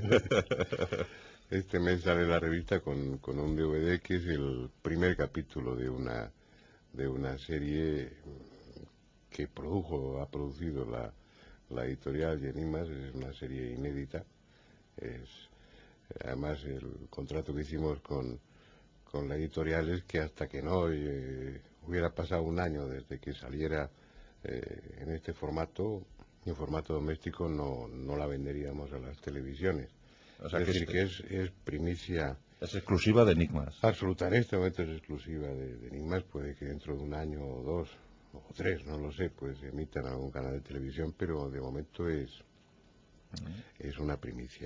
Este mes sale la revista con un DVD que es el primer capítulo de una serie que ha producido la editorial Enigmas. Es una serie inédita. Además el contrato que hicimos con la editorial es que hasta que no hubiera pasado un año desde que saliera en este formato, en formato doméstico, no la venderíamos a las televisiones. O sea, es decir, que es primicia. Es exclusiva de Enigmas. Absoluta, en este momento es exclusiva de Enigmas. Puede que dentro de un año o dos o tres, no lo sé, pues se emita en algún canal de televisión, pero de momento es una primicia,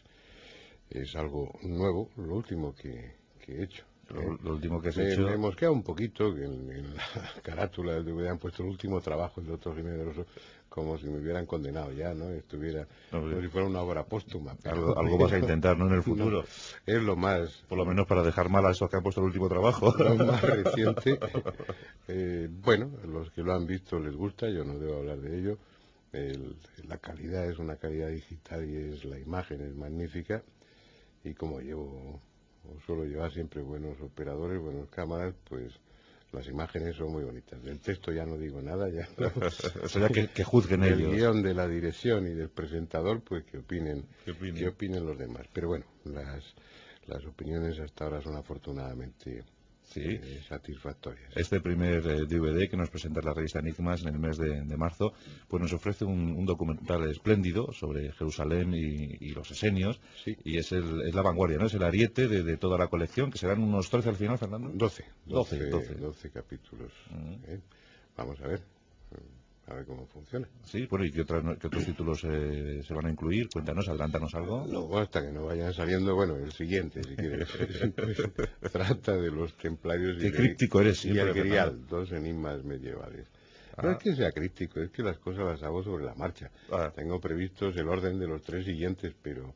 es algo nuevo, lo último que he hecho. Lo último que has hecho. Me hemos quedado un poquito que en la carátula del DVD han puesto el último trabajo del doctor Jiménez del Oso, como si me hubieran condenado ya, ¿no? Estuviera como si fuera una obra póstuma. Algo vas a intentar, ¿no? En el futuro. No, es lo más. Por lo menos para dejar mal a esos que han puesto el último trabajo. Lo más reciente. Bueno, los que lo han visto les gusta, yo no debo hablar de ello. La calidad es una calidad digital y la imagen es magnífica. Y como suelo llevar siempre buenos operadores, buenas cámaras, pues las imágenes son muy bonitas. Del texto ya no digo nada, ya. Eso ya que juzguen ellos. El guión de la dirección y del presentador, pues que opinen los demás. Pero bueno, las opiniones hasta ahora son afortunadamente satisfactorias. Este primer DVD que nos presenta la revista Enigmas en el mes de marzo, pues nos ofrece un documental espléndido sobre Jerusalén y los esenios, y es la vanguardia, ¿no? Es el ariete de toda la colección, que serán unos 13 al final, Fernando. 12 capítulos. Vamos a ver cómo funciona. Sí, bueno, ¿y qué otros títulos se van a incluir? Cuéntanos, adelántanos algo. No, hasta que no vayan saliendo, bueno, el siguiente, si quieres. Trata de los templarios Qué críptico eres y el grial, dos enigmas medievales. No es que sea crítico, es que las cosas las hago sobre la marcha. Tengo previstos el orden de los 3 siguientes, pero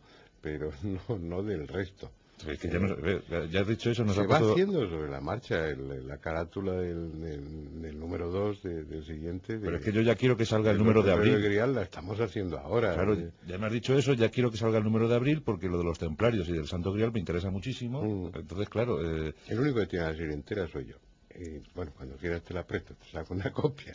no del resto. Es que ya has dicho eso, se va haciendo sobre la marcha la carátula del número 2 del siguiente. Pero es que yo ya quiero que salga el número de abril. El grial la estamos haciendo ahora. Claro, ya me has dicho eso, ya quiero que salga el número de abril, porque lo de los templarios y del Santo Grial me interesa muchísimo. Entonces, claro. El único que tiene la serie entera soy yo. Bueno, cuando quieras te la presto, te saco una copia.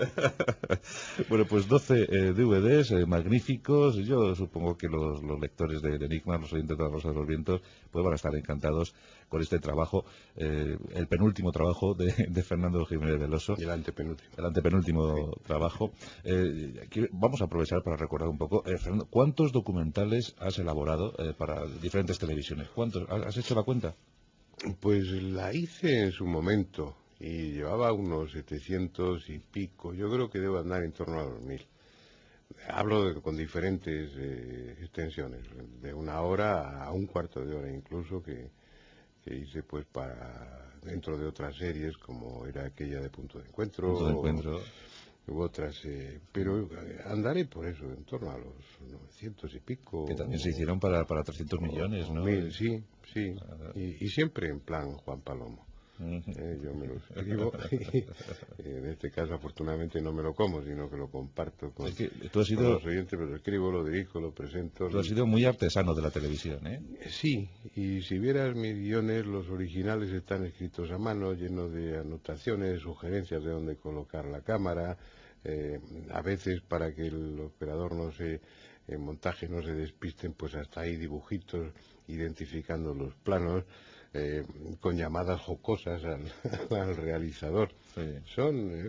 Bueno, pues 12 DVDs magníficos. Yo supongo que los lectores de Enigmas, los oyentes de la Rosa de los Vientos, pues van a estar encantados con este trabajo, el penúltimo trabajo de Fernando Jiménez del Oso. Y el antepenúltimo. El antepenúltimo trabajo. Vamos a aprovechar para recordar un poco, Fernando, ¿cuántos documentales has elaborado para diferentes televisiones? ¿Cuántos? ¿Has hecho la cuenta? Pues la hice en su momento y llevaba unos 700 y pico. Yo creo que debo andar en torno a los 1000. Hablo con diferentes extensiones, de 1 hora a 1/4 de hora incluso, que hice pues para dentro de otras series como era aquella de Punto de Encuentro. u otras, pero andaré por eso, en torno a los 900 y pico. Que también se hicieron para 300 millones, ¿no? Sí, sí, y siempre en plan Juan Palomo. Yo me lo escribo y en este caso afortunadamente no me lo como, sino que lo comparto con, es que tú has sido, con los oyentes, pero lo escribo, lo dirijo, lo presento. Tú has sido muy artesano de la televisión, ¿eh? Sí, y si vieras mis guiones, los originales están escritos a mano, llenos de anotaciones, sugerencias de dónde colocar la cámara, a veces para que el operador en montaje no se despisten, pues hasta hay dibujitos identificando los planos. Con llamadas jocosas al realizador. Sí.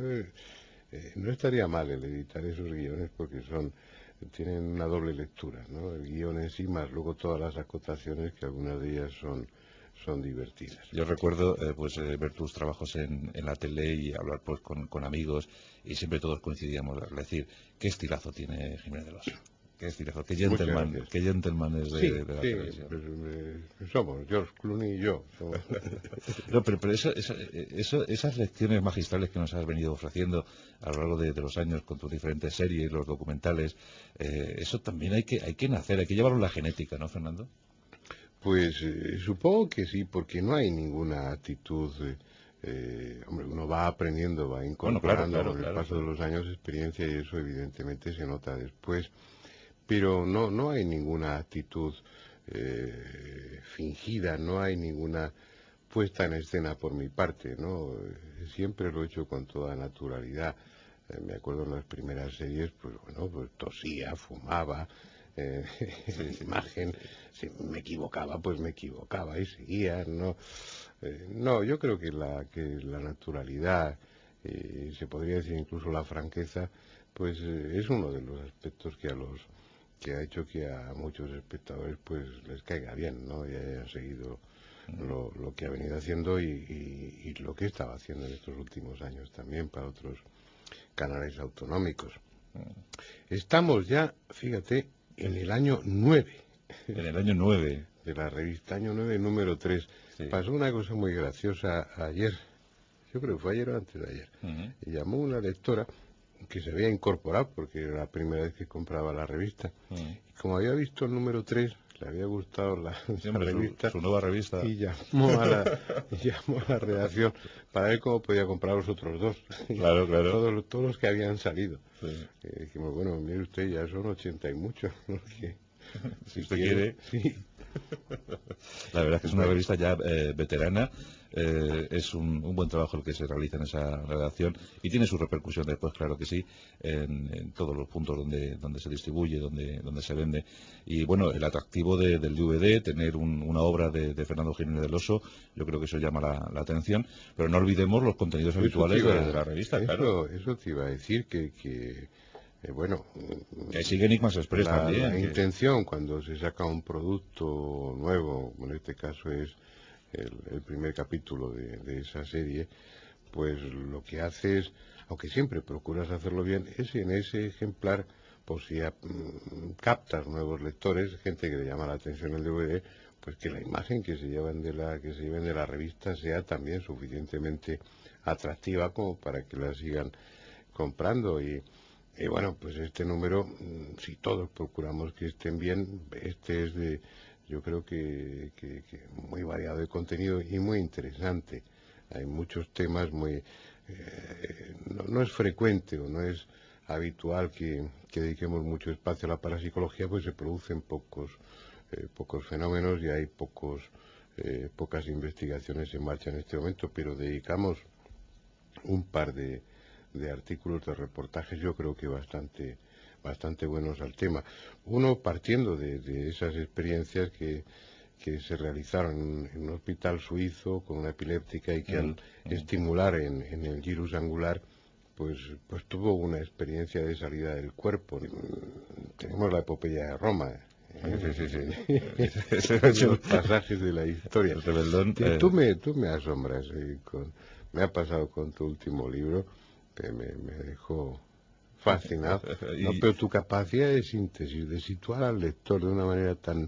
No estaría mal el editar esos guiones porque tienen una doble lectura, ¿no? El guión en sí más luego todas las acotaciones, que algunas de ellas son divertidas. Yo recuerdo ver tus trabajos en la tele y hablar pues con amigos, y siempre todos coincidíamos al decir qué estilazo tiene Jiménez del Oso. Qué estilazo, qué gentleman es de la televisión. Pues, somos George Clooney y yo. No, pero esas lecciones magistrales que nos has venido ofreciendo a lo largo de los años con tus diferentes series, los documentales, eso también hay que nacer, hay que llevarlo en la genética, ¿no, Fernando? Pues supongo que sí, porque no hay ninguna actitud. Hombre, uno va aprendiendo, va incorporando con el paso de los años experiencia, y eso evidentemente se nota después. Pero no hay ninguna actitud fingida, no hay ninguna puesta en escena por mi parte, ¿no? Siempre lo he hecho con toda naturalidad. Me acuerdo en las primeras series, pues tosía, fumaba, imagen, si me equivocaba, pues me equivocaba y seguía, ¿no? No, yo creo que la naturalidad, se podría decir incluso la franqueza, pues es uno de los aspectos que ha hecho que a muchos espectadores pues les caiga bien, ¿no? Y hayan seguido lo que ha venido haciendo y lo que estaba haciendo en estos últimos años también para otros canales autonómicos. Estamos ya, fíjate, en el año 9. En el año 9. De la revista, año 9, número 3. Sí. Pasó una cosa muy graciosa ayer, yo creo que fue ayer o antes de ayer, y llamó una lectora que se había incorporado porque era la primera vez que compraba la revista, y como había visto el número 3, le había gustado la revista, su nueva revista, y llamó a la redacción para ver cómo podía comprar los otros dos. Claro. Todos los que habían salido. Sí. Dijimos, bueno, mire usted, ya son 80 y muchos, ¿no? Si usted quiere. Sí. La verdad es que es una revista ya veterana. Es un buen trabajo el que se realiza en esa redacción, y tiene su repercusión después, claro que sí, en todos los puntos donde se distribuye, donde se vende. Y bueno, el atractivo del DVD, tener una obra de Fernando Jiménez del Oso, yo creo que eso llama la atención, pero no olvidemos los contenidos habituales de la revista. Eso te iba a decir que bueno, que sigue Enigmas Express también. La intención cuando se saca un producto nuevo, en este caso es el primer capítulo de esa serie, pues lo que haces, aunque siempre procuras hacerlo bien, es en ese ejemplar, pues si captas nuevos lectores, gente que le llama la atención el DVD, pues que la imagen que se lleven de la revista sea también suficientemente atractiva como para que la sigan comprando. Y bueno, pues este número, si todos procuramos que estén bien, este es yo creo que muy variado de contenido y muy interesante. Hay muchos temas muy... no es frecuente o no es habitual que dediquemos mucho espacio a la parapsicología, pues se producen pocos fenómenos y hay pocas investigaciones en marcha en este momento, pero dedicamos un par de artículos, de reportajes, yo creo que bastante buenos al tema. Uno partiendo de esas experiencias que se realizaron en un hospital suizo con una epiléptica y que al estimular en el gyrus angular pues tuvo una experiencia de salida del cuerpo. Tenemos la epopeya de Roma. Esos pasajes de la historia. El rebeldón, tú me asombras. Me ha pasado con tu último libro, que me dejó fascinado. No, pero tu capacidad de síntesis, de situar al lector de una manera tan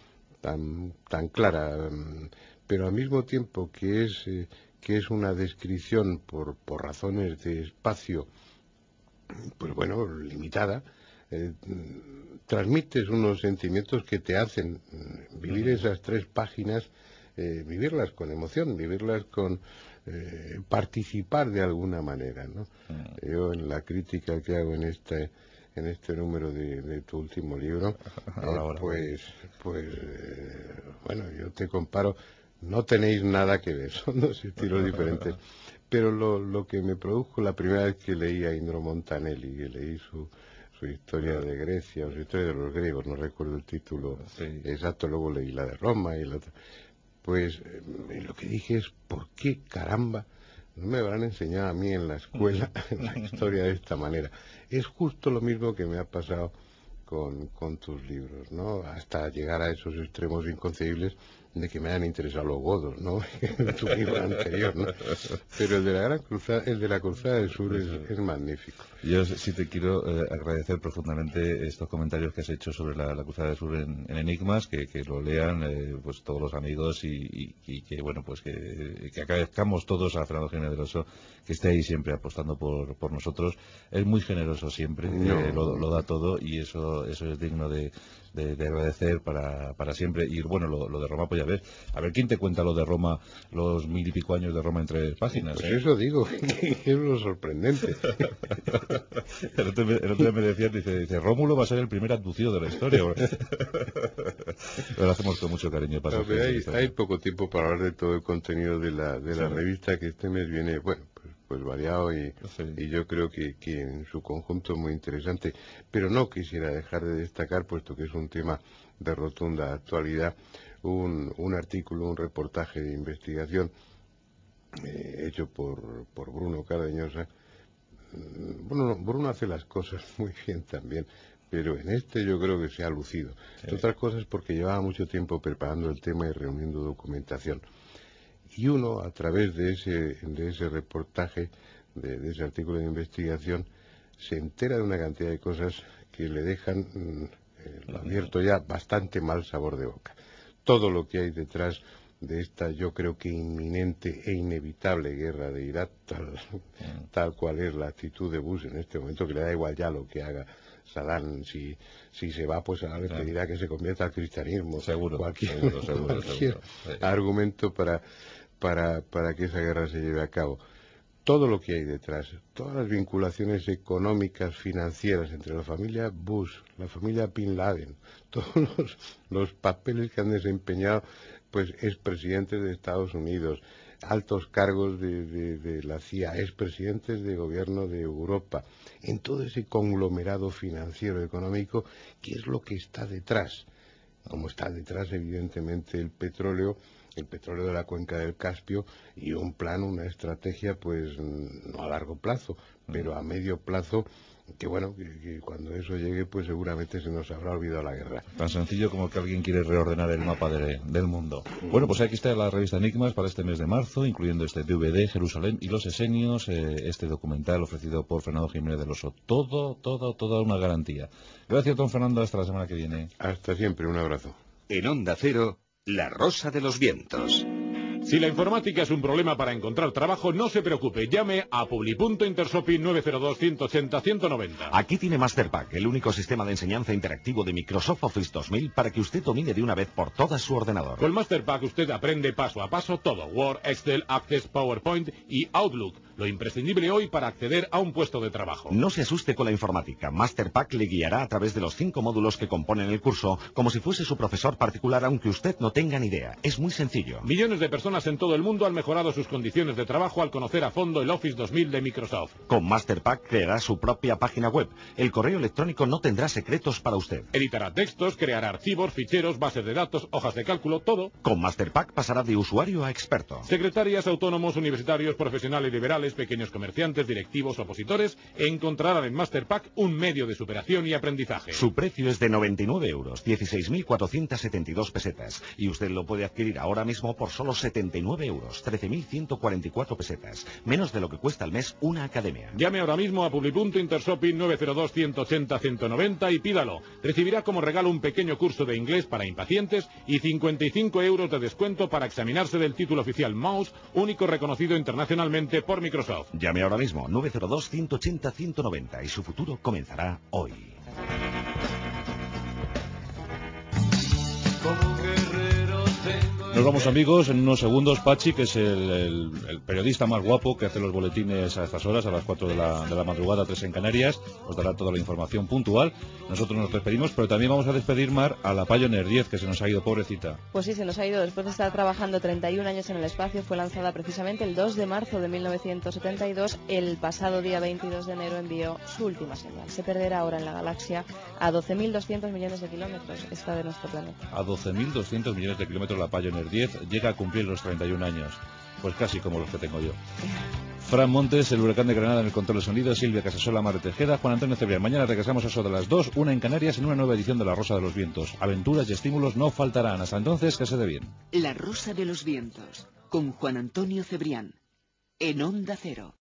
clara, pero al mismo tiempo que es una descripción por razones de espacio pues bueno, limitada, transmites unos sentimientos que te hacen vivir esas 3 páginas, vivirlas con emoción, vivirlas con participar de alguna manera, ¿no? Yo en la crítica que hago en este número de tu último libro, bueno, yo te comparo, no tenéis nada que ver, son 2 estilos diferentes, pero lo que me produjo la primera vez que leí a Indro Montanelli, que leí su historia de Grecia, o su historia de los griegos, no recuerdo el título exacto, luego leí la de Roma y la otra, pues lo que dije es, ¿por qué caramba no me habrán enseñado a mí en la escuela la historia de esta manera? Es justo lo mismo que me ha pasado con tus libros, ¿no? Hasta llegar a esos extremos inconcebibles de que me hayan interesado los godos, ¿no? En tu libro anterior, ¿no? Pero el de la Gran Cruzada, el de la Cruzada del Sur es magnífico. Yo sí te quiero agradecer profundamente estos comentarios que has hecho sobre la Cruzada del Sur en Enigmas, que lo lean pues todos los amigos y que bueno, pues que agradezcamos todos a Fernando Jiménez del Oso que esté ahí siempre apostando por nosotros. Es muy generoso siempre, lo da todo y eso es digno de agradecer para siempre. Y bueno, lo de Roma, pues ya ves, a ver quién te cuenta lo de Roma, los 1000 y pico años de Roma en 3 páginas. Pues eso digo, que es lo sorprendente. El otro día me decían, dice, Rómulo va a ser el primer abducido de la historia. Lo hacemos con mucho cariño. Hay poco tiempo para hablar de todo el contenido de la revista, que este mes viene, bueno, pues variado y yo creo que en su conjunto es muy interesante, pero no quisiera dejar de destacar, puesto que es un tema de rotunda actualidad, un artículo, un reportaje de investigación hecho por Bruno Cardeñosa. Bueno, Bruno hace las cosas muy bien también, pero en este yo creo que se ha lucido. Entre otras cosas porque llevaba mucho tiempo preparando el tema y reuniendo documentación. Y uno, a través de ese reportaje, de ese artículo de investigación, se entera de una cantidad de cosas que le dejan, lo advierto ya, bastante mal sabor de boca. Todo lo que hay detrás de esta, yo creo que inminente e inevitable guerra de Irak, tal cual es la actitud de Bush en este momento, que le da igual ya lo que haga Saddam. Si se va, pues ahora le pedirá que se convierta al cristianismo. Cualquier argumento para que esa guerra se lleve a cabo. Todo lo que hay detrás, todas las vinculaciones económicas, financieras entre la familia Bush, la familia Bin Laden, todos los papeles que han desempeñado pues expresidentes de Estados Unidos, altos cargos de la CIA, expresidentes de gobierno de Europa, en todo ese conglomerado financiero económico, ¿qué es lo que está detrás? Como está detrás, evidentemente, el petróleo de la cuenca del Caspio y un plan, una estrategia, pues no a largo plazo, pero a medio plazo, que bueno, que cuando eso llegue, pues seguramente se nos habrá olvidado la guerra. Tan sencillo como que alguien quiere reordenar el mapa del mundo. Bueno, pues aquí está la revista Enigmas para este mes de marzo, incluyendo este DVD, Jerusalén y los Esenios, este documental ofrecido por Fernando Jiménez del Oso. Toda una garantía. Gracias, don Fernando, hasta la semana que viene. Hasta siempre, un abrazo. En Onda Cero, La Rosa de los Vientos. Si la informática es un problema para encontrar trabajo, no se preocupe. Llame a Publi.Intershopping 902-180-190. Aquí tiene Masterpack, el único sistema de enseñanza interactivo de Microsoft Office 2000 para que usted domine de una vez por todas su ordenador. Con Masterpack usted aprende paso a paso todo. Word, Excel, Access, PowerPoint y Outlook. Lo imprescindible hoy para acceder a un puesto de trabajo. No se asuste con la informática. Masterpack le guiará a través de los 5 módulos que componen el curso, como si fuese su profesor particular, aunque usted no tenga ni idea. Es muy sencillo. Millones de personas en todo el mundo han mejorado sus condiciones de trabajo al conocer a fondo el Office 2000 de Microsoft. Con Masterpack creará su propia página web. El correo electrónico no tendrá secretos para usted. Editará textos, creará archivos, ficheros, bases de datos, hojas de cálculo, todo. Con Masterpack pasará de usuario a experto. Secretarias, autónomos, universitarios, profesionales liberales, pequeños comerciantes, directivos, opositores, encontrarán en Masterpack un medio de superación y aprendizaje. Su precio es de 99 euros, 16.472 pesetas. Y usted lo puede adquirir ahora mismo por solo 79 euros, 13.144 pesetas. Menos de lo que cuesta al mes una academia. Llame ahora mismo a Publi.Intershopping 902-180-190 y pídalo. Recibirá como regalo un pequeño curso de inglés para impacientes y 55 euros de descuento para examinarse del título oficial Mouse, único reconocido internacionalmente por Microsoft. Microsoft. Llame ahora mismo 902-180-190 y su futuro comenzará hoy. Nos vamos, amigos, en unos segundos. Pachi, que es el periodista más guapo que hace los boletines a estas horas, a las 4 de la madrugada, 3 en Canarias, os dará toda la información puntual. Nosotros nos despedimos, pero también vamos a despedir, Mar, a la Pioneer 10, que se nos ha ido, pobrecita. Pues sí, se nos ha ido después de estar trabajando 31 años en el espacio. Fue lanzada precisamente el 2 de marzo de 1972. El pasado día 22 de enero envió su última señal. Se perderá ahora en la galaxia a 12.200 millones de kilómetros. Está de nuestro planeta. A 12.200 millones de kilómetros la Pioneer 10 llega a cumplir los 31 años. Pues casi como los que tengo yo. Fran Montes, el huracán de Granada en el control de sonido, Silvia Casasola, Mar Tejeda, Juan Antonio Cebrián. Mañana regresamos a eso de las 2, 1 en Canarias, en una nueva edición de La Rosa de los Vientos. Aventuras y estímulos no faltarán. Hasta entonces, que se dé bien. La Rosa de los Vientos, con Juan Antonio Cebrián, en Onda Cero.